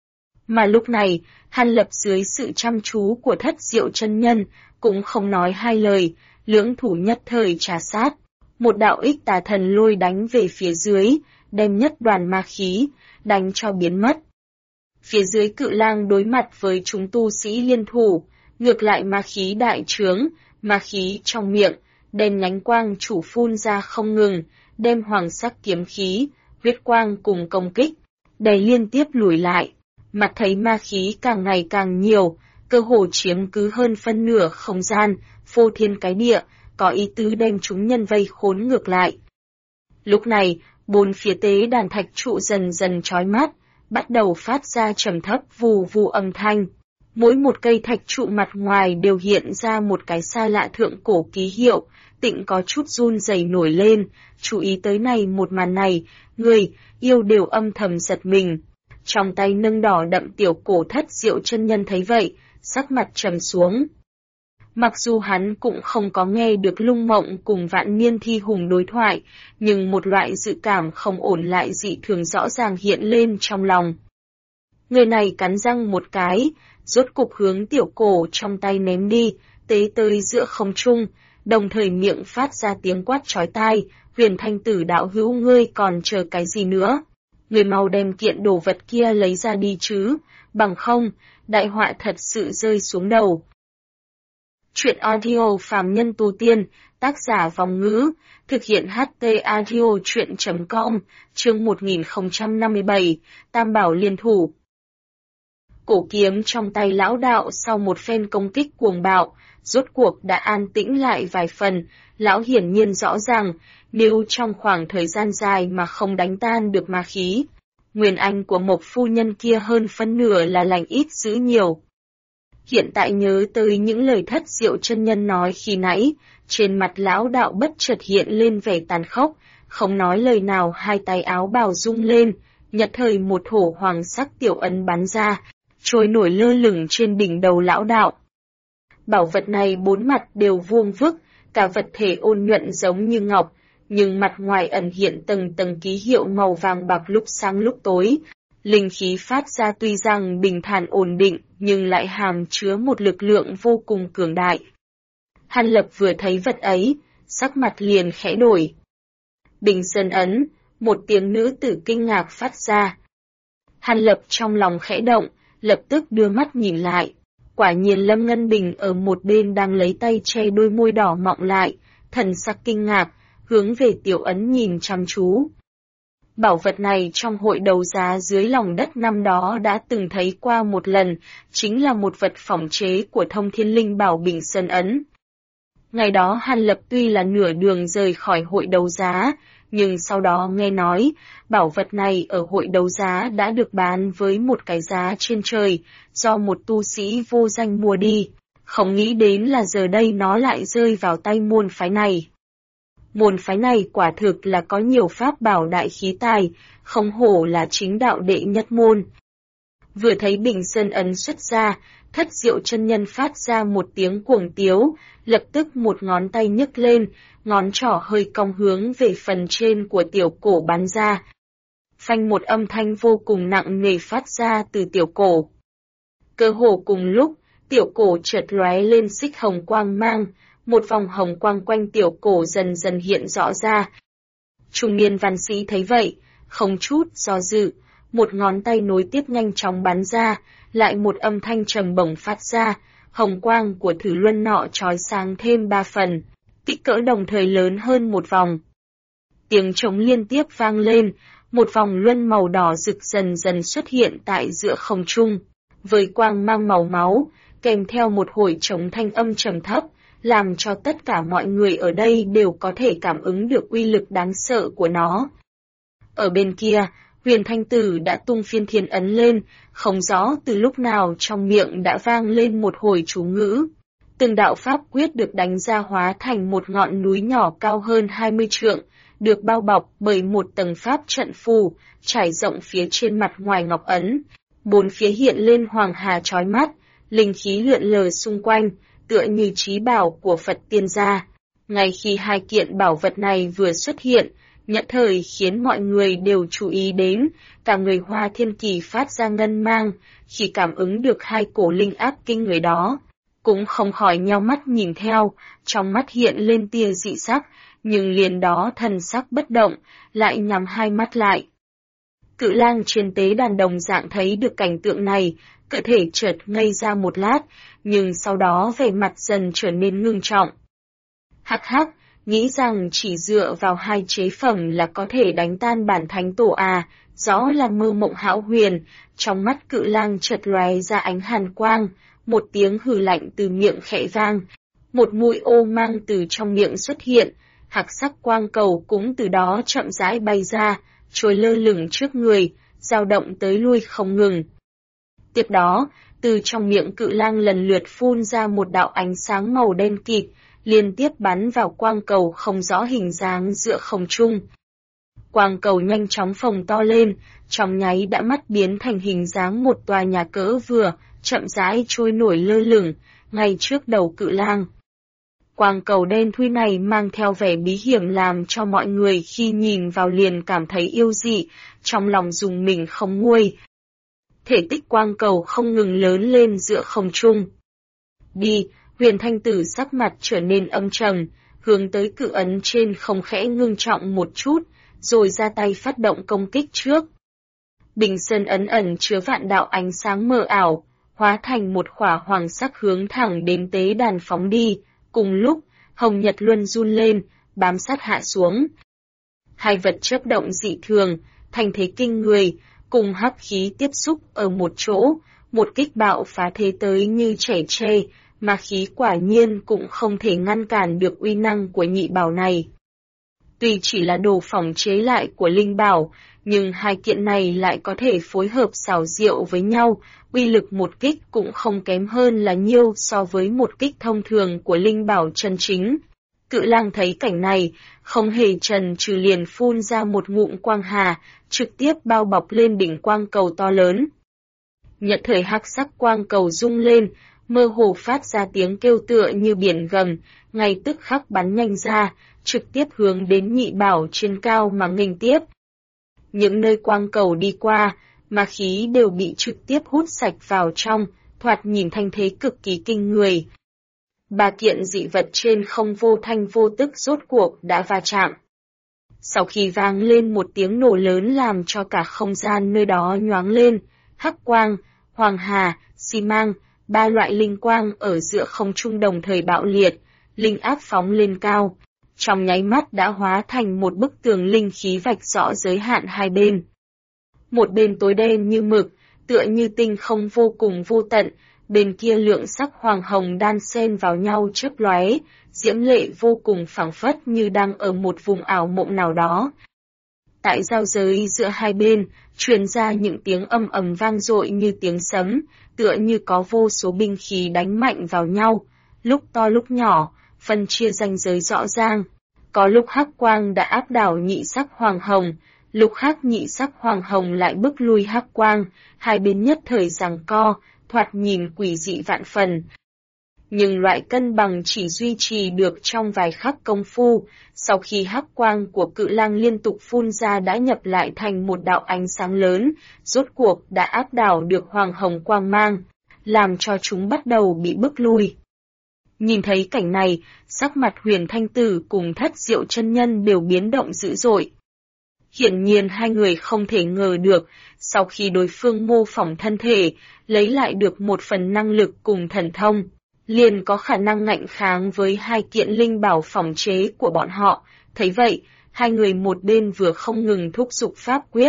Mà lúc này, Hàn Lập dưới sự chăm chú của Thất Diệu chân nhân, cũng không nói hai lời, lưỡng thủ nhất thời trà sát. Một đạo ích tà thần lôi đánh về phía dưới, đem nhất đoàn ma khí, đánh cho biến mất. Phía dưới Cự Lang đối mặt với chúng tu sĩ liên thủ, ngược lại ma khí đại trướng, ma khí trong miệng, đen nhánh quang chủ phun ra không ngừng, đem hoàng sắc kiếm khí, huyết quang cùng công kích, đầy liên tiếp lùi lại. Mặt thấy ma khí càng ngày càng nhiều, cơ hồ chiếm cứ hơn phân nửa không gian, phô thiên cái địa, có ý tứ đem chúng nhân vây khốn ngược lại. Lúc này, bốn phía tế đàn thạch trụ dần dần chói mắt, bắt đầu phát ra trầm thấp vù vù âm thanh. Mỗi một cây thạch trụ mặt ngoài đều hiện ra một cái xa lạ thượng cổ ký hiệu, Tịnh có chút run rẩy nổi lên, chú ý tới này một màn này, người, yêu đều âm thầm giật mình. Trong tay nâng đỏ đậm tiểu cổ Thất Diệu chân nhân thấy vậy, sắc mặt trầm xuống. Mặc dù hắn cũng không có nghe được Lung Mộng cùng Vạn Niên Thi Hùng đối thoại, nhưng một loại dự cảm không ổn lại dị thường rõ ràng hiện lên trong lòng. Người này cắn răng một cái, rốt cục hướng tiểu cổ trong tay ném đi, tế tới giữa không trung, đồng thời miệng phát ra tiếng quát chói tai, Huyền Thanh Tử đạo hữu ngươi còn chờ cái gì nữa? Người mau đem kiện đồ vật kia lấy ra đi chứ, bằng không, đại họa thật sự rơi xuống đầu. Chuyện audio phàm nhân tu tiên, tác giả Vòng Ngữ, thực hiện HT audio chuyện.com, chương 1057, Tam Bảo liên thủ. Cổ kiếm trong tay lão đạo sau một phen công kích cuồng bạo, rốt cuộc đã an tĩnh lại vài phần, lão hiển nhiên rõ ràng, nếu trong khoảng thời gian dài mà không đánh tan được ma khí, nguyên anh của Mộc phu nhân kia hơn phân nửa là lành ít dữ nhiều. Hiện tại nhớ tới những lời Thất Diệu chân nhân nói khi nãy, trên mặt lão đạo bất chợt hiện lên vẻ tàn khốc, không nói lời nào hai tay áo bào rung lên, nhật thời một thổ hoàng sắc tiểu ấn bắn ra, trôi nổi lơ lửng trên đỉnh đầu lão đạo. Bảo vật này bốn mặt đều vuông vức, cả vật thể ôn nhuận giống như ngọc, nhưng mặt ngoài ẩn hiện tầng tầng ký hiệu màu vàng bạc lúc sáng lúc tối. Linh khí phát ra tuy rằng bình thản ổn định, nhưng lại hàm chứa một lực lượng vô cùng cường đại. Hàn Lập vừa thấy vật ấy, sắc mặt liền khẽ đổi. Bình Sơn ấn, một tiếng nữ tử kinh ngạc phát ra. Hàn Lập trong lòng khẽ động, lập tức đưa mắt nhìn lại. Quả nhiên Lâm Ngân Bình ở một bên đang lấy tay che đôi môi đỏ mọng lại, thần sắc kinh ngạc, hướng về tiểu ấn nhìn chăm chú. Bảo vật này trong hội đấu giá dưới lòng đất năm đó đã từng thấy qua một lần, chính là một vật phỏng chế của Thông Thiên Linh Bảo Bình Sơn ấn. Ngày đó Hàn Lập tuy là nửa đường rời khỏi hội đấu giá, nhưng sau đó nghe nói, bảo vật này ở hội đấu giá đã được bán với một cái giá trên trời, do một tu sĩ vô danh mua đi. Không nghĩ đến là giờ đây nó lại rơi vào tay môn phái này. Môn phái này quả thực là có nhiều pháp bảo đại khí tài, không hổ là chính đạo đệ nhất môn. Vừa thấy Bình Sơn ấn xuất ra, Thất Diệu chân nhân phát ra một tiếng cuồng tiếu, lập tức một ngón tay nhấc lên, ngón trỏ hơi cong hướng về phần trên của tiểu cổ bắn ra. Phanh một âm thanh vô cùng nặng nề phát ra từ tiểu cổ. Cơ hồ cùng lúc, tiểu cổ chợt lóe lên xích hồng quang mang, một vòng hồng quang quanh tiểu cổ dần dần hiện rõ ra. Trung niên văn sĩ thấy vậy, không chút do dự, một ngón tay nối tiếp nhanh chóng bắn ra, lại một âm thanh trầm bổng phát ra, hồng quang của thử luân nọ chói sáng thêm 3 phần, kích cỡ đồng thời lớn hơn một vòng. Tiếng trống liên tiếp vang lên, một vòng luân màu đỏ rực dần dần xuất hiện tại giữa không trung. với quang mang màu máu, kèm theo một hồi trống thanh âm trầm thấp, làm cho tất cả mọi người ở đây đều có thể cảm ứng được uy lực đáng sợ của nó. Ở bên kia, Huyền Thanh Tử đã tung Phiên Thiên ấn lên, không rõ từ lúc nào trong miệng đã vang lên một hồi chú ngữ. Từng đạo pháp quyết được đánh ra hóa thành một ngọn núi nhỏ cao hơn 20 trượng, được bao bọc bởi một tầng pháp trận phù, trải rộng phía trên mặt ngoài ngọc ấn. Bốn phía hiện lên hoàng hà chói mắt, linh khí lượn lờ xung quanh, tựa như trí bảo của Phật tiên gia. Ngay khi hai kiện bảo vật này vừa xuất hiện, nhất thời khiến mọi người đều chú ý đến, cả người Hoa Thiên Kỳ phát ra ngân mang, khi cảm ứng được hai cổ linh áp kinh người đó, cũng không khỏi nheo mắt nhìn theo, trong mắt hiện lên tia dị sắc, nhưng liền đó thần sắc bất động, lại nhắm hai mắt lại. Cự lang trên tế đàn đồng dạng thấy được cảnh tượng này, cơ thể chợt ngây ra một lát, nhưng sau đó vẻ mặt dần trở nên ngưng trọng. Hắc hắc, nghĩ rằng chỉ dựa vào hai chế phẩm là có thể đánh tan bản thánh tổ à, rõ là mơ mộng hão huyền, trong mắt cự lang chợt lóe ra ánh hàn quang, một tiếng hừ lạnh từ miệng khẽ vang, một mũi ô mang từ trong miệng xuất hiện, hắc sắc quang cầu cũng từ đó chậm rãi bay ra, trôi lơ lửng trước người, dao động tới lui không ngừng. Tiếp đó, từ trong miệng cự lang lần lượt phun ra một đạo ánh sáng màu đen kịt, liên tiếp bắn vào quang cầu không rõ hình dáng giữa không trung. Quang cầu nhanh chóng phồng to lên, trong nháy đã mắt biến thành hình dáng một tòa nhà cỡ vừa, chậm rãi trôi nổi lơ lửng, ngay trước đầu cự lang. Quang cầu đen thui này mang theo vẻ bí hiểm làm cho mọi người khi nhìn vào liền cảm thấy yêu dị, trong lòng dùng mình không nguôi. Thể tích quang cầu không ngừng lớn lên giữa không trung. Đi, Huyền Thanh Tử sắc mặt trở nên âm trầm, hướng tới cự ấn trên không khẽ ngưng trọng một chút, rồi ra tay phát động công kích trước. Bình sơn ấn ẩn chứa vạn đạo ánh sáng mờ ảo, hóa thành một khỏa hoàng sắc hướng thẳng đến tế đàn phóng đi, cùng lúc, hồng nhật luân run lên, bám sát hạ xuống. Hai vật chớp động dị thường, thành thế kinh người, cùng hấp khí tiếp xúc ở một chỗ, một kích bạo phá thế tới như chảy tre, mà khí quả nhiên cũng không thể ngăn cản được uy năng của nhị bảo này. Tuy chỉ là đồ phỏng chế lại của linh bảo, nhưng hai kiện này lại có thể phối hợp xảo diệu với nhau, uy lực một kích cũng không kém hơn là nhiêu so với một kích thông thường của linh bảo chân chính. Cự lang thấy cảnh này, không hề chần chừ liền phun ra một ngụm quang hà, trực tiếp bao bọc lên đỉnh quang cầu to lớn. Nhận thời hắc sắc quang cầu rung lên, mơ hồ phát ra tiếng kêu tựa như biển gầm, ngay tức khắc bắn nhanh ra, trực tiếp hướng đến nhị bảo trên cao mà nghênh tiếp. Những nơi quang cầu đi qua, ma khí đều bị trực tiếp hút sạch vào trong, thoạt nhìn thanh thế cực kỳ kinh người. Ba kiện dị vật trên không vô thanh vô tức rốt cuộc đã va chạm. Sau khi vang lên một tiếng nổ lớn làm cho cả không gian nơi đó nhoáng lên, hắc quang, hoàng hà, xi măng, ba loại linh quang ở giữa không trung đồng thời bạo liệt, linh áp phóng lên cao. Trong nháy mắt đã hóa thành một bức tường linh khí vạch rõ giới hạn hai bên. Một bên tối đen như mực, tựa như tinh không vô cùng vô tận, bên kia lượng sắc hoàng hồng đan xen vào nhau chớp lóe, diễm lệ vô cùng phảng phất như đang ở một vùng ảo mộng nào đó. Tại giao giới giữa hai bên, truyền ra những tiếng ầm ầm vang dội như tiếng sấm, tựa như có vô số binh khí đánh mạnh vào nhau, lúc to lúc nhỏ, phân chia ranh giới rõ ràng. Có lúc hắc quang đã áp đảo nhị sắc hoàng hồng, lúc khác nhị sắc hoàng hồng lại bức lui hắc quang, hai bên nhất thời giằng co, thoạt nhìn quỷ dị vạn phần. Nhưng loại cân bằng chỉ duy trì được trong vài khắc công phu, sau khi hắc quang của cự lang liên tục phun ra đã nhập lại thành một đạo ánh sáng lớn, rốt cuộc đã áp đảo được hoàng hồng quang mang, làm cho chúng bắt đầu bị bức lui. Nhìn thấy cảnh này, sắc mặt Huyền Thanh Tử cùng Thất Diệu chân nhân đều biến động dữ dội. Hiển nhiên hai người không thể ngờ được, sau khi đối phương mô phỏng thân thể, lấy lại được một phần năng lực cùng thần thông, liền có khả năng ngạnh kháng với hai kiện linh bảo phỏng chế của bọn họ. Thấy vậy, hai người một bên vừa không ngừng thúc giục pháp quyết,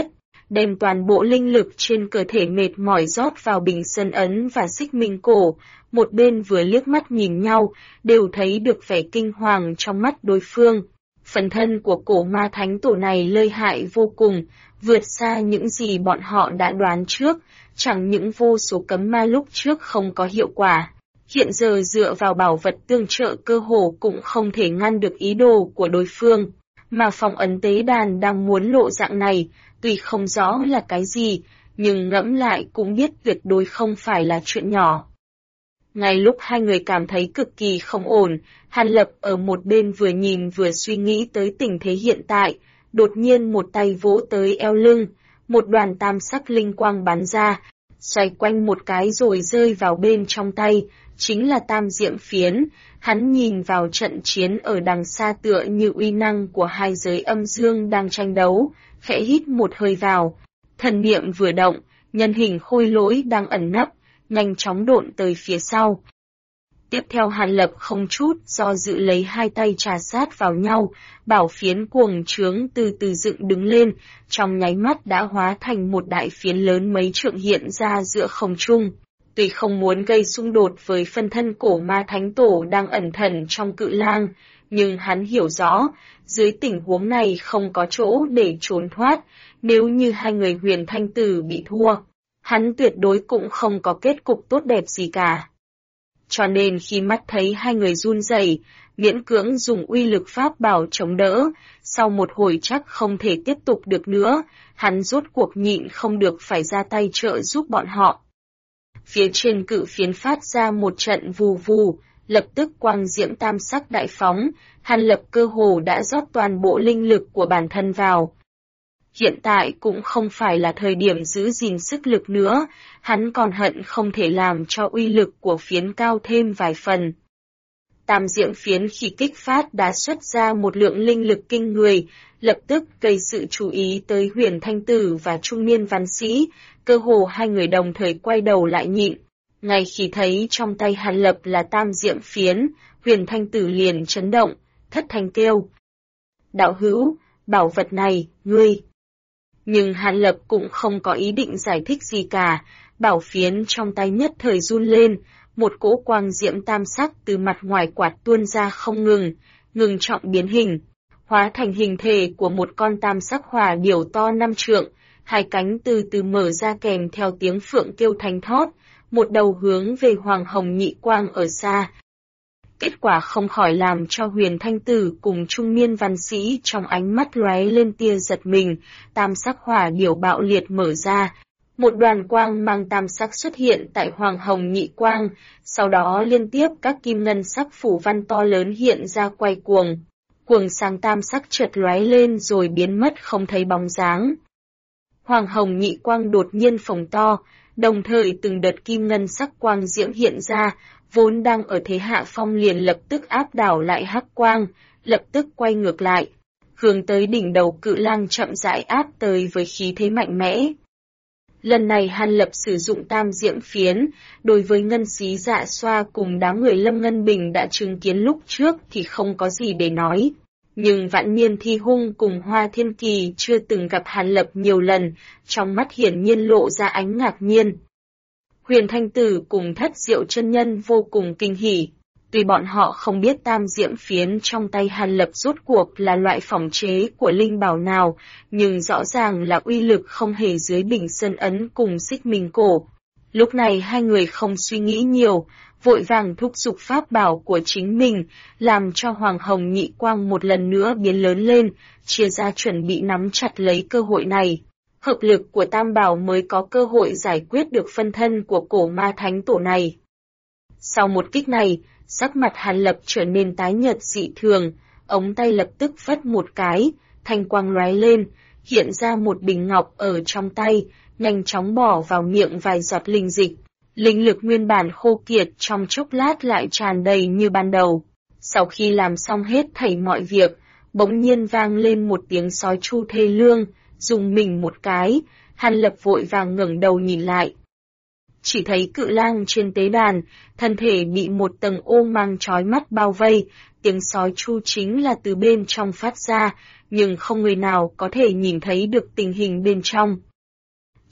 đem toàn bộ linh lực trên cơ thể mệt mỏi rót vào bình sơn ấn và xích minh cổ, một bên vừa liếc mắt nhìn nhau, đều thấy được vẻ kinh hoàng trong mắt đối phương. Phần thân của cổ ma thánh tổ này lợi hại vô cùng, vượt xa những gì bọn họ đã đoán trước, chẳng những vô số cấm ma lúc trước không có hiệu quả. Hiện giờ dựa vào bảo vật tương trợ cơ hồ cũng không thể ngăn được ý đồ của đối phương, mà phong ấn tế đàn đang muốn lộ dạng này, tuy không rõ là cái gì, nhưng ngẫm lại cũng biết tuyệt đối không phải là chuyện nhỏ. Ngay lúc hai người cảm thấy cực kỳ không ổn, Hàn Lập ở một bên vừa nhìn vừa suy nghĩ tới tình thế hiện tại, đột nhiên một tay vỗ tới eo lưng, một đoàn tam sắc linh quang bắn ra, xoay quanh một cái rồi rơi vào bên trong tay, chính là tam diệm phiến. Hắn nhìn vào trận chiến ở đằng xa tựa như uy năng của hai giới âm dương đang tranh đấu, khẽ hít một hơi vào. Thần niệm vừa động, nhân hình khôi lỗi đang ẩn nấp, nhanh chóng độn tới phía sau. Tiếp theo Hàn Lập không chút do dự lấy hai tay trà sát vào nhau, bảo phiến cuồng trướng từ từ dựng đứng lên, trong nháy mắt đã hóa thành một đại phiến lớn mấy trượng hiện ra giữa không trung. Tuy không muốn gây xung đột với phân thân cổ ma thánh tổ đang ẩn thần trong cự lang, nhưng hắn hiểu rõ, dưới tình huống này không có chỗ để trốn thoát, nếu như hai người Huyền Thanh Tử bị thua, hắn tuyệt đối cũng không có kết cục tốt đẹp gì cả. Cho nên khi mắt thấy hai người run rẩy, miễn cưỡng dùng uy lực pháp bảo chống đỡ, sau một hồi chắc không thể tiếp tục được nữa, hắn rốt cuộc nhịn không được phải ra tay trợ giúp bọn họ. Phía trên cự phiến phát ra một trận vù vù, lập tức quang diễm tam sắc đại phóng, Hàn Lập cơ hồ đã rót toàn bộ linh lực của bản thân vào. Hiện tại cũng không phải là thời điểm giữ gìn sức lực nữa, hắn còn hận không thể làm cho uy lực của phiến cao thêm vài phần. Tam diệm phiến khi kích phát đã xuất ra một lượng linh lực kinh người, lập tức gây sự chú ý tới Huyền Thanh Tử và trung niên văn sĩ, cơ hồ hai người đồng thời quay đầu lại nhịn. Ngay khi thấy trong tay Hàn Lập là tam diệm phiến, Huyền Thanh Tử liền chấn động, thất thanh kêu. Đạo hữu, bảo vật này, ngươi. Nhưng Hàn Lập cũng không có ý định giải thích gì cả, bảo phiến trong tay nhất thời run lên, một cỗ quang diễm tam sắc từ mặt ngoài quạt tuôn ra không ngừng trọng biến hình, hóa thành hình thể của một con tam sắc hỏa điểu to 5 trượng, hai cánh từ từ mở ra kèm theo tiếng phượng kêu thánh thót, một đầu hướng về Hoàng Hồng Nhị Quang ở xa. Kết quả không khỏi làm cho Huyền Thanh Tử cùng trung niên văn sĩ trong ánh mắt lóe lên tia giật mình, tam sắc hỏa điểu bạo liệt mở ra. Một đoàn quang mang tam sắc xuất hiện tại Hoàng Hồng Nhị Quang, sau đó liên tiếp các kim ngân sắc phủ văn to lớn hiện ra quay cuồng. Cuồng sáng tam sắc chợt lóe lên rồi biến mất không thấy bóng dáng. Hoàng Hồng Nhị Quang đột nhiên phồng to, đồng thời từng đợt kim ngân sắc quang diễm hiện ra, vốn đang ở thế hạ phong liền lập tức áp đảo lại hắc quang, lập tức quay ngược lại, hướng tới đỉnh đầu cự lang chậm rãi áp tới với khí thế mạnh mẽ. Lần này Hàn Lập sử dụng tam diễm phiến, đối với Ngân Xí Dạ Xoa cùng đám người Lâm Ngân Bình đã chứng kiến lúc trước thì không có gì để nói. Nhưng Vạn Niên Thi Hung cùng Hoa Thiên Kỳ chưa từng gặp Hàn Lập nhiều lần, trong mắt hiển nhiên lộ ra ánh ngạc nhiên. Huyền Thanh Tử cùng Thất Diệu chân nhân vô cùng kinh hỉ. Tuy bọn họ không biết tam diễm phiến trong tay Hàn Lập rốt cuộc là loại phỏng chế của linh bảo nào, nhưng rõ ràng là uy lực không hề dưới bình sơn ấn cùng xích minh cổ. Lúc này hai người không suy nghĩ nhiều, vội vàng thúc giục pháp bảo của chính mình, làm cho Hoàng Hồng Nhị Quang một lần nữa biến lớn lên, chia ra chuẩn bị nắm chặt lấy cơ hội này. Hợp lực của tam bảo mới có cơ hội giải quyết được phân thân của cổ ma thánh tổ này. Sau một kích này, sắc mặt Hàn Lập trở nên tái nhợt dị thường, ống tay lập tức phất một cái, thanh quang lóe lên, hiện ra một bình ngọc ở trong tay, nhanh chóng bỏ vào miệng vài giọt linh dịch. Linh lực nguyên bản khô kiệt trong chốc lát lại tràn đầy như ban đầu. Sau khi làm xong hết thảy mọi việc, bỗng nhiên vang lên một tiếng sói chu thê lương, dùng mình một cái, Hàn Lập vội vàng ngẩng đầu nhìn lại. Chỉ thấy cự lang trên tế đàn, thân thể bị một tầng ô mang chói mắt bao vây, tiếng sói chu chính là từ bên trong phát ra, nhưng không người nào có thể nhìn thấy được tình hình bên trong.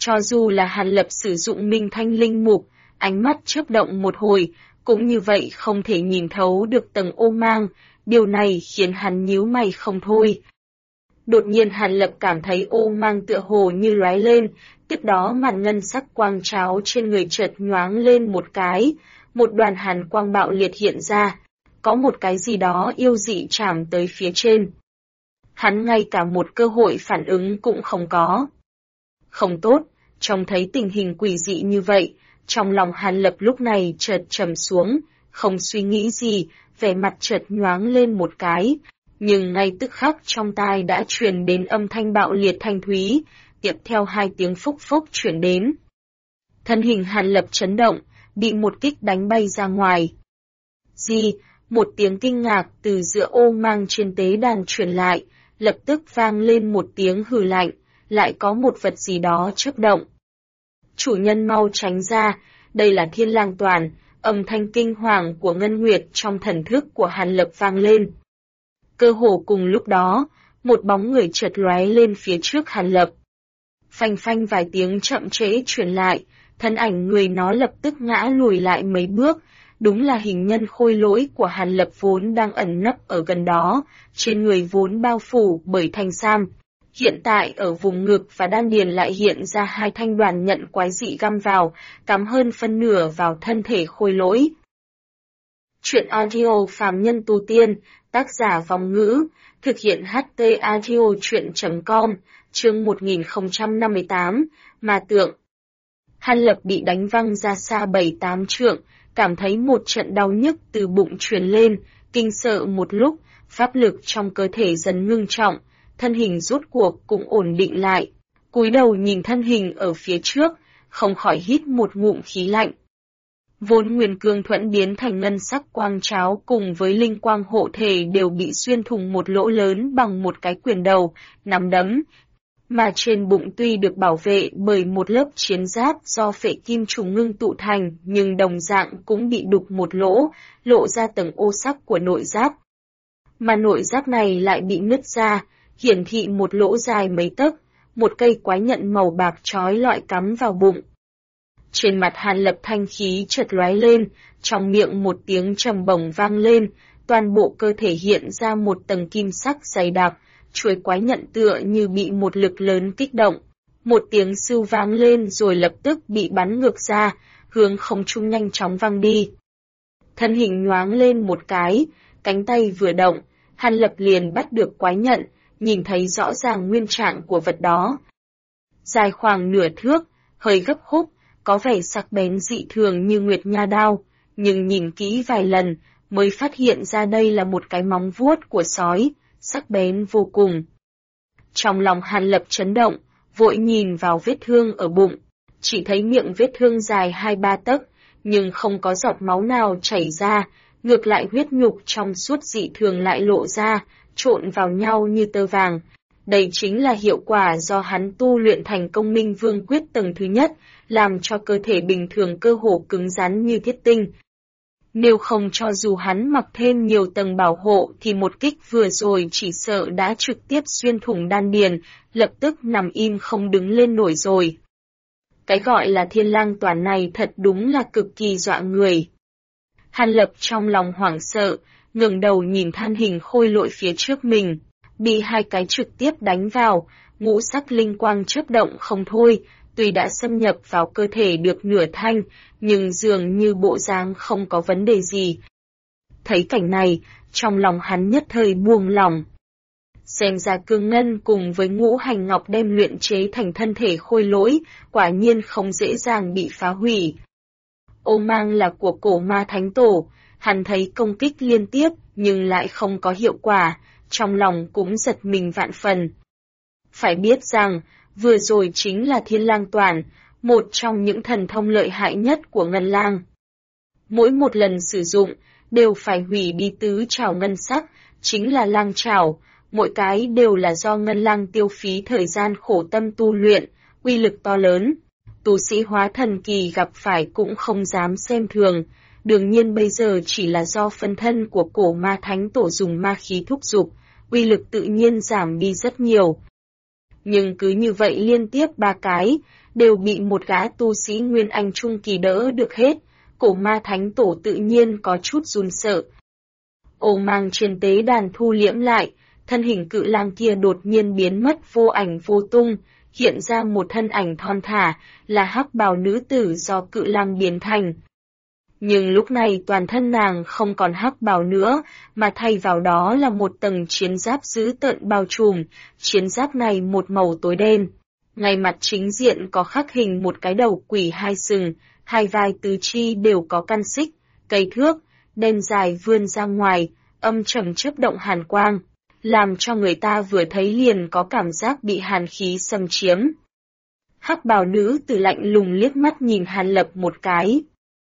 Cho dù là Hàn Lập sử dụng Minh Thanh Linh Mục, ánh mắt chớp động một hồi, cũng như vậy không thể nhìn thấu được tầng ô mang, điều này khiến hắn nhíu mày không thôi. Đột nhiên Hàn Lập cảm thấy ô mang tựa hồ như lóe lên, tiếp đó màn ngân sắc quang cháo trên người chợt nhoáng lên một cái, một đoàn hàn quang bạo liệt hiện ra, có một cái gì đó yêu dị chạm tới phía trên. Hắn ngay cả một cơ hội phản ứng cũng không có. Không tốt, trông thấy tình hình quỷ dị như vậy, trong lòng Hàn Lập lúc này chợt trầm xuống, không suy nghĩ gì, vẻ mặt chợt nhoáng lên một cái, nhưng ngay tức khắc trong tai đã truyền đến âm thanh bạo liệt thanh thúy, tiếp theo 2 tiếng phúc phúc chuyển đến. Thân hình Hàn Lập chấn động, bị một kích đánh bay ra ngoài. Gì? Một tiếng kinh ngạc từ giữa ô mang trên tế đàn truyền lại, lập tức vang lên một tiếng hừ lạnh, lại có một vật gì đó chớp động. Chủ nhân mau tránh ra, đây là Thiên Lang Toàn, âm thanh kinh hoàng của Ngân Nguyệt trong thần thức của Hàn Lập vang lên. Cơ hồ cùng lúc đó, một bóng người chợt lóe lên phía trước Hàn Lập. Phanh phanh vài tiếng chậm trễ truyền lại, thân ảnh người nó lập tức ngã lùi lại mấy bước, đúng là hình nhân khôi lỗi của Hàn Lập vốn đang ẩn nấp ở gần đó, trên người vốn bao phủ bởi thanh sam. Hiện tại ở vùng ngực và đan điền lại hiện ra 2 thanh đoàn nhận quái dị găm vào, cắm hơn phân nửa vào thân thể khôi lỗi. Truyện audio phàm nhân tu tiên, tác giả Vong Ngữ, thực hiện HT audio truyện.com, chương 1058, Ma Tượng. Hàn Lập bị đánh văng ra xa 7-8 trượng, cảm thấy một trận đau nhức từ bụng truyền lên, kinh sợ một lúc, pháp lực trong cơ thể dần ngưng trọng, thân hình rốt cuộc cũng ổn định lại. Cúi đầu nhìn thân hình ở phía trước, không khỏi hít một ngụm khí lạnh. Vốn nguyên cương thuẫn biến thành ngân sắc quang cháo cùng với linh quang hộ thể đều bị xuyên thủng một lỗ lớn bằng một cái quyền đầu, nắm đấm. Mà trên bụng tuy được bảo vệ bởi một lớp chiến giáp do phệ kim trùng ngưng tụ thành, nhưng đồng dạng cũng bị đục một lỗ, lộ ra tầng ô sắc của nội giáp. Mà nội giáp này lại bị nứt ra, hiển thị một lỗ dài mấy tấc, một cây quái nhận màu bạc chói lọi cắm vào bụng. Trên mặt Hàn Lập thanh khí chợt lóe lên, trong miệng một tiếng trầm bổng vang lên, toàn bộ cơ thể hiện ra một tầng kim sắc dày đặc, chuôi quái nhận tựa như bị một lực lớn kích động. Một tiếng sưu vang lên rồi lập tức bị bắn ngược ra, hướng không trung nhanh chóng văng đi. Thân hình nhoáng lên một cái, cánh tay vừa động, Hàn Lập liền bắt được quái nhận, nhìn thấy rõ ràng nguyên trạng của vật đó. Dài khoảng nửa thước, hơi gấp khúc, có vẻ sắc bén dị thường như nguyệt nha đao, nhưng nhìn kỹ vài lần mới phát hiện ra đây là một cái móng vuốt của sói, sắc bén vô cùng. Trong lòng Hàn Lập chấn động, vội nhìn vào vết thương ở bụng, chỉ thấy miệng vết thương dài 2-3 tấc, nhưng không có giọt máu nào chảy ra, ngược lại huyết nhục trong suốt dị thường lại lộ ra, trộn vào nhau như tơ vàng. Đây chính là hiệu quả do hắn tu luyện thành công Minh Vương Quyết tầng thứ nhất, làm cho cơ thể bình thường cơ hồ cứng rắn như thiết tinh. Nếu không cho dù hắn mặc thêm nhiều tầng bảo hộ thì một kích vừa rồi chỉ sợ đã trực tiếp xuyên thủng đan điền, lập tức nằm im không đứng lên nổi rồi. Cái gọi là Thiên Lang Toàn này thật đúng là cực kỳ dọa người. Hàn Lập trong lòng hoảng sợ, ngẩng đầu nhìn thân hình khôi lỗi phía trước mình, bị 2 cái trực tiếp đánh vào, ngũ sắc linh quang chớp động không thôi, tuy đã xâm nhập vào cơ thể được nửa thanh, nhưng dường như bộ dáng không có vấn đề gì. Thấy cảnh này, trong lòng hắn nhất thời buông lòng. Xem ra cương ngân cùng với ngũ hành ngọc đem luyện chế thành thân thể khôi lỗi, quả nhiên không dễ dàng bị phá hủy. Ô mang là của cổ ma thánh tổ, hắn thấy công kích liên tiếp nhưng lại không có hiệu quả, trong lòng cũng giật mình vạn phần. Phải biết rằng, vừa rồi chính là Thiên Lang Toàn, một trong những thần thông lợi hại nhất của Ngân Lang. Mỗi một lần sử dụng, đều phải hủy đi tứ trảo ngân sắc, chính là lang trảo, mỗi cái đều là do Ngân Lang tiêu phí thời gian khổ tâm tu luyện, uy lực to lớn. Tu sĩ hóa thần kỳ gặp phải cũng không dám xem thường, đương nhiên bây giờ chỉ là do phân thân của cổ ma thánh tổ dùng ma khí thúc giục, uy lực tự nhiên giảm đi rất nhiều. Nhưng cứ như vậy liên tiếp 3 cái, đều bị một gã tu sĩ Nguyên Anh Trung Kỳ đỡ được hết. Cổ ma thánh tổ tự nhiên có chút run sợ. Ô mang trên tế đàn thu liễm lại, thân hình cự lang kia đột nhiên biến mất vô ảnh vô tung, hiện ra một thân ảnh thon thả, là hắc bào nữ tử do cự lang biến thành. Nhưng lúc này toàn thân nàng không còn hắc bào nữa, mà thay vào đó là một tầng chiến giáp dữ tợn bao trùm, chiến giáp này một màu tối đen. Ngay mặt chính diện có khắc hình một cái đầu quỷ hai sừng, hai vai tứ chi đều có căn xích, cây thước, đen dài vươn ra ngoài, âm trầm chớp động hàn quang, làm cho người ta vừa thấy liền có cảm giác bị hàn khí xâm chiếm. Hắc bào nữ tử lạnh lùng liếc mắt nhìn Hàn Lập một cái.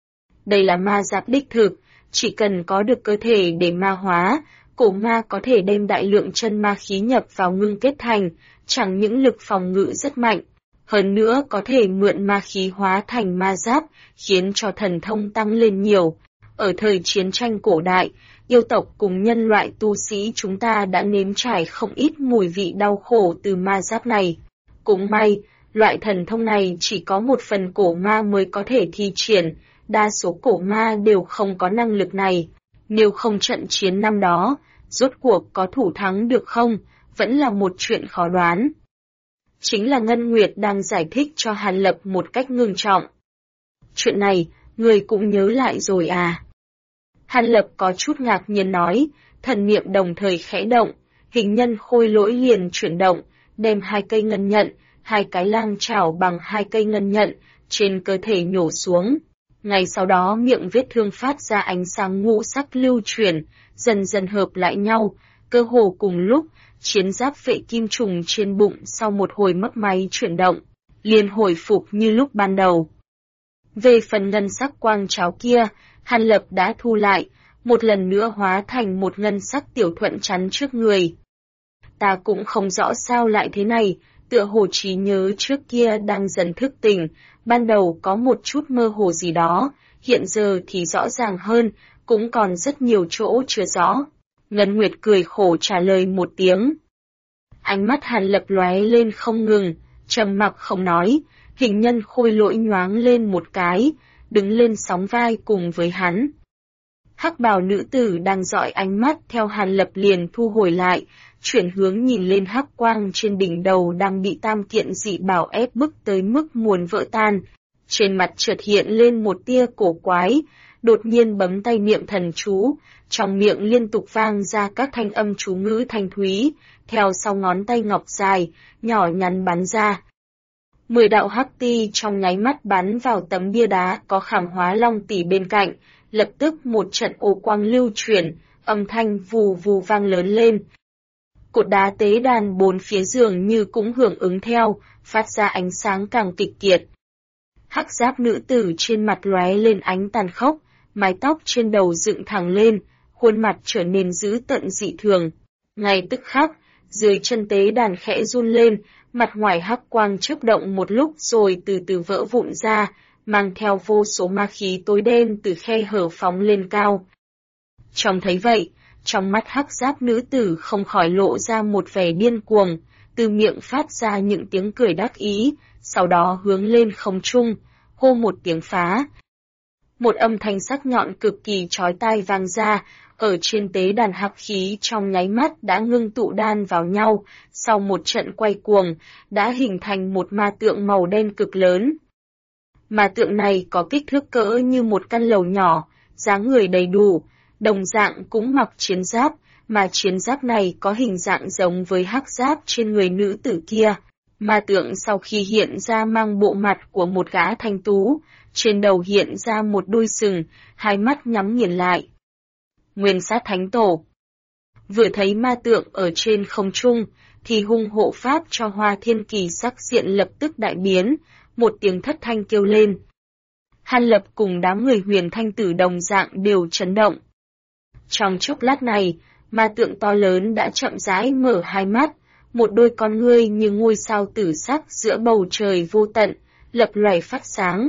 Đây là ma giáp đích thực, chỉ cần có được cơ thể để ma hóa, cổ ma có thể đem đại lượng chân ma khí nhập vào ngưng kết thành, chẳng những lực phòng ngự rất mạnh, hơn nữa có thể mượn ma khí hóa thành ma giáp, khiến cho thần thông tăng lên nhiều. Ở thời chiến tranh cổ đại, yêu tộc cùng nhân loại tu sĩ chúng ta đã nếm trải không ít mùi vị đau khổ từ ma giáp này. Cũng may, loại thần thông này chỉ có một phần cổ ma mới có thể thi triển, đa số cổ ma đều không có năng lực này. Nếu không trận chiến năm đó, rốt cuộc có thủ thắng được không, vẫn là một chuyện khó đoán. Chính là Ngân Nguyệt đang giải thích cho Hàn Lập một cách ngưng trọng. Chuyện này, người cũng nhớ lại rồi à? Hàn Lập có chút ngạc nhiên nói, thần niệm đồng thời khẽ động, hình nhân khôi lỗi liền chuyển động, đem hai cây ngân nhận, hai cái lang chảo bằng hai cây ngân nhận, trên cơ thể nhổ xuống. Ngay sau đó miệng vết thương phát ra ánh sáng ngũ sắc lưu chuyển, dần dần hợp lại nhau, cơ hồ cùng lúc, chiến giáp vệ kim trùng trên bụng sau một hồi mấp máy chuyển động, liền hồi phục như lúc ban đầu. Về phần ngân sắc quang cháo kia, Hàn Lập đã thu lại, một lần nữa hóa thành một ngân sắc tiểu thuận chắn trước người. Ta cũng không rõ sao lại thế này, tựa hồ trí nhớ trước kia đang dần thức tỉnh, ban đầu có một chút mơ hồ gì đó, hiện giờ thì rõ ràng hơn, cũng còn rất nhiều chỗ chưa rõ. Ngân Nguyệt cười khổ trả lời một tiếng. Ánh mắt Hàn Lập lóe lên không ngừng, trầm mặc không nói, hình nhân khôi lỗi nhoáng lên một cái, đứng lên sóng vai cùng với hắn. Hắc bào nữ tử đang dõi ánh mắt theo Hàn Lập liền thu hồi lại, chuyển hướng nhìn lên hắc quang trên đỉnh đầu đang bị tam kiện dị bảo ép bức tới mức muốn vỡ tan. Trên mặt chợt hiện lên một tia cổ quái, đột nhiên bấm tay niệm thần chú, trong miệng liên tục vang ra các thanh âm chú ngữ thanh thúy, theo sau ngón tay ngọc dài, nhỏ nhắn bắn ra. 10 đạo hắc ti trong nháy mắt bắn vào tấm bia đá có khảm hóa long tỷ bên cạnh, lập tức một trận ô quang lưu chuyển, âm thanh vù vù vang lớn lên. Cột đá tế đàn bốn phía dường như cũng hưởng ứng theo, phát ra ánh sáng càng kịch liệt. Hắc giáp nữ tử trên mặt lóe lên ánh tàn khốc, mái tóc trên đầu dựng thẳng lên, khuôn mặt trở nên dữ tợn dị thường. Ngay tức khắc, dưới chân tế đàn khẽ run lên, mặt ngoài hắc quang chớp động một lúc rồi từ từ vỡ vụn ra, mang theo vô số ma khí tối đen từ khe hở phóng lên cao. Trông thấy vậy, trong mắt hắc giáp nữ tử không khỏi lộ ra một vẻ điên cuồng, từ miệng phát ra những tiếng cười đắc ý, sau đó hướng lên không trung, hô một tiếng phá. Một âm thanh sắc nhọn cực kỳ chói tai vang ra, ở trên tế đàn hắc khí trong nháy mắt đã ngưng tụ đan vào nhau, sau một trận quay cuồng, đã hình thành một ma tượng màu đen cực lớn. Ma tượng này có kích thước cỡ như một căn lầu nhỏ, dáng người đầy đủ, đồng dạng cũng mặc chiến giáp, mà chiến giáp này có hình dạng giống với hắc giáp trên người nữ tử kia. Ma tượng sau khi hiện ra mang bộ mặt của một gã thanh tú, trên đầu hiện ra một đuôi sừng, hai mắt nhắm nghiền lại. Nguyên sát thánh tổ. Vừa thấy ma tượng ở trên không trung, thì hung hộ pháp cho Hoa Thiên Kỳ sắc diện lập tức đại biến, một tiếng thất thanh kêu lên. Hàn Lập cùng đám người Huyền Thanh Tử đồng dạng đều chấn động. Trong chốc lát này, ma tượng to lớn đã chậm rãi mở hai mắt, một đôi con ngươi như ngôi sao tử sắc giữa bầu trời vô tận, lập lòe phát sáng.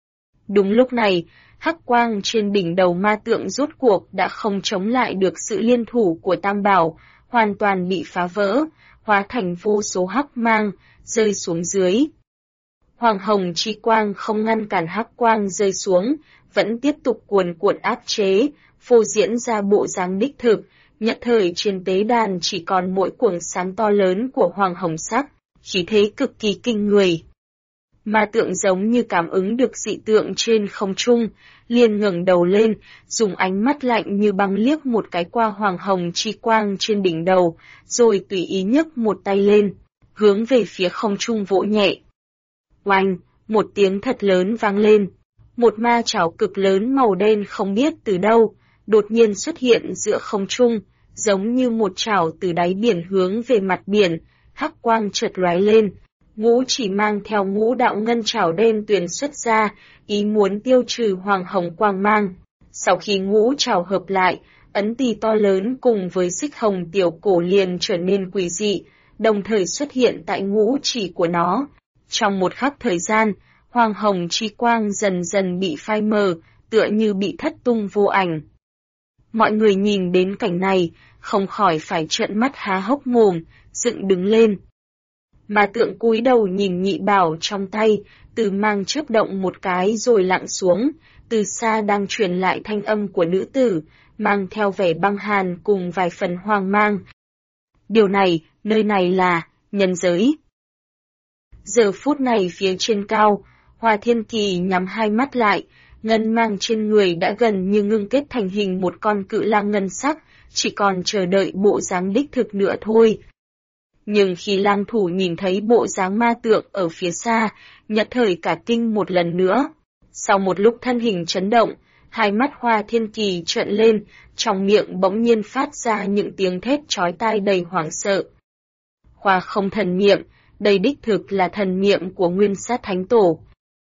Đúng lúc này, hắc quang trên đỉnh đầu ma tượng rốt cuộc đã không chống lại được sự liên thủ của Tam Bảo, hoàn toàn bị phá vỡ, hóa thành vô số hắc mang, rơi xuống dưới. Hoàng hồng chi quang không ngăn cản hắc quang rơi xuống, vẫn tiếp tục cuồn cuộn áp chế, phô diễn ra bộ dáng đích thực, nhất thời trên tế đàn chỉ còn mỗi cuồng sáng to lớn của hoàng hồng sắc, khí thế cực kỳ kinh người. Ma tượng giống như cảm ứng được dị tượng trên không trung, liền ngẩng đầu lên, dùng ánh mắt lạnh như băng liếc một cái qua hoàng hồng chi quang trên đỉnh đầu, rồi tùy ý nhấc một tay lên, hướng về phía không trung vỗ nhẹ. Oanh, một tiếng thật lớn vang lên, một ma chảo cực lớn màu đen không biết từ đâu, đột nhiên xuất hiện giữa không trung, giống như một chảo từ đáy biển hướng về mặt biển, hắc quang chợt lóe lên. Ngũ chỉ mang theo ngũ đạo ngân chảo đen tuyền xuất ra, ý muốn tiêu trừ hoàng hồng quang mang. Sau khi ngũ chảo hợp lại, ấn tỳ to lớn cùng với xích hồng tiểu cổ liền trở nên quỷ dị, đồng thời xuất hiện tại ngũ chỉ của nó. Trong một khắc thời gian, hoàng hồng chi quang dần dần bị phai mờ, tựa như bị thất tung vô ảnh. Mọi người nhìn đến cảnh này, không khỏi phải trợn mắt há hốc mồm, dựng đứng lên. Ma tượng cúi đầu nhìn nhị bảo trong tay, từ mang chớp động một cái rồi lặng xuống, từ xa đang truyền lại thanh âm của nữ tử, mang theo vẻ băng hàn cùng vài phần hoang mang. Điều này, nơi này là, nhân giới. Giờ phút này phía trên cao, Hoa Thiên Kỳ nhắm hai mắt lại, ngân mang trên người đã gần như ngưng kết thành hình một con cự lang ngân sắc, chỉ còn chờ đợi bộ dáng đích thực nữa thôi. Nhưng khi lang thủ nhìn thấy bộ dáng ma tượng ở phía xa, nhất thời cả kinh một lần nữa. Sau một lúc thân hình chấn động, hai mắt Hoa Thiên Kỳ trợn lên, trong miệng bỗng nhiên phát ra những tiếng thét chói tai đầy hoảng sợ. Hoa không thần niệm, đây đích thực là thần niệm của Nguyên Sát Thánh Tổ.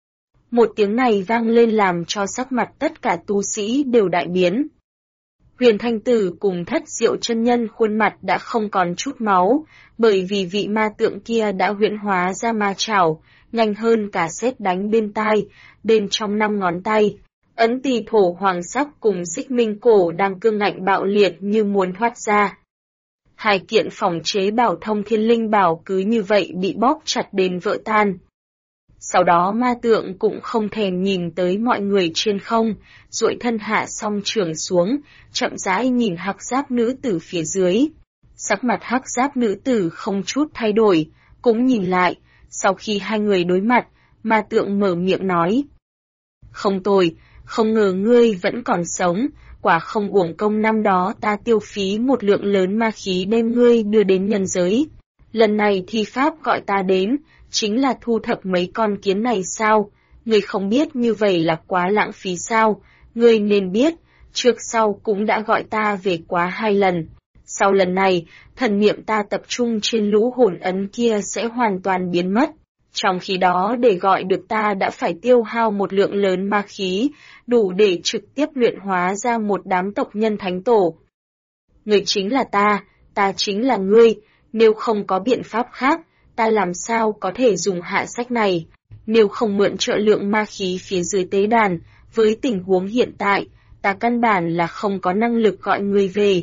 Một tiếng này vang lên làm cho sắc mặt tất cả tu sĩ đều đại biến. Huyền Thanh Tử cùng Thất Diệu chân nhân khuôn mặt đã không còn chút máu, bởi vì vị ma tượng kia đã huyễn hóa ra ma chảo, nhanh hơn cả sét đánh bên tai, bên trong 5 ngón tay. Ấn tỳ thổ hoàng sắc cùng xích minh cổ đang cương ngạnh bạo liệt như muốn thoát ra. Hai kiện phòng chế bảo thông thiên linh bảo cứ như vậy bị bóp chặt đến vỡ tan. Sau đó ma tượng cũng không thèm nhìn tới mọi người trên không, duỗi thân hạ song trường xuống, chậm rãi nhìn hắc giáp nữ tử phía dưới. Sắc mặt hắc giáp nữ tử không chút thay đổi, cũng nhìn lại, sau khi hai người đối mặt, ma tượng mở miệng nói. Không tồi, không ngờ ngươi vẫn còn sống, quả không uổng công năm đó ta tiêu phí một lượng lớn ma khí đem ngươi đưa đến nhân giới. Lần này thi pháp gọi ta đến, chính là thu thập mấy con kiến này sao? Ngươi không biết như vậy là quá lãng phí sao? Ngươi nên biết, trước sau cũng đã gọi ta về quá 2 lần. Sau lần này, thần niệm ta tập trung trên lũ hồn ấn kia sẽ hoàn toàn biến mất. Trong khi đó để gọi được ta đã phải tiêu hao một lượng lớn ma khí, đủ để trực tiếp luyện hóa ra một đám tộc nhân thánh tổ. Ngươi chính là ta chính là ngươi, nếu không có biện pháp khác, ta làm sao có thể dùng hạ sách này, nếu không mượn trợ lượng ma khí phía dưới tế đàn, với tình huống hiện tại, ta căn bản là không có năng lực gọi ngươi về.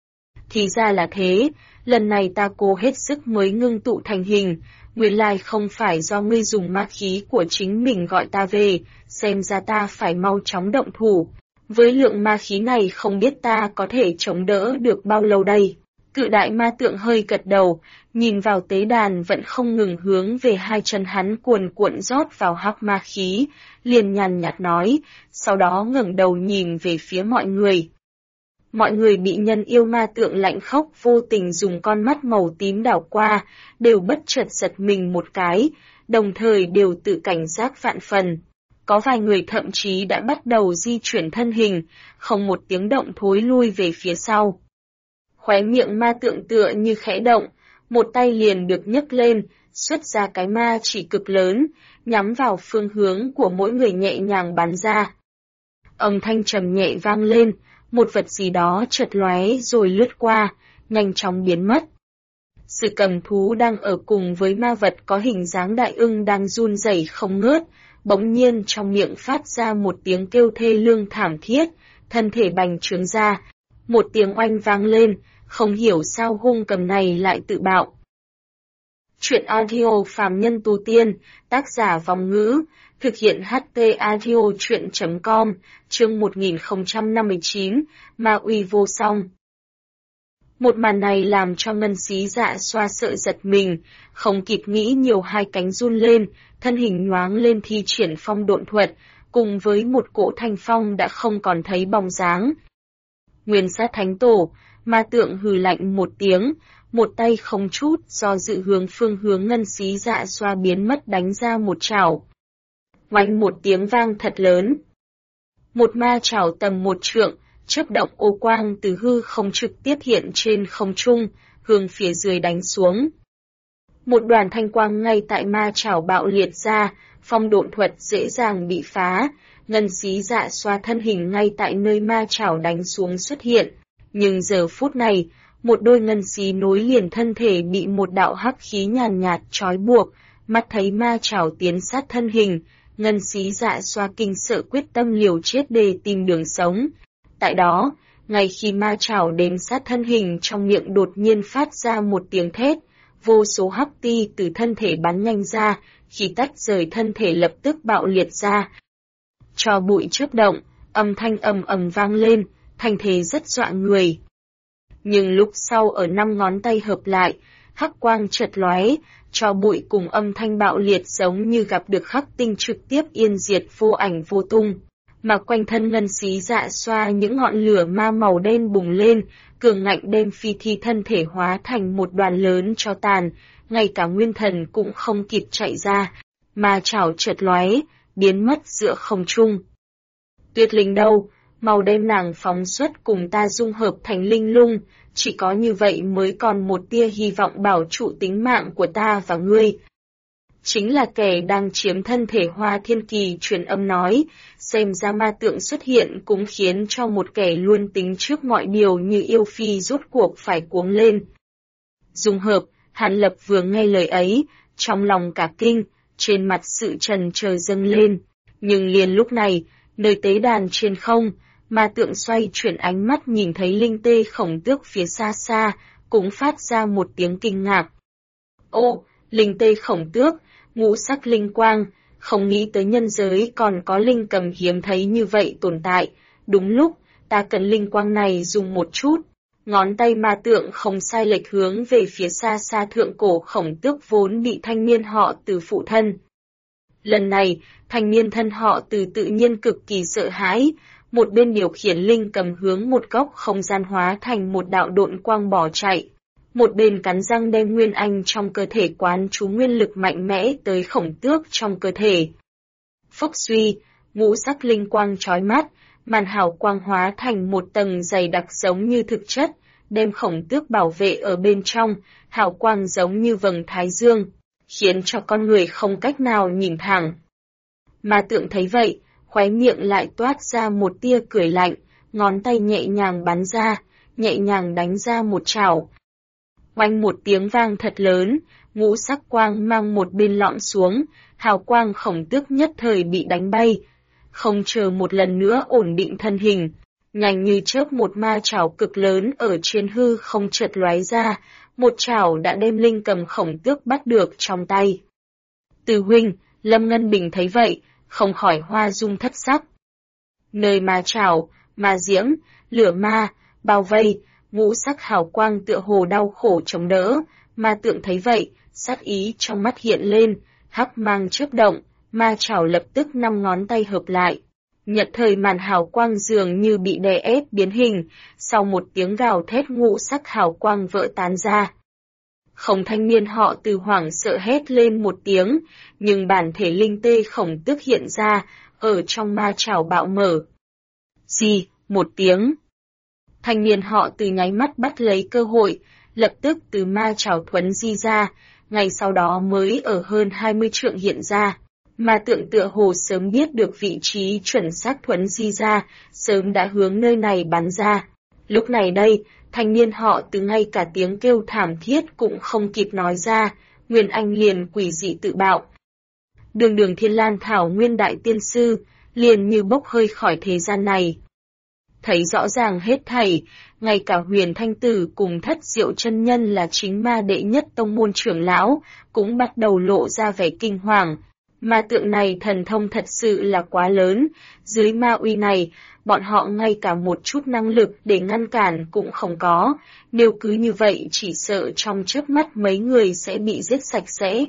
Thì ra là thế, lần này ta cố hết sức mới ngưng tụ thành hình, nguyên lai không phải do ngươi dùng ma khí của chính mình gọi ta về, xem ra ta phải mau chóng động thủ. Với lượng ma khí này không biết ta có thể chống đỡ được bao lâu đây. Cự đại ma tượng hơi gật đầu, nhìn vào tế đàn vẫn không ngừng hướng về hai chân hắn cuồn cuộn rót vào hắc ma khí, liền nhàn nhạt nói, sau đó ngẩng đầu nhìn về phía mọi người. Mọi người bị nhân yêu ma tượng lạnh khốc vô tình dùng con mắt màu tím đảo qua, đều bất chợt giật mình một cái, đồng thời đều tự cảnh giác vạn phần. Có vài người thậm chí đã bắt đầu di chuyển thân hình, không một tiếng động thối lui về phía sau. Khóe miệng ma tượng tựa như khẽ động, một tay liền được nhấc lên, xuất ra cái ma chỉ cực lớn, nhắm vào phương hướng của mỗi người nhẹ nhàng bắn ra. Âm thanh trầm nhẹ vang lên, một vật gì đó chợt lóe rồi lướt qua, nhanh chóng biến mất. Sự cầm thú đang ở cùng với ma vật có hình dáng đại ưng đang run rẩy không ngớt, bỗng nhiên trong miệng phát ra một tiếng kêu thê lương thảm thiết, thân thể bành trướng ra, một tiếng oanh vang lên, không hiểu sao hung cầm này lại tự bạo. Truyện audio Phàm Nhân Tu Tiên, tác giả Vong Ngữ, thực hiện HT Audio Truyện.com, chương 1059, Ma Uy Vô Song. Một màn này làm cho Ngân Xí Dạ Xoa sợ giật mình, không kịp nghĩ nhiều hai cánh run lên, thân hình nhoáng lên thi triển phong độn thuật, cùng với một cỗ thanh phong đã không còn thấy bóng dáng. Nguyên Sát Thánh Tổ, ma tượng hừ lạnh một tiếng, một tay không chút do dự hướng phương hướng Ngân Xí Dạ Xoa biến mất đánh ra một chảo. Oanh một tiếng vang thật lớn. Một ma chảo tầm 1 trượng, chớp động ô quang từ hư không trực tiếp hiện trên không trung, hướng phía dưới đánh xuống. Một đoàn thanh quang ngay tại ma chảo bạo liệt ra, phong độn thuật dễ dàng bị phá, Ngân Xí Dạ Xoa thân hình ngay tại nơi ma chảo đánh xuống xuất hiện. Nhưng giờ phút này, một đôi ngân xí nối liền thân thể bị một đạo hắc khí nhàn nhạt trói buộc, mắt thấy ma chảo tiến sát thân hình, Ngân Xí Dạ Xoa kinh sợ quyết tâm liều chết để tìm đường sống. Tại đó, ngay khi ma chảo đến sát thân hình trong miệng đột nhiên phát ra một tiếng thét, vô số hắc ti từ thân thể bắn nhanh ra, khi tách rời thân thể lập tức bạo liệt ra. Tro bụi chớp động, âm thanh ầm ầm vang lên, thành thế rất dọa người. Nhưng lúc sau ở 5 ngón tay hợp lại, hắc quang chợt lóe, tro bụi cùng âm thanh bạo liệt giống như gặp được khắc tinh trực tiếp yên diệt vô ảnh vô tung. Mà quanh thân Ngân Xí Dạ Xoa những ngọn lửa ma màu đen bùng lên, cường ngạnh đem phi thi thân thể hóa thành một đoàn lớn tro tàn, ngay cả nguyên thần cũng không kịp chạy ra, ma chảo chợt lóe, biến mất giữa không trung. Tuyệt Linh đâu, mau đem nàng phóng xuất cùng ta dung hợp thành linh lung, chỉ có như vậy mới còn một tia hy vọng bảo trụ tính mạng của ta và ngươi. Chính là kẻ đang chiếm thân thể Hoa Thiên Kỳ truyền âm nói, xem ra ma tượng xuất hiện cũng khiến cho một kẻ luôn tính trước mọi điều như yêu phi rốt cuộc phải cuống lên. Dung hợp, Hàn Lập vừa nghe lời ấy, trong lòng cả kinh, trên mặt sự trần chờ dâng lên, nhưng liền lúc này, nơi tế đàn trên không, ma tượng xoay chuyển ánh mắt nhìn thấy linh tê khổng tước phía xa xa, cũng phát ra một tiếng kinh ngạc. Ô, linh tê khổng tước, ngũ sắc linh quang, không nghĩ tới nhân giới còn có linh cầm hiếm thấy như vậy tồn tại, đúng lúc, ta cần linh quang này dùng một chút. Ngón tay ma tượng không sai lệch hướng về phía xa xa thượng cổ khổng tước vốn bị thanh niên họ Từ phụ thân. Lần này, thanh niên thân họ Từ tự nhiên cực kỳ sợ hãi, một bên điều khiển linh cầm hướng một góc không gian hóa thành một đạo độn quang bỏ chạy, một bên cắn răng đem nguyên anh trong cơ thể quán chú nguyên lực mạnh mẽ tới khổng tước trong cơ thể. Phốc suy, ngũ sắc linh quang chói mắt, màn hào quang hóa thành một tầng dày đặc giống như thực chất, đem khổng tước bảo vệ ở bên trong, hào quang giống như vầng thái dương, khiến cho con người không cách nào nhìn thẳng. Ma tượng thấy vậy, khóe miệng lại toát ra một tia cười lạnh, ngón tay nhẹ nhàng bắn ra, nhẹ nhàng đánh ra một chảo. Oanh một tiếng vang thật lớn, ngũ sắc quang mang một bên lõm xuống, hào quang khổng tước nhất thời bị đánh bay. Không chờ một lần nữa ổn định thân hình, nhanh như chớp một ma chảo cực lớn ở trên hư không chợt lóe ra, một chảo đã đem linh cầm khổng tước bắt được trong tay. Từ huynh, Lâm Ngân Bình thấy vậy, không khỏi hoa dung thất sắc. Nơi ma chảo, ma diễm, lửa ma, bao vây, ngũ sắc hào quang tựa hồ đau khổ chống đỡ, ma tượng thấy vậy, sát ý trong mắt hiện lên, hắc mang chớp động, ma chảo lập tức 5 ngón tay hợp lại. Nhật thời màn hào quang dường như bị đè ép biến hình, sau một tiếng gào thét ngũ sắc hào quang vỡ tán ra. Không thanh niên họ Từ hoảng sợ hét lên một tiếng, nhưng bản thể linh tê khổng tước hiện ra, ở trong ma chảo bạo mở. Gì, một tiếng. Thanh niên họ Từ nháy mắt bắt lấy cơ hội, lập tức từ ma chảo thuấn di ra, ngay sau đó mới ở hơn 20 trượng hiện ra. Ma tượng tựa hồ sớm biết được vị trí chuẩn xác thuấn di ra, sớm đã hướng nơi này bắn ra. Lúc này đây, thanh niên họ Từ ngay cả tiếng kêu thảm thiết cũng không kịp nói ra, Nguyên Anh liền quỷ dị tự bạo. Đường đường Thiên Lan Thảo Nguyên Đại Tiên Sư, liền như bốc hơi khỏi thế gian này. thấy rõ ràng hết thảy, ngay cả Huyền Thanh Tử cùng Thất Diệu chân nhân là chính ma đệ nhất tông môn trưởng lão, cũng bắt đầu lộ ra vẻ kinh hoàng. Ma tượng này thần thông thật sự là quá lớn, dưới ma uy này, bọn họ ngay cả một chút năng lực để ngăn cản cũng không có, nếu cứ như vậy chỉ sợ trong chớp mắt mấy người sẽ bị giết sạch sẽ.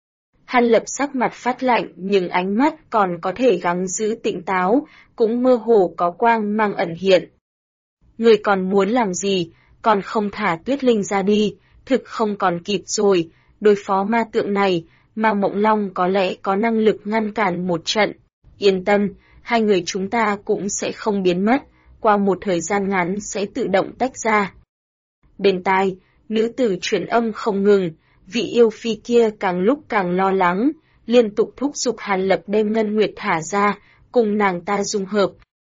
Hàn Lập sắc mặt phát lạnh nhưng ánh mắt còn có thể gắng giữ tỉnh táo, cũng mơ hồ có quang mang ẩn hiện. Người còn muốn làm gì, còn không thả Tuyết Linh ra đi, thực không còn kịp rồi, đối phó ma tượng này, mà Mộng Long có lẽ có năng lực ngăn cản một trận. Yên tâm, hai người chúng ta cũng sẽ không biến mất, qua một thời gian ngắn sẽ tự động tách ra. Bên tai, nữ tử truyền âm không ngừng, vị yêu phi kia càng lúc càng lo lắng, liên tục thúc giục Hàn Lập đem Ngân Nguyệt thả ra, cùng nàng ta dung hợp.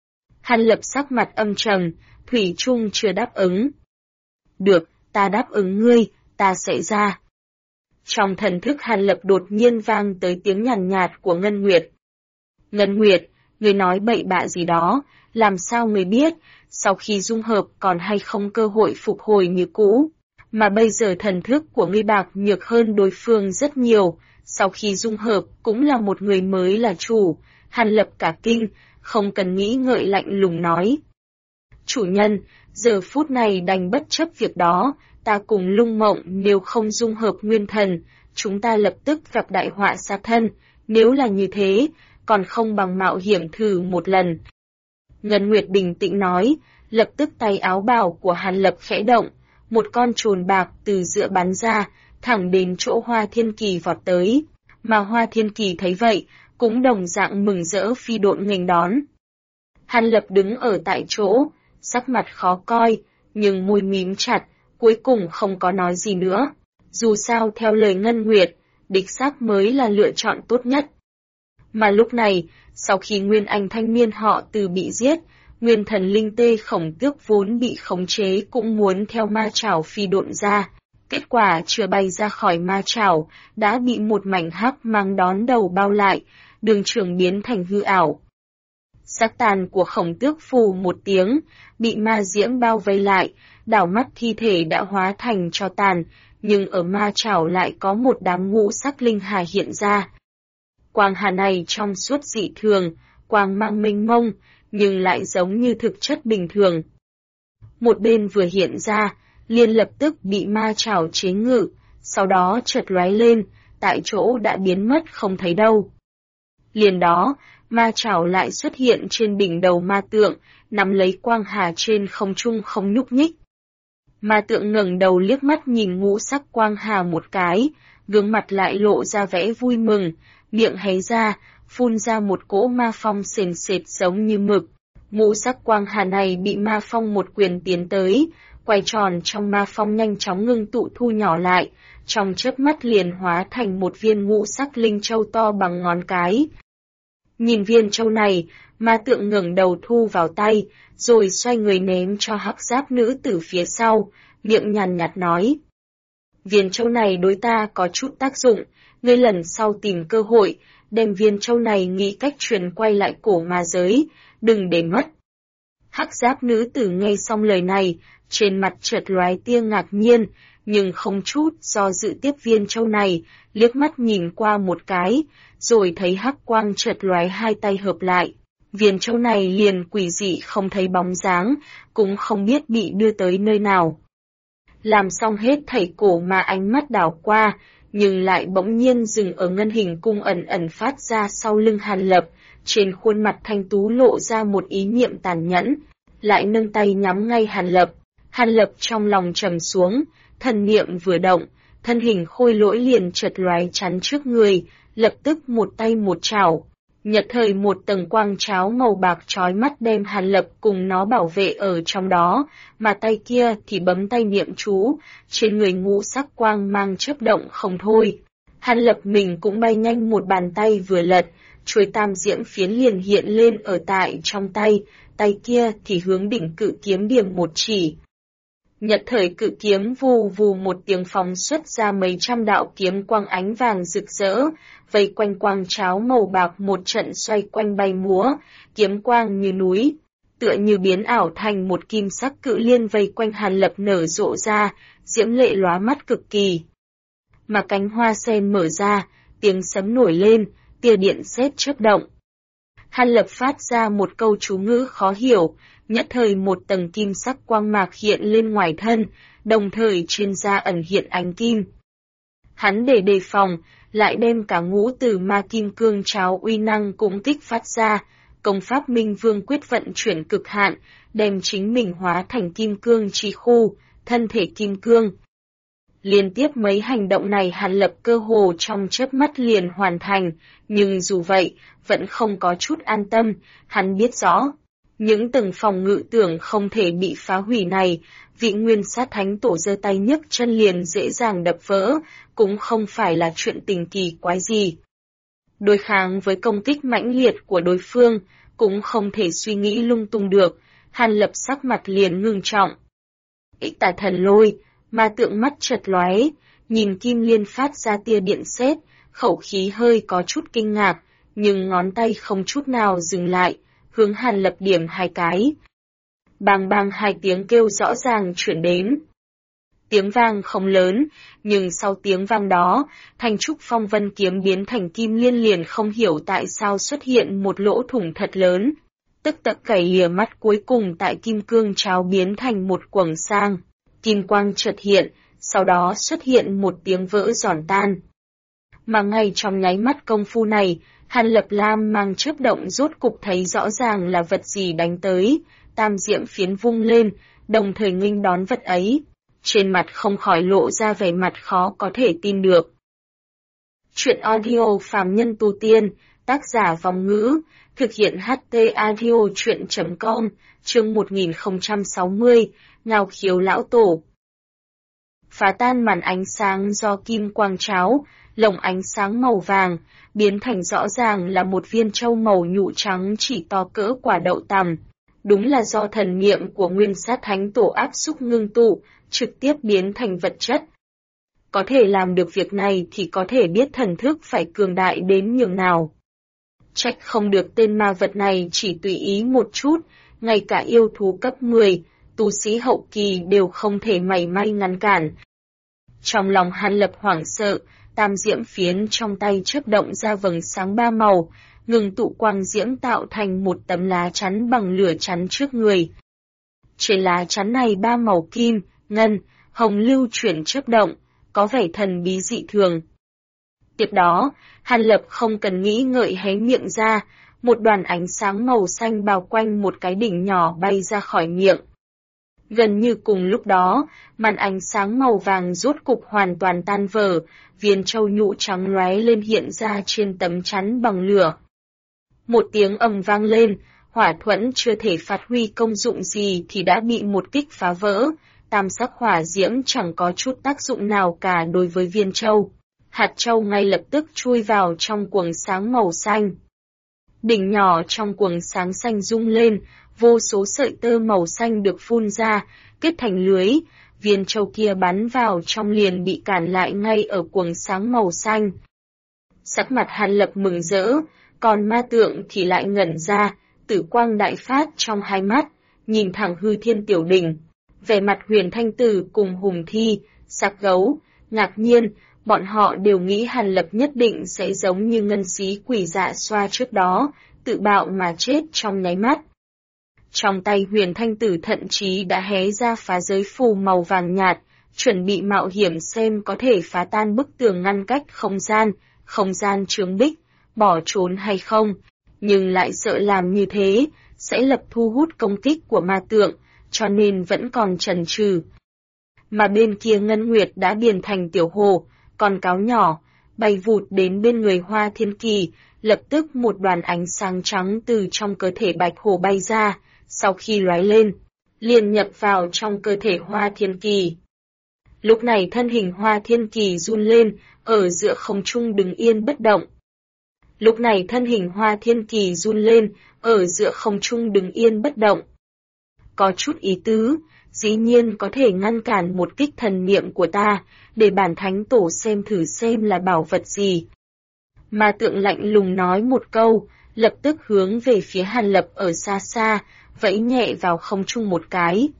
Hàn Lập sắc mặt âm trầm, thủy chung chưa đáp ứng. Được, ta đáp ứng ngươi, ta sẽ ra. Trong thần thức Hàn Lập đột nhiên vang tới tiếng nhàn nhạt của Ngân Nguyệt. Ngân Nguyệt, ngươi nói bậy bạ gì đó, làm sao ngươi biết, sau khi dung hợp còn hay không cơ hội phục hồi như cũ. Mà bây giờ thần thức của ngươi bạc nhược hơn đối phương rất nhiều, sau khi dung hợp cũng là một người mới là chủ. Hàn Lập cả kinh, không cần nghĩ ngợi lạnh lùng nói. Chủ nhân, giờ phút này đành bất chấp việc đó, ta cùng Lung Mộng nếu không dung hợp nguyên thần, chúng ta lập tức gặp đại họa sát thân, nếu là như thế, còn không bằng mạo hiểm thử một lần. Ngân Nguyệt bình tĩnh nói, lập tức tay áo bào của Hàn Lập khẽ động, một con trồn bạc từ giữa bắn ra, thẳng đến chỗ Hoa Thiên Kỳ vọt tới, mà Hoa Thiên Kỳ thấy vậy, cũng đồng dạng mừng rỡ phi độn nghênh đón. Hàn Lập đứng ở tại chỗ, sắc mặt khó coi, nhưng môi mím chặt, cuối cùng không có nói gì nữa. Dù sao theo lời Ngân Nguyệt, địch xác mới là lựa chọn tốt nhất. Mà lúc này, sau khi Nguyên Anh thanh niên họ Từ bị giết, Nguyên thần linh tê Khổng Tước vốn bị khống chế cũng muốn theo ma chảo phi độn ra. Kết quả chưa bay ra khỏi ma chảo, đã bị một mảnh hắc mang đón đầu bao lại, đường trường biến thành hư ảo. Xác tàn của Khổng Tước phù một tiếng, bị ma diễm bao vây lại, đảo mắt thi thể đã hóa thành tro tàn, nhưng ở ma chảo lại có một đám ngũ sắc linh hà hiện ra. Quang hà này trong suốt dị thường, quang mang mênh mông, nhưng lại giống như thực chất bình thường. Một bên vừa hiện ra, liền lập tức bị ma chảo chế ngự, sau đó chợt lóe lên, tại chỗ đã biến mất không thấy đâu. Liền đó, ma chảo lại xuất hiện trên đỉnh đầu ma tượng, nắm lấy quang hà trên không trung không nhúc nhích. Ma tượng ngẩng đầu liếc mắt nhìn ngũ sắc quang hà một cái, gương mặt lại lộ ra vẻ vui mừng, miệng hé ra, phun ra một cỗ ma phong sền sệt giống như mực. Ngũ sắc quang hà này bị ma phong một quyền tiến tới, quay tròn trong ma phong nhanh chóng ngưng tụ thu nhỏ lại, trong chớp mắt liền hóa thành một viên ngũ sắc linh châu to bằng ngón cái. Nhìn viên châu này, ma tượng ngẩng đầu thu vào tay, rồi xoay người ném cho hắc giáp nữ tử phía sau, miệng nhàn nhạt nói. Viên châu này đối ta có chút tác dụng, ngươi lần sau tìm cơ hội, đem viên châu này nghĩ cách truyền quay lại cổ ma giới, đừng để mất. Hắc giáp nữ tử nghe xong lời này, trên mặt chợt lóe tia ngạc nhiên, nhưng không chút do dự tiếp viên châu này, liếc mắt nhìn qua một cái, rồi thấy hắc quang chợt lóe hai tay hợp lại. Viên châu này liền quỷ dị không thấy bóng dáng, cũng không biết bị đưa tới nơi nào. Làm xong hết thảy cổ mà ánh mắt đảo qua, nhưng lại bỗng nhiên dừng ở ngân hình cung ẩn ẩn phát ra sau lưng Hàn Lập, trên khuôn mặt thanh tú lộ ra một ý niệm tàn nhẫn, lại nâng tay nhắm ngay Hàn Lập. Hàn Lập trong lòng trầm xuống, thần niệm vừa động, thân hình khôi lỗi liền chợt lóe chắn trước người, lập tức một tay một chảo. Nhật thời một tầng quang cháo màu bạc chói mắt đem Hàn Lập cùng nó bảo vệ ở trong đó, mà tay kia thì bấm tay niệm chú, trên người ngũ sắc quang mang chớp động không thôi. Hàn Lập mình cũng bay nhanh một bàn tay vừa lật, chuôi tam diễm phiến liền hiện lên ở tại trong tay, tay kia thì hướng đỉnh cự kiếm điểm một chỉ. Nhật thời cự kiếm vù vù một tiếng phóng xuất ra mấy trăm đạo kiếm quang ánh vàng rực rỡ, vây quanh quang cháo màu bạc một trận xoay quanh bay múa, kiếm quang như núi. tựa như biến ảo thành một kim sắc cự liên vây quanh Hàn Lập nở rộ ra, diễm lệ lóa mắt cực kỳ. Mà cánh hoa sen mở ra, tiếng sấm nổi lên, tia điện sét chớp động. Hàn Lập phát ra một câu chú ngữ khó hiểu, nhất thời một tầng kim sắc quang mạc hiện lên ngoài thân, đồng thời trên da ẩn hiện ánh kim. Hắn để đề phòng, lại đem cả ngũ tử ma kim cương cháo uy năng cũng kích phát ra, công pháp Minh Vương quyết vận chuyển cực hạn, đem chính mình hóa thành kim cương chi khu, thân thể kim cương. Liên tiếp mấy hành động này Hàn Lập cơ hồ trong chớp mắt liền hoàn thành, nhưng dù vậy, vẫn không có chút an tâm, hắn biết rõ. Những tầng phòng ngự tưởng không thể bị phá hủy này, vị nguyên sát thánh tổ giơ tay nhấc chân liền dễ dàng đập vỡ, cũng không phải là chuyện tình kỳ quái gì. Đối kháng với công kích mãnh liệt của đối phương, cũng không thể suy nghĩ lung tung được, Hàn Lập sắc mặt liền ngưng trọng. Ích Tà Thần Lôi, ma tượng mắt chợt lóe, nhìn kim liên phát ra tia điện sét, khẩu khí hơi có chút kinh ngạc, nhưng ngón tay không chút nào dừng lại, hướng Hàn Lập điểm hai cái. Bang bang hai tiếng kêu rõ ràng chuyển đến. Tiếng vang không lớn, nhưng sau tiếng vang đó, thanh trúc phong vân kiếm biến thành kim liên liền không hiểu tại sao xuất hiện một lỗ thủng thật lớn. Tức tận cày lìa mắt cuối cùng tại kim cương cháo biến thành một quầng sang. Kim quang chợt hiện, sau đó xuất hiện một tiếng vỡ giòn tan. Mà ngay trong nháy mắt công phu này, Hàn Lập lam mang chớp động rốt cục thấy rõ ràng là vật gì đánh tới, tam diễm phiến vung lên, đồng thời nghênh đón vật ấy. Trên mặt không khỏi lộ ra vẻ mặt khó có thể tin được. Chuyện audio phàm nhân tu tiên, tác giả Vong Ngữ, thực hiện HT audio chuyện.com, chương 1060, Ngao Khiếu Lão Tổ. Phá tan màn ánh sáng do kim quang cháo, lồng ánh sáng màu vàng, biến thành rõ ràng là một viên châu màu nhũ trắng chỉ to cỡ quả đậu tằm. Đúng là do thần niệm của nguyên sát thánh tổ áp xúc ngưng tụ, trực tiếp biến thành vật chất. Có thể làm được việc này thì có thể biết thần thức phải cường đại đến nhường nào. Trách không được tên ma vật này chỉ tùy ý một chút, ngay cả yêu thú cấp 10, tu sĩ hậu kỳ đều không thể mảy may ngăn cản. Trong lòng Hàn Lập hoảng sợ, tam diễm phiến trong tay chớp động ra vầng sáng ba màu, ngừng tụ quang diễm tạo thành một tấm lá chắn bằng lửa chắn trước người. Trên lá chắn này ba màu kim, ngân, hồng lưu chuyển chớp động, có vẻ thần bí dị thường. Tiếp đó, Hàn Lập không cần nghĩ ngợi hé miệng ra, một đoàn ánh sáng màu xanh bao quanh một cái đỉnh nhỏ bay ra khỏi miệng. Gần như cùng lúc đó, màn ánh sáng màu vàng rốt cục hoàn toàn tan vỡ, viên châu nhũ trắng lóe lên hiện ra trên tấm chắn bằng lửa. Một tiếng ầm vang lên, hỏa thuẫn chưa thể phát huy công dụng gì thì đã bị một kích phá vỡ, tam sắc hỏa diễm chẳng có chút tác dụng nào cả đối với viên châu. Hạt châu ngay lập tức chui vào trong quầng sáng màu xanh. Đỉnh nhỏ trong quầng sáng xanh rung lên, vô số sợi tơ màu xanh được phun ra, kết thành lưới, viên châu kia bắn vào trong liền bị cản lại ngay ở quầng sáng màu xanh. Sắc mặt Hàn Lập mừng rỡ, còn ma tượng thì lại ngẩn ra, tử quang đại phát trong hai mắt, nhìn thẳng hư thiên tiểu đỉnh. Vẻ mặt Huyền Thanh Tử cùng Hùng Thi, Sạc Gấu, ngạc nhiên, bọn họ đều nghĩ Hàn Lập nhất định sẽ giống như ngân xí quỷ dạ xoa trước đó, tự bạo mà chết trong nháy mắt. Trong tay Huyền Thanh Tử thậm chí đã hé ra phá giới phù màu vàng nhạt, chuẩn bị mạo hiểm xem có thể phá tan bức tường ngăn cách không gian chướng bích, bỏ trốn hay không, nhưng lại sợ làm như thế, sẽ lập thu hút công kích của ma tượng, cho nên vẫn còn chần chừ. Mà bên kia Ngân Nguyệt đã biến thành tiểu hồ, con cáo nhỏ, bay vụt đến bên người Hoa Thiên Kỳ, lập tức một đoàn ánh sáng trắng từ trong cơ thể bạch hồ bay ra, sau khi lóe lên, liền nhập vào trong cơ thể Hoa Thiên Kỳ. Lúc này thân hình Hoa Thiên Kỳ run lên, ở giữa không trung đứng yên bất động. Có chút ý tứ, dĩ nhiên có thể ngăn cản một kích thần niệm của ta, để bản thánh tổ xem thử xem là bảo vật gì. Ma tượng lạnh lùng nói một câu, lập tức hướng về phía Hàn Lập ở xa xa, vẫy nhẹ vào không trung một cái.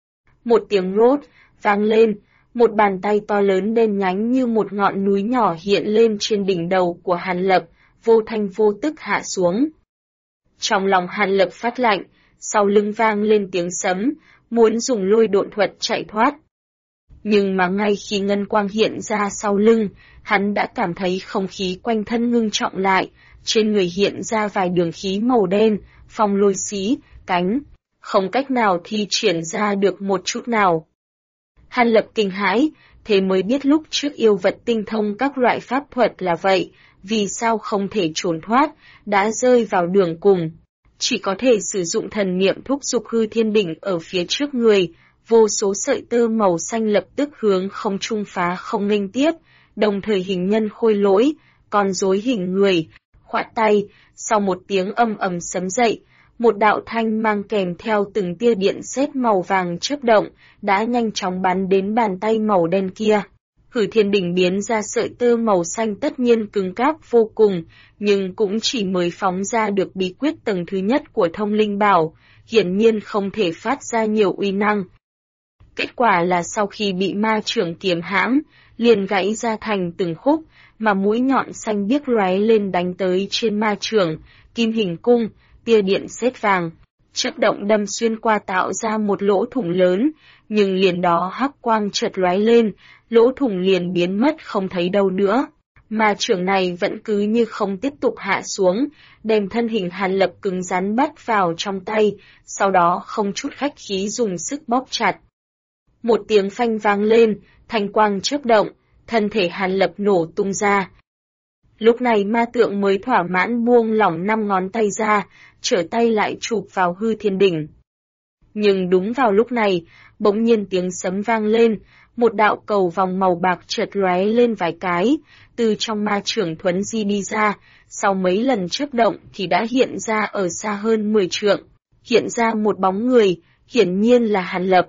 Một tiếng rốt vang lên, một bàn tay to lớn đen nhánh như một ngọn núi nhỏ hiện lên trên đỉnh đầu của Hàn Lập, vô thanh vô tức hạ xuống. Trong lòng Hàn Lập phát lạnh, sau lưng vang lên tiếng sấm, muốn dùng lôi độn thuật chạy thoát. Nhưng mà ngay khi ngân quang hiện ra sau lưng, hắn đã cảm thấy không khí quanh thân ngưng trọng lại, trên người hiện ra vài đường khí màu đen, phong lôi xí, cánh, không cách nào thi triển ra được một chút nào. Hàn Lập kinh hãi, thế mới biết lúc trước yêu vật tinh thông các loại pháp thuật là vậy, vì sao không thể trốn thoát, đã rơi vào đường cùng. Chỉ có thể sử dụng thần niệm thúc giục hư thiên đỉnh ở phía trước người, vô số sợi tơ màu xanh lập tức hướng không trung phá không nghênh tiếp, đồng thời hình nhân khôi lỗi, con rối hình người, khoát tay, sau một tiếng âm ầm sấm dậy, một đạo thanh mang kèm theo từng tia điện sét màu vàng chớp động, đã nhanh chóng bắn đến bàn tay màu đen kia. Hư thiên đỉnh biến ra sợi tơ màu xanh tất nhiên cứng cáp vô cùng, nhưng cũng chỉ mới phóng ra được bí quyết tầng thứ nhất của thông linh bảo, hiển nhiên không thể phát ra nhiều uy năng. Kết quả là sau khi bị ma trưởng kiếm hãm, liền gãy ra thành từng khúc, mà mũi nhọn xanh biếc lóe lên đánh tới trên ma trưởng, kim hình cung, tia điện sét vàng, chớp động đâm xuyên qua tạo ra một lỗ thủng lớn, nhưng liền đó hắc quang chợt lóe lên, lỗ thủng liền biến mất không thấy đâu nữa. Ma trưởng này vẫn cứ như không tiếp tục hạ xuống, đem thân hình Hàn Lập cứng rắn bắt vào trong tay, sau đó không chút khách khí dùng sức bóp chặt. Một tiếng phanh vang lên, thanh quang chớp động, thân thể Hàn Lập nổ tung ra. Lúc này ma tượng mới thỏa mãn buông lỏng 5 ngón tay ra, trở tay lại chụp vào hư thiên đỉnh. Nhưng đúng vào lúc này, bỗng nhiên tiếng sấm vang lên, một đạo cầu vòng màu bạc chợt lóe lên vài cái, từ trong ma trưởng thuấn di đi ra, sau mấy lần chớp động thì đã hiện ra ở xa hơn 10 trượng, hiện ra một bóng người, hiển nhiên là Hàn Lập.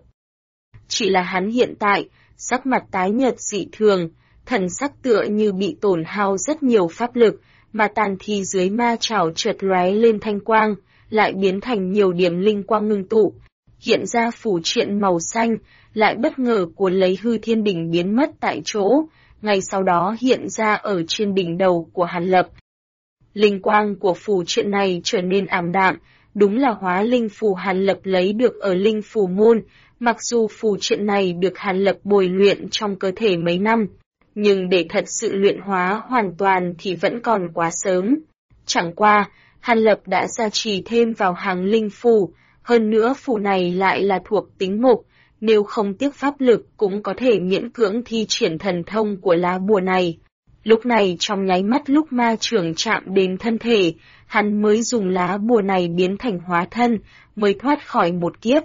Chỉ là hắn hiện tại, sắc mặt tái nhợt dị thường, thần sắc tựa như bị tổn hao rất nhiều pháp lực, mà tàn thi dưới ma chảo chợt lóe lên thanh quang, lại biến thành nhiều điểm linh quang ngưng tụ, hiện ra phủ triện màu xanh, lại bất ngờ cuốn lấy hư thiên đỉnh biến mất tại chỗ, ngay sau đó hiện ra ở trên đỉnh đầu của Hàn Lập. Linh quang của phù triện này trở nên ảm đạm, đúng là hóa linh phù Hàn Lập lấy được ở linh phù môn, mặc dù phù triện này được Hàn Lập bồi luyện trong cơ thể mấy năm, nhưng để thật sự luyện hóa hoàn toàn thì vẫn còn quá sớm. Chẳng qua, Hàn Lập đã gia trì thêm vào hàng linh phù, hơn nữa phù này lại là thuộc tính mộc, nếu không tiếc pháp lực cũng có thể miễn cưỡng thi triển thần thông của lá bùa này. Lúc này trong nháy mắt lúc ma trưởng chạm đến thân thể, hắn mới dùng lá bùa này biến thành hóa thân, mới thoát khỏi một kiếp.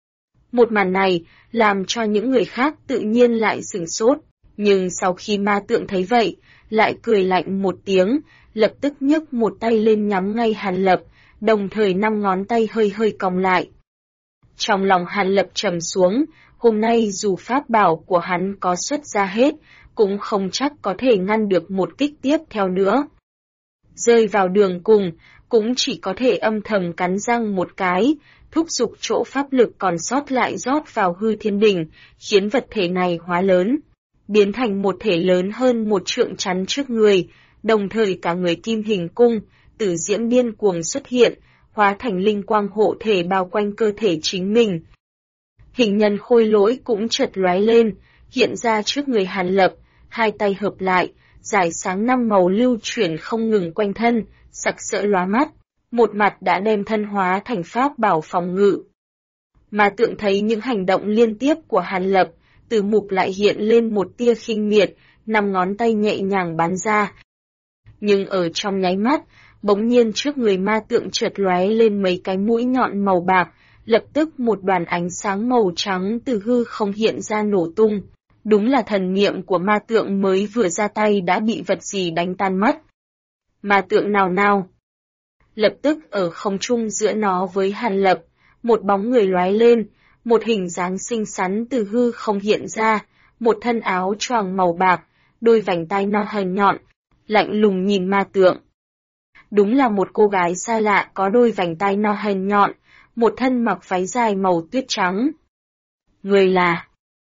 Một màn này, làm cho những người khác tự nhiên lại sửng sốt, nhưng sau khi ma tượng thấy vậy, lại cười lạnh một tiếng, lập tức nhấc một tay lên nhắm ngay Hàn Lập, đồng thời 5 ngón tay hơi hơi cong lại. Trong lòng Hàn Lập trầm xuống, hôm nay dù pháp bảo của hắn có xuất ra hết, cũng không chắc có thể ngăn được một kích tiếp theo nữa. Rơi vào đường cùng, cũng chỉ có thể âm thầm cắn răng một cái, thúc giục chỗ pháp lực còn sót lại rót vào hư thiên đỉnh, khiến vật thể này hóa lớn, biến thành một thể lớn hơn 1 trượng chắn trước người, đồng thời cả người kim hình cung, tử diễm điên cuồng xuất hiện, hóa thành linh quang hộ thể bao quanh cơ thể chính mình. Hình nhân khôi lỗi cũng chợt lóe lên, hiện ra trước người Hàn Lập, hai tay hợp lại, dải sáng 5 màu lưu chuyển không ngừng quanh thân, sặc sỡ lóa mắt, một mặt đã đem thân hóa thành pháp bảo phòng ngự. Mà tượng thấy những hành động liên tiếp của Hàn Lập, từ mục lại hiện lên một tia khinh miệt, 5 ngón tay nhẹ nhàng bắn ra. Nhưng ở trong nháy mắt, bỗng nhiên trước người ma tượng chợt lóe lên mấy cái mũi nhọn màu bạc, lập tức một đoàn ánh sáng màu trắng từ hư không hiện ra nổ tung. Đúng là thần niệm của ma tượng mới vừa ra tay đã bị vật gì đánh tan mất. Ma tượng nào nào? Lập tức ở không trung giữa nó với Hàn Lập, một bóng người lóe lên, một hình dáng xinh xắn từ hư không hiện ra, một thân áo choàng màu bạc, đôi vành tai no hờn nhọn, lạnh lùng nhìn ma tượng. Đúng là một cô gái xa lạ có đôi vành tai no hèn nhọn, một thân mặc váy dài màu tuyết trắng. Người là...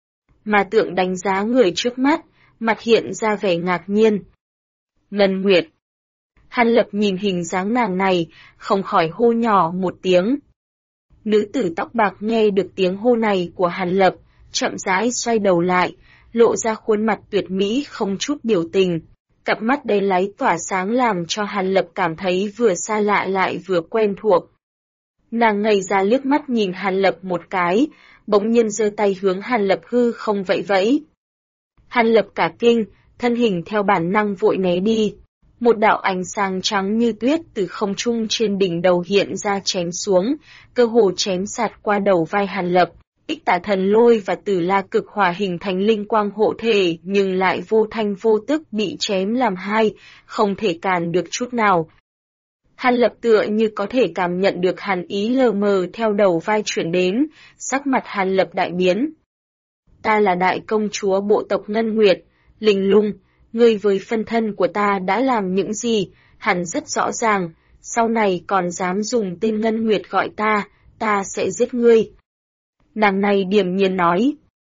Ma Tượng đánh giá người trước mắt, mặt hiện ra vẻ ngạc nhiên. Ngân Nguyệt. Hàn Lập nhìn hình dáng nàng này, không khỏi hô nhỏ một tiếng. Nữ tử tóc bạc nghe được tiếng hô này của Hàn Lập, chậm rãi xoay đầu lại, lộ ra khuôn mặt tuyệt mỹ không chút biểu tình. Cặp mắt đen láy tỏa sáng làm cho Hàn Lập cảm thấy vừa xa lạ lại vừa quen thuộc. Nàng ngây ra liếc mắt nhìn Hàn Lập một cái, bỗng nhiên giơ tay hướng Hàn Lập hư không vẫy vẫy. Hàn Lập cả kinh, thân hình theo bản năng vội né đi. Một đạo ánh sáng trắng như tuyết từ không trung trên đỉnh đầu hiện ra chém xuống, cơ hồ chém sạt qua đầu vai Hàn Lập. Ích Tả Thần Lôi và Tử La Cực Hỏa hình thành linh quang hộ thể nhưng lại vô thanh vô tức bị chém làm hai, không thể cản được chút nào. Hàn Lập tựa như có thể cảm nhận được hàn ý lờ mờ theo đầu vai chuyển đến, sắc mặt Hàn Lập đại biến. Ta là đại công chúa bộ tộc Ngân Nguyệt, Linh Lung, ngươi với phân thân của ta đã làm những gì, hẳn rất rõ ràng, sau này còn dám dùng tên Ngân Nguyệt gọi ta sẽ giết ngươi. Nàng này điềm nhiên nói.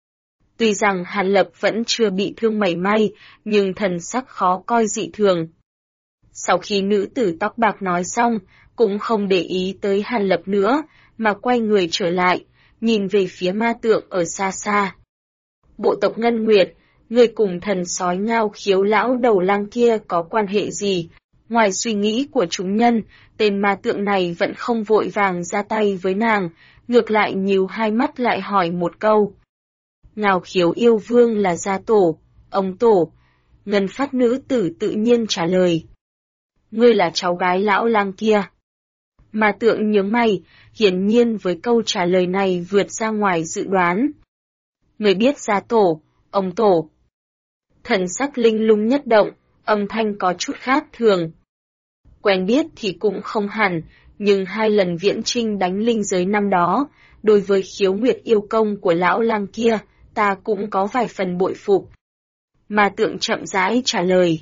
Tuy rằng Hàn Lập vẫn chưa bị thương mảy may, nhưng thần sắc khó coi dị thường. Sau khi nữ tử tóc bạc nói xong, cũng không để ý tới Hàn Lập nữa, mà quay người trở lại, nhìn về phía ma tượng ở xa xa. Bộ tộc Ngân Nguyệt, người cùng thần sói Ngao Khiếu lão đầu lang kia có quan hệ gì? Ngoài suy nghĩ của chúng nhân, tên ma tượng này vẫn không vội vàng ra tay với nàng, ngược lại nhíu hai mắt lại hỏi một câu. Ngao Khiếu yêu vương là gia tổ, ông tổ. Ngân Phát nữ tử tự nhiên trả lời. Ngươi là cháu gái lão lang kia. Ma tượng nhướng mày, hiển nhiên với câu trả lời này vượt ra ngoài dự đoán. Người biết gia tổ, ông tổ. Thần sắc Linh Lung nhất động, âm thanh có chút khác thường. Quen biết thì cũng không hẳn, nhưng 2 lần viễn trinh đánh linh giới năm đó, đối với khiếu nguyệt yêu công của lão lang kia, ta cũng có vài phần bội phục. Ma tượng chậm rãi trả lời.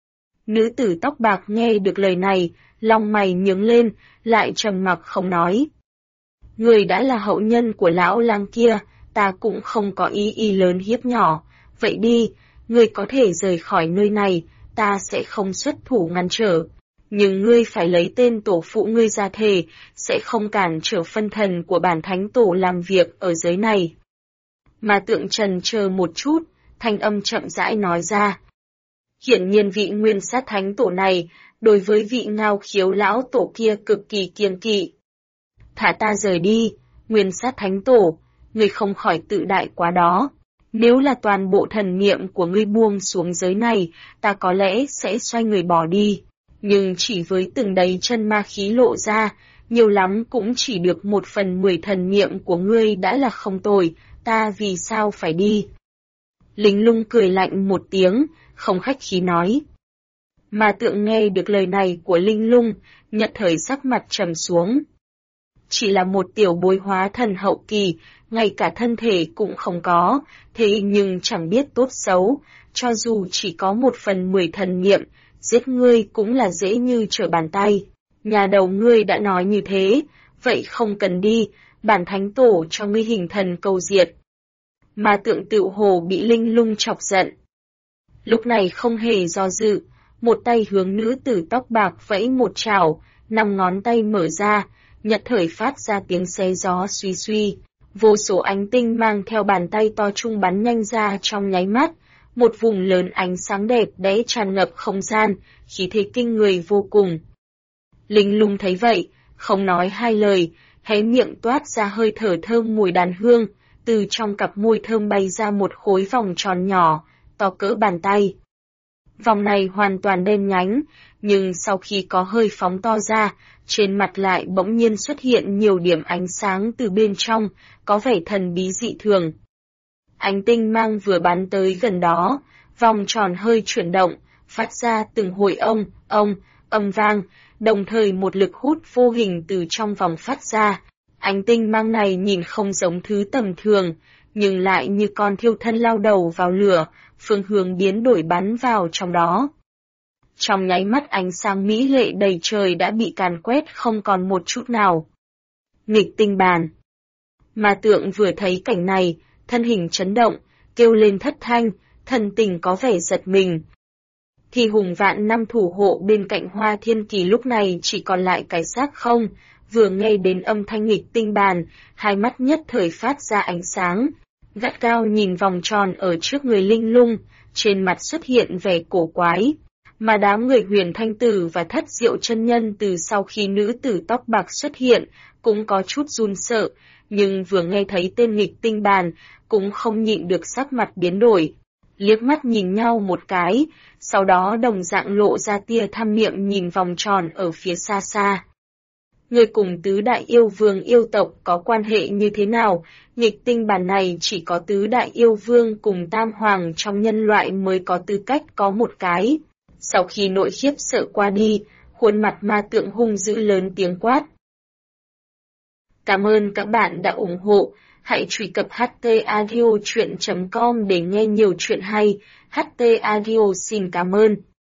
Nữ tử tóc bạc nghe được lời này, lông mày nhướng lên, lại trầm mặc không nói. Người đã là hậu nhân của lão lang kia, ta cũng không có ý lớn hiếp nhỏ, vậy đi, ngươi có thể rời khỏi nơi này, ta sẽ không xuất thủ ngăn trở. Nhưng ngươi phải lấy tên tổ phụ ngươi ra thề, sẽ không cản trở phân thần của bản thánh tổ làm việc ở giới này. Ma tượng trần chờ một chút, thanh âm chậm rãi nói ra. Hiển nhiên vị nguyên sát thánh tổ này, đối với vị Ngao Khiếu lão tổ kia cực kỳ kiêng kỵ. Thả ta rời đi, nguyên sát thánh tổ, ngươi không khỏi tự đại quá đó. Nếu là toàn bộ thần niệm của ngươi buông xuống giới này, ta có lẽ sẽ xoay người bỏ đi. Nhưng chỉ với từng đấy chân ma khí lộ ra, nhiều lắm cũng chỉ được 1/10 thần niệm của ngươi đã là không tồi, ta vì sao phải đi? Linh Lung cười lạnh một tiếng, không khách khí nói. Ma tượng nghe được lời này của Linh Lung, nhận thời sắc mặt trầm xuống. Chỉ là một tiểu bối hóa thần hậu kỳ, ngay cả thân thể cũng không có, thế nhưng chẳng biết tốt xấu, cho dù chỉ có 1/10 thần niệm, giết ngươi cũng là dễ như trở bàn tay. Nhà đầu ngươi đã nói như thế, vậy không cần đi, bản thánh tổ cho ngươi hình thần cầu diệt. Ma tượng tựu hồ bị Linh Lung chọc giận. Lúc này không hề do dự, một tay hướng nữ tử tóc bạc vẫy một chảo, 5 ngón tay mở ra, nhật thời phát ra tiếng xé gió suy suy. Vô số ánh tinh mang theo bàn tay to trung bắn nhanh ra trong nháy mắt, một vùng lớn ánh sáng đẹp đẽ tràn ngập không gian, khí thế kinh người vô cùng. Linh Lung thấy vậy, không nói hai lời, hé miệng toát ra hơi thở thơm mùi đàn hương, từ trong cặp môi thơm bay ra một khối vòng tròn nhỏ, to cỡ bàn tay. Vòng này hoàn toàn đen nhánh, nhưng sau khi có hơi phóng to ra, trên mặt lại bỗng nhiên xuất hiện nhiều điểm ánh sáng từ bên trong, có vẻ thần bí dị thường. Ánh tinh mang vừa bắn tới gần đó, vòng tròn hơi chuyển động, phát ra từng hồi âm vang, đồng thời một lực hút vô hình từ trong vòng phát ra. Ánh tinh mang này nhìn không giống thứ tầm thường, nhưng lại như con thiêu thân lao đầu vào lửa, phương hướng biến đổi bắn vào trong đó. Trong nháy mắt ánh sáng mỹ lệ đầy trời đã bị càn quét không còn một chút nào. Nghịch tinh bàn. Ma Tượng vừa thấy cảnh này, thân hình chấn động, kêu lên thất thanh, thần tình có vẻ giật mình. Thì hùng vạn năm thủ hộ bên cạnh Hoa Thiên Kỳ lúc này chỉ còn lại cái xác không, vừa nghe đến âm thanh nghịch tinh bàn, hai mắt nhất thời phát ra ánh sáng, gắt gao nhìn vòng tròn ở trước người Linh Lung, trên mặt xuất hiện vẻ cổ quái. Mà đám người Huyền Thanh Tử và Thất Diệu chân nhân từ sau khi nữ tử tóc bạc xuất hiện, cũng có chút run sợ, nhưng vừa nghe thấy tên nghịch tinh bàn, cũng không nhịn được sắc mặt biến đổi. Liếc mắt nhìn nhau một cái, sau đó đồng dạng lộ ra tia tham niệm nhìn vòng tròn ở phía xa xa. Người cùng tứ đại yêu vương yêu tộc có quan hệ như thế nào? Nghịch tinh bàn này chỉ có tứ đại yêu vương cùng tam hoàng trong nhân loại mới có tư cách có một cái. Sau khi nội khiếp sợ qua đi, khuôn mặt Ma Tượng hung dữ lớn tiếng quát. Cảm ơn các bạn đã ủng hộ. Hãy truy cập htaudio.com để nghe nhiều chuyện hay. HT Audio xin cảm ơn.